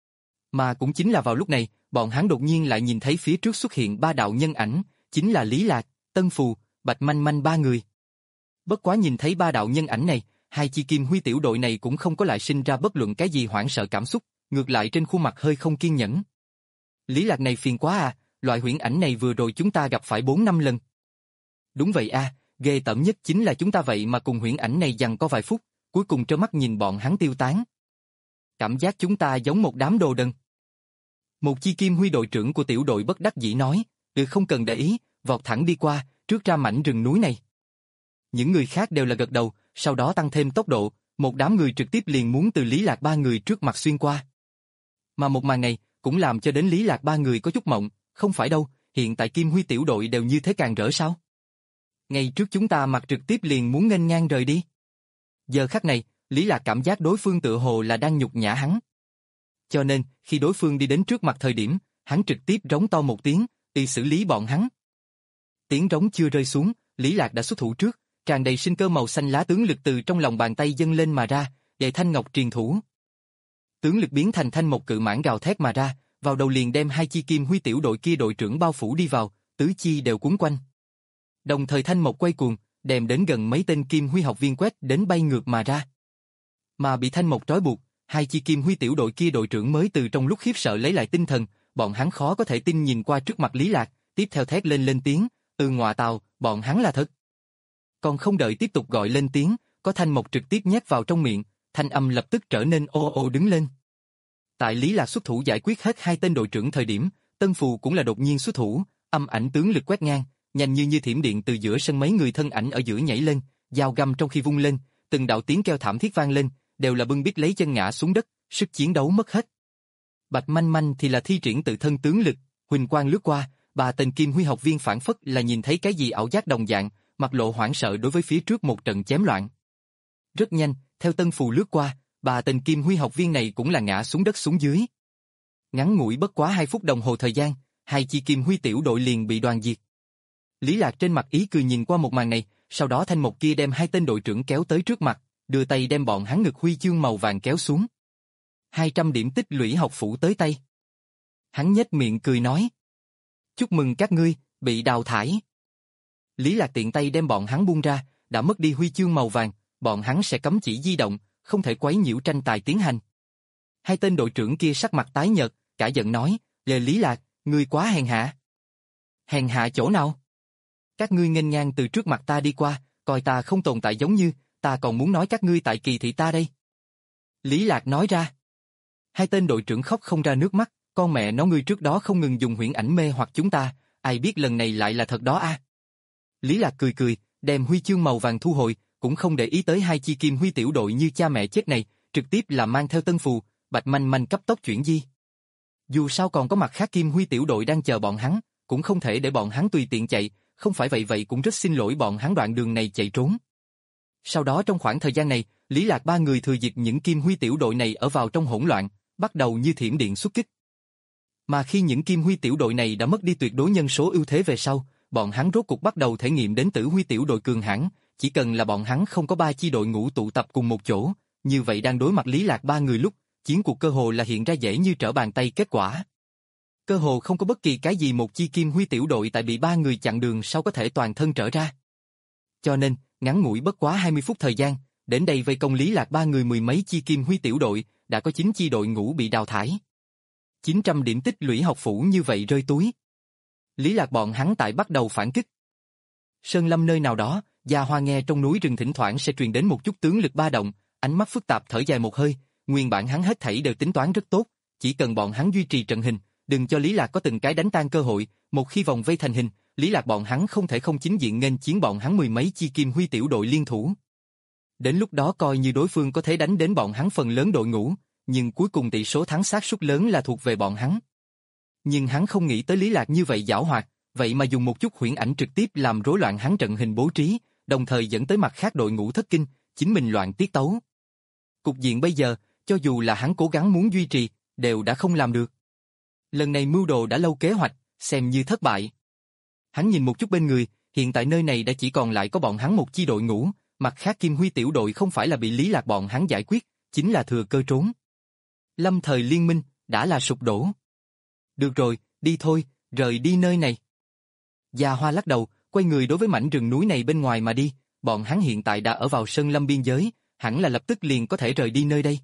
Mà cũng chính là vào lúc này, bọn hắn đột nhiên lại nhìn thấy phía trước xuất hiện ba đạo nhân ảnh, chính là Lý Lạc, Tân Phù, Bạch Manh Manh ba người. Bất quá nhìn thấy ba đạo nhân ảnh này, hai chi Kim Huy tiểu đội này cũng không có lại sinh ra bất luận cái gì hoảng sợ cảm xúc, ngược lại trên khuôn mặt hơi không kiên nhẫn. Lý Lạc này phiền quá à, loại huyễn ảnh này vừa rồi chúng ta gặp phải bốn năm lần. Đúng vậy a, ghê tởm nhất chính là chúng ta vậy mà cùng huyễn ảnh này giằng co vài phút, cuối cùng trơ mắt nhìn bọn hắn tiêu tán. Cảm giác chúng ta giống một đám đồ đần. Một chi Kim Huy đội trưởng của tiểu đội bất đắc dĩ nói, được không cần để ý, vọt thẳng đi qua, trước ra mảnh rừng núi này. Những người khác đều là gật đầu, sau đó tăng thêm tốc độ, một đám người trực tiếp liền muốn từ Lý Lạc ba người trước mặt xuyên qua. Mà một màn này, cũng làm cho đến Lý Lạc ba người có chút mộng, không phải đâu, hiện tại Kim Huy tiểu đội đều như thế càng rỡ sao? Ngay trước chúng ta mặt trực tiếp liền muốn nghênh ngang rời đi. Giờ khắc này, Lý Lạc cảm giác đối phương tựa hồ là đang nhục nhã hắn. Cho nên, khi đối phương đi đến trước mặt thời điểm, hắn trực tiếp rống to một tiếng, đi xử lý bọn hắn. Tiếng rống chưa rơi xuống, Lý Lạc đã xuất thủ trước, tràn đầy sinh cơ màu xanh lá tướng lực từ trong lòng bàn tay dâng lên mà ra, dạy thanh ngọc truyền thủ. Tướng lực biến thành thanh một cự mãng gào thét mà ra, vào đầu liền đem hai chi Kim Huy tiểu đội kia đội trưởng bao phủ đi vào, tứ chi đều cuốn quanh. Đồng thời thanh một quay cuồng, đem đến gần mấy tên Kim Huy học viên quét đến bay ngược mà ra. Mà bị thanh một trói buộc, hai chi Kim Huy tiểu đội kia đội trưởng mới từ trong lúc khiếp sợ lấy lại tinh thần, bọn hắn khó có thể tin nhìn qua trước mặt Lý Lạc, tiếp theo thét lên lên tiếng, "Ừ ngọa tào, bọn hắn là thật." Còn không đợi tiếp tục gọi lên tiếng, có thanh một trực tiếp nhét vào trong miệng, thanh âm lập tức trở nên ô ô đứng lên. Tại Lý Lạc xuất thủ giải quyết hết hai tên đội trưởng thời điểm, Tân Phù cũng là đột nhiên xuất thủ, âm ảnh tướng lực quét ngang, nhanh như như thiểm điện từ giữa sân mấy người thân ảnh ở giữa nhảy lên, dao găm trong khi vung lên, từng đạo tiếng kêu thảm thiết vang lên, đều là bưng bít lấy chân ngã xuống đất, sức chiến đấu mất hết. Bạch Manh Manh thì là thi triển tự thân tướng lực, huỳnh quang lướt qua, bà tên Kim Huy học viên phản phất là nhìn thấy cái gì ảo giác đồng dạng, mặt lộ hoảng sợ đối với phía trước một trận chém loạn. Rất nhanh, theo Tân Phù lướt qua, bà tên Kim Huy học viên này cũng là ngã xuống đất xuống dưới. Ngắn ngủi bất quá hai phút đồng hồ thời gian, hai chi Kim Huy tiểu đội liền bị đoàn diệt. Lý Lạc trên mặt ý cười nhìn qua một màn này, sau đó thanh một kia đem hai tên đội trưởng kéo tới trước mặt, đưa tay đem bọn hắn ngực huy chương màu vàng kéo xuống. hai trăm điểm tích lũy học phủ tới tay. Hắn nhếch miệng cười nói: "Chúc mừng các ngươi, bị đào thải." Lý Lạc tiện tay đem bọn hắn buông ra, đã mất đi huy chương màu vàng, bọn hắn sẽ cấm chỉ di động, không thể quấy nhiễu tranh tài tiến hành. Hai tên đội trưởng kia sắc mặt tái nhợt, cả giận nói: "Lê Lý Lạc, ngươi quá hèn hạ." "Hèn hạ chỗ nào? Các ngươi nghênh ngang từ trước mặt ta đi qua, coi ta không tồn tại giống như, ta còn muốn nói các ngươi tại kỳ thị ta đây." Lý Lạc nói ra. Hai tên đội trưởng khóc không ra nước mắt, con mẹ nó ngươi trước đó không ngừng dùng huyễn ảnh mê hoặc chúng ta, ai biết lần này lại là thật đó a. Lý Lạc cười cười, đem huy chương màu vàng thu hồi, cũng không để ý tới hai chi Kim Huy tiểu đội như cha mẹ chết này, trực tiếp là mang theo Tân Phù, Bạch Manh Manh cấp tốc chuyển di. Dù sao còn có mặt khác Kim Huy tiểu đội đang chờ bọn hắn, cũng không thể để bọn hắn tùy tiện chạy, không phải vậy vậy cũng rất xin lỗi bọn hắn đoạn đường này chạy trốn. Sau đó trong khoảng thời gian này, Lý Lạc ba người thừa dịp những Kim Huy tiểu đội này ở vào trong hỗn loạn, bắt đầu như thiểm điện xuất kích. Mà khi những Kim Huy tiểu đội này đã mất đi tuyệt đối nhân số ưu thế về sau, bọn hắn rốt cuộc bắt đầu thể nghiệm đến Tử Huy tiểu đội cường hãn, chỉ cần là bọn hắn không có ba chi đội ngũ tụ tập cùng một chỗ, như vậy đang đối mặt Lý Lạc ba người lúc, chiến cuộc cơ hồ là hiện ra dễ như trở bàn tay kết quả. Cơ hồ không có bất kỳ cái gì một chi Kim Huy tiểu đội tại bị ba người chặn đường sau có thể toàn thân trở ra. Cho nên, ngắn ngủi bất quá hai mươi phút thời gian, đến đây vây công Lý Lạc ba người mười mấy chi Kim Huy tiểu đội, đã có chín chi đội ngũ bị đào thải. chín trăm điểm tích lũy học phủ như vậy rơi túi. Lý Lạc bọn hắn tại bắt đầu phản kích. Sơn lâm nơi nào đó, Gia Hoa nghe trong núi rừng thỉnh thoảng sẽ truyền đến một chút tướng lực ba động, ánh mắt phức tạp thở dài một hơi, nguyên bản hắn hết thảy đều tính toán rất tốt, chỉ cần bọn hắn duy trì trận hình, đừng cho Lý Lạc có từng cái đánh tan cơ hội, một khi vòng vây thành hình, Lý Lạc bọn hắn không thể không chính diện nghênh chiến bọn hắn mười mấy chi Kim Huy tiểu đội liên thủ. Đến lúc đó coi như đối phương có thể đánh đến bọn hắn phần lớn đội ngũ, nhưng cuối cùng tỷ số thắng xác suất lớn là thuộc về bọn hắn. Nhưng hắn không nghĩ tới Lý Lạc như vậy giảo hoạt, vậy mà dùng một chút huyễn ảnh trực tiếp làm rối loạn hắn trận hình bố trí, đồng thời dẫn tới mặt khác đội ngũ thất kinh, chính mình loạn tiết tấu. Cục diện bây giờ, cho dù là hắn cố gắng muốn duy trì, đều đã không làm được. Lần này mưu đồ đã lâu kế hoạch, xem như thất bại. Hắn nhìn một chút bên người, hiện tại nơi này đã chỉ còn lại có bọn hắn một chi đội ngũ, mặt khác Kim Huy tiểu đội không phải là bị Lý Lạc bọn hắn giải quyết, chính là thừa cơ trốn. Lâm thời liên minh, đã là sụp đổ. Được rồi, đi thôi, rời đi nơi này. Gia Hoa lắc đầu, quay người đối với mảnh rừng núi này bên ngoài mà đi, bọn hắn hiện tại đã ở vào sơn lâm biên giới, hẳn là lập tức liền có thể rời đi nơi đây.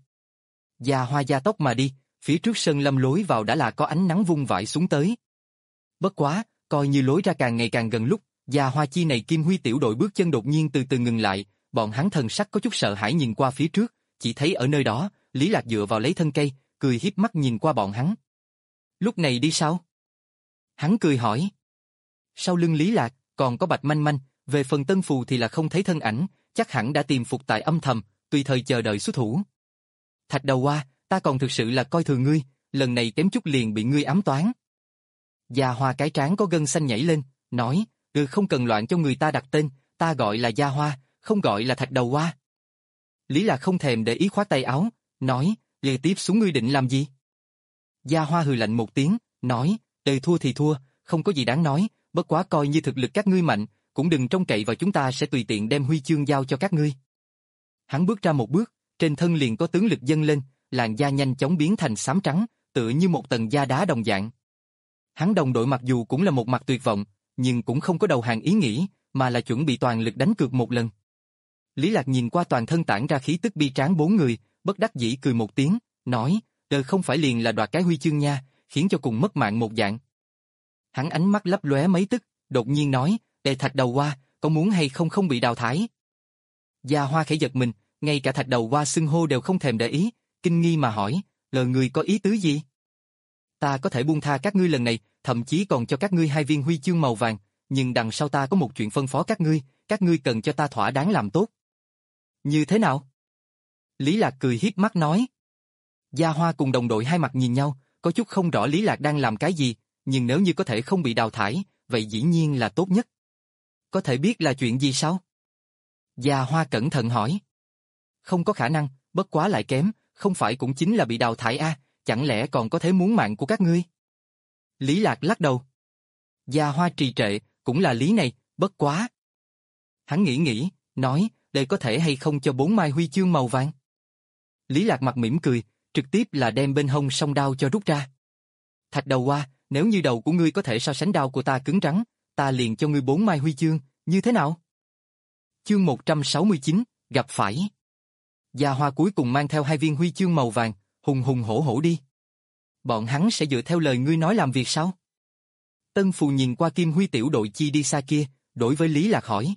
Gia Hoa gia tốc mà đi, phía trước sơn lâm lối vào đã là có ánh nắng vung vãi xuống tới. Bất quá, coi như lối ra càng ngày càng gần lúc, Gia Hoa chi này Kim Huy tiểu đội bước chân đột nhiên từ từ ngừng lại, bọn hắn thần sắc có chút sợ hãi nhìn qua phía trước, chỉ thấy ở nơi đó, Lý Lạc dựa vào lấy thân cây, cười hiếp mắt nhìn qua bọn hắn. Lúc này đi sao? Hắn cười hỏi. Sau lưng Lý Lạc, còn có Bạch Manh Manh, về phần Tân Phù thì là không thấy thân ảnh, chắc hẳn đã tìm phục tại âm thầm, tùy thời chờ đợi xuất thủ. Thạch Đầu Hoa, ta còn thực sự là coi thường ngươi, lần này kém chút liền bị ngươi ám toán. Gia Hoa cái trán có gân xanh nhảy lên, nói, ừ không cần loạn cho người ta đặt tên, ta gọi là Gia Hoa, không gọi là Thạch Đầu Hoa. Lý Lạc không thèm để ý khoát tay áo, nói, về tiếp xuống ngươi định làm gì? Gia Hoa hừ lạnh một tiếng, nói, đời thua thì thua, không có gì đáng nói, bất quá coi như thực lực các ngươi mạnh, cũng đừng trông cậy vào chúng ta sẽ tùy tiện đem huy chương giao cho các ngươi. Hắn bước ra một bước, trên thân liền có tướng lực dâng lên, làn da nhanh chóng biến thành xám trắng, tựa như một tầng da đá đồng dạng. Hắn đồng đội mặc dù cũng là một mặt tuyệt vọng, nhưng cũng không có đầu hàng ý nghĩ, mà là chuẩn bị toàn lực đánh cược một lần. Lý Lạc nhìn qua toàn thân tản ra khí tức bi tráng bốn người, bất đắc dĩ cười một tiếng, nói, đời không phải liền là đoạt cái huy chương nha, khiến cho cùng mất mạng một dạng. Hắn ánh mắt lấp lóe mấy tức, đột nhiên nói, đệ Thạch Đầu Hoa, có muốn hay không không bị đào thải? Gia Hoa khẽ giật mình, ngay cả Thạch Đầu Hoa xưng hô đều không thèm để ý, kinh nghi mà hỏi, lời người có ý tứ gì? Ta có thể buông tha các ngươi lần này, thậm chí còn cho các ngươi hai viên huy chương màu vàng, nhưng đằng sau ta có một chuyện phân phó các ngươi, các ngươi cần cho ta thỏa đáng làm tốt. Như thế nào? Lý Lạc cười hiếp mắt nói. Gia Hoa cùng đồng đội hai mặt nhìn nhau, có chút không rõ Lý Lạc đang làm cái gì, nhưng nếu như có thể không bị đào thải, vậy dĩ nhiên là tốt nhất. Có thể biết là chuyện gì sao? Gia Hoa cẩn thận hỏi. Không có khả năng, bất quá lại kém, không phải cũng chính là bị đào thải a, à, chẳng lẽ còn có thể muốn mạng của các ngươi? Lý Lạc lắc đầu. Gia Hoa trì trệ, cũng là lý này, bất quá. Hắn nghĩ nghĩ, nói, đây có thể hay không cho bốn mai huy chương màu vàng? Lý Lạc mặt mỉm cười, trực tiếp là đem bên hông song đao cho rút ra. Thạch Đầu Hoa, nếu như đầu của ngươi có thể so sánh đao của ta cứng rắn, ta liền cho ngươi bốn mai huy chương, như thế nào? Chương một trăm sáu mươi chín, gặp phải. Gia Hoa cuối cùng mang theo hai viên huy chương màu vàng, hùng hùng hổ hổ đi. Bọn hắn sẽ dựa theo lời ngươi nói làm việc sao? Tân Phù nhìn qua Kim Huy tiểu đội chi đi xa kia, đối với Lý Lạc hỏi.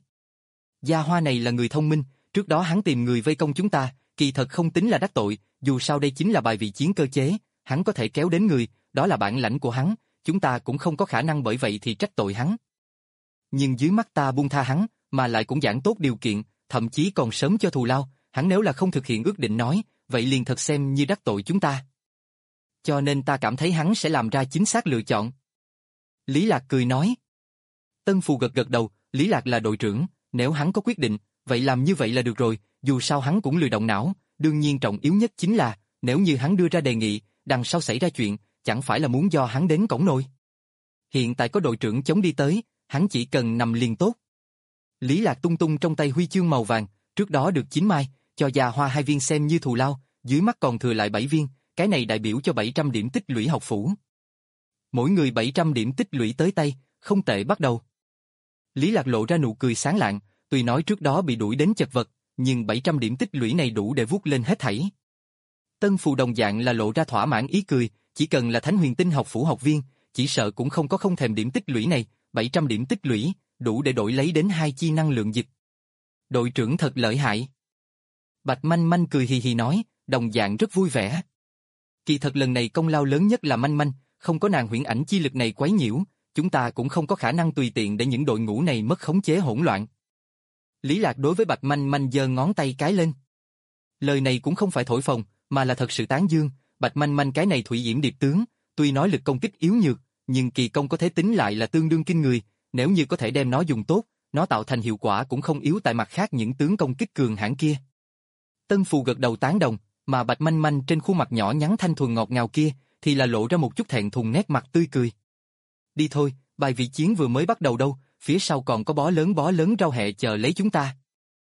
Gia Hoa này là người thông minh, trước đó hắn tìm người vây công chúng ta, kỳ thật không tính là đắc tội, dù sao đây chính là bài vị chiến cơ chế, hắn có thể kéo đến người, đó là bản lãnh của hắn, chúng ta cũng không có khả năng bởi vậy thì trách tội hắn. Nhưng dưới mắt ta buông tha hắn, mà lại cũng giảng tốt điều kiện, thậm chí còn sớm cho thù lao, hắn nếu là không thực hiện ước định nói, vậy liền thật xem như đắc tội chúng ta. Cho nên ta cảm thấy hắn sẽ làm ra chính xác lựa chọn. Lý Lạc cười nói. Tân Phù gật gật đầu, Lý Lạc là đội trưởng, nếu hắn có quyết định, vậy làm như vậy là được rồi, dù sao hắn cũng lười động não, đương nhiên trọng yếu nhất chính là, nếu như hắn đưa ra đề nghị, đằng sau xảy ra chuyện, chẳng phải là muốn do hắn đến cổng nồi. Hiện tại có đội trưởng chống đi tới, hắn chỉ cần nằm liền tốt. Lý Lạc tung tung trong tay huy chương màu vàng, trước đó được chín mai, cho Gia Hoa hai viên xem như thù lao, dưới mắt còn thừa lại bảy viên, cái này đại biểu cho bảy trăm điểm tích lũy học phủ. Mỗi người bảy trăm điểm tích lũy tới tay, không tệ bắt đầu. Lý Lạc lộ ra nụ cười sáng lạng, tuy nói trước đó bị đuổi đến chật vật, nhưng bảy trăm điểm tích lũy này đủ để vuốt lên hết thảy. Tân Phù đồng dạng là lộ ra thỏa mãn ý cười, chỉ cần là Thánh Huyền Tinh học phủ học viên, chỉ sợ cũng không có không thèm điểm tích lũy này, bảy trăm điểm tích lũy, đủ để đổi lấy đến hai chi năng lượng dịch. Đội trưởng thật lợi hại. Bạch Manh Manh cười hì hì nói, đồng dạng rất vui vẻ. Kỳ thật lần này công lao lớn nhất là Manh Manh, không có nàng huyễn ảnh chi lực này quấy nhiễu, chúng ta cũng không có khả năng tùy tiện để những đội ngũ này mất khống chế hỗn loạn. Lý Lạc đối với Bạch Manh Manh giơ ngón tay cái lên. Lời này cũng không phải thổi phồng, mà là thật sự tán dương, Bạch Manh Manh cái này thủy diễm điệp tướng, tuy nói lực công kích yếu nhược, nhưng kỳ công có thể tính lại là tương đương kinh người, nếu như có thể đem nó dùng tốt, nó tạo thành hiệu quả cũng không yếu tại mặt khác những tướng công kích cường hãn kia. Tân Phù gật đầu tán đồng, mà Bạch Manh Manh trên khuôn mặt nhỏ nhắn thanh thuần ngọt ngào kia, thì là lộ ra một chút thẹn thùng nét mặt tươi cười. Đi thôi, bài vị chiến vừa mới bắt đầu đâu, phía sau còn có bó lớn bó lớn rau hẹ chờ lấy chúng ta.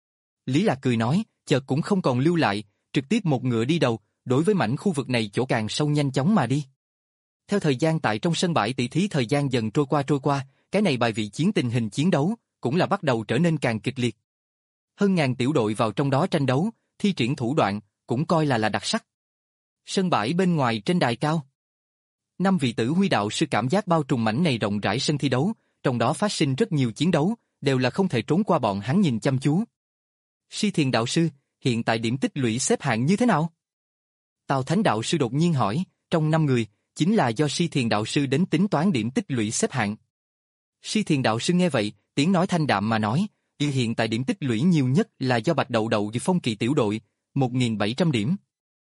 Lý Lạc cười nói, chợt cũng không còn lưu lại, trực tiếp một ngựa đi đầu, đối với mảnh khu vực này chỗ càng sâu nhanh chóng mà đi. Theo thời gian tại trong sân bãi tỷ thí thời gian dần trôi qua trôi qua, cái này bài vị chiến tình hình chiến đấu, cũng là bắt đầu trở nên càng kịch liệt. Hơn ngàn tiểu đội vào trong đó tranh đấu, thi triển thủ đoạn, cũng coi là là đặc sắc. Sân bãi bên ngoài trên đài cao. Năm vị tử huy đạo sư cảm giác bao trùm mảnh này rộng rãi sân thi đấu, trong đó phát sinh rất nhiều chiến đấu, đều là không thể trốn qua bọn hắn nhìn chăm chú. Si Thiền đạo sư, hiện tại điểm tích lũy xếp hạng như thế nào? Tào Thánh đạo sư đột nhiên hỏi, trong năm người, chính là do Si Thiền đạo sư đến tính toán điểm tích lũy xếp hạng. Si Thiền đạo sư nghe vậy, tiếng nói thanh đạm mà nói, hiện tại điểm tích lũy nhiều nhất là do Bạch Đậu Đậu và Phong Kỳ tiểu đội, một nghìn bảy trăm điểm.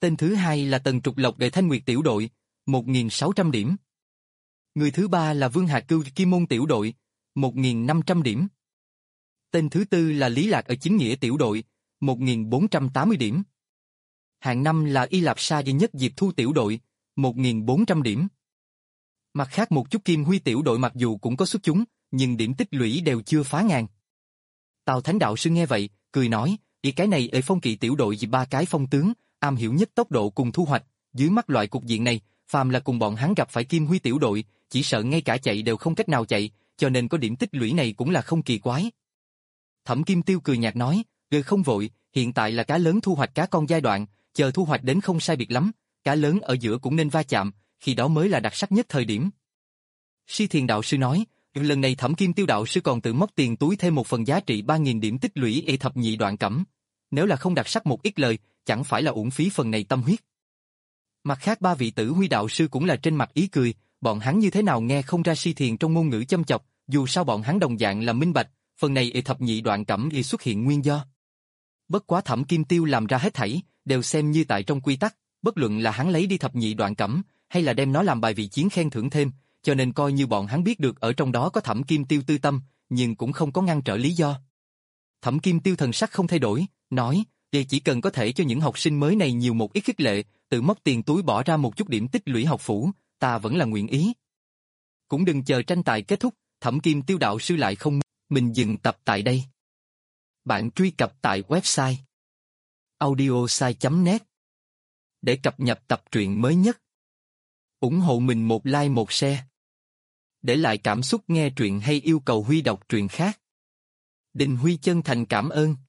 Tên thứ hai là Tần Trục Lộc Đệ Thanh Nguyệt tiểu đội, một nghìn sáu trăm điểm. Người thứ ba là Vương Hà Cưu Kim Môn tiểu đội, một nghìn năm trăm điểm. Tên thứ tư là Lý Lạc ở Chính Nghĩa tiểu đội, một nghìn bốn trăm tám mươi điểm. Hạng năm là Y Lạp Sa duy nhất Diệp Thu tiểu đội, một nghìn bốn trăm điểm. Mặt khác một chút Kim Huy tiểu đội mặc dù cũng có xuất chúng, nhưng điểm tích lũy đều chưa phá ngàn. Tào Thánh đạo sư nghe vậy, cười nói, ý cái này ở Phong Kỵ tiểu đội vì ba cái phong tướng, am hiểu nhất tốc độ cùng thu hoạch, dưới mắt loại cục diện này, phàm là cùng bọn hắn gặp phải Kim Huy tiểu đội, chỉ sợ ngay cả chạy đều không cách nào chạy, cho nên có điểm tích lũy này cũng là không kỳ quái. Thẩm Kim Tiêu cười nhạt nói, "Ngươi không vội, hiện tại là cá lớn thu hoạch cá con giai đoạn, chờ thu hoạch đến không sai biệt lắm, cá lớn ở giữa cũng nên va chạm, khi đó mới là đặc sắc nhất thời điểm." Si Thiền đạo sư nói, lần này Thẩm Kim Tiêu đạo sư còn tự móc tiền túi thêm một phần giá trị ba nghìn điểm tích lũy y thập nhị đoạn cẩm. Nếu là không đặc sắc một ít lời, chẳng phải là uổng phí phần này tâm huyết. Mặt khác ba vị Tử Huy đạo sư cũng là trên mặt ý cười, bọn hắn như thế nào nghe không ra Si Thiền trong ngôn ngữ châm chọc, dù sao bọn hắn đồng dạng là minh bạch, phần này y thập nhị đoạn cẩm y xuất hiện nguyên do. Bất quá Thẩm Kim Tiêu làm ra hết thảy, đều xem như tại trong quy tắc, bất luận là hắn lấy đi thập nhị đoạn cẩm, hay là đem nó làm bài vị chiến khen thưởng thêm, cho nên coi như bọn hắn biết được ở trong đó có Thẩm Kim Tiêu tư tâm, nhưng cũng không có ngăn trở lý do. Thẩm Kim Tiêu thần sắc không thay đổi, nói, vậy chỉ cần có thể cho những học sinh mới này nhiều một ít khích lệ, tự móc tiền túi bỏ ra một chút điểm tích lũy học phủ, ta vẫn là nguyện ý. Cũng đừng chờ tranh tài kết thúc, Thẩm Kim Tiêu đạo sư lại không, mình dừng tập tại đây. Bạn truy cập tại website audiosai chấm net để cập nhật tập truyện mới nhất. Ủng hộ mình một like một share. Để lại cảm xúc nghe truyện hay yêu cầu Huy đọc truyện khác. Đình Huy chân thành cảm ơn.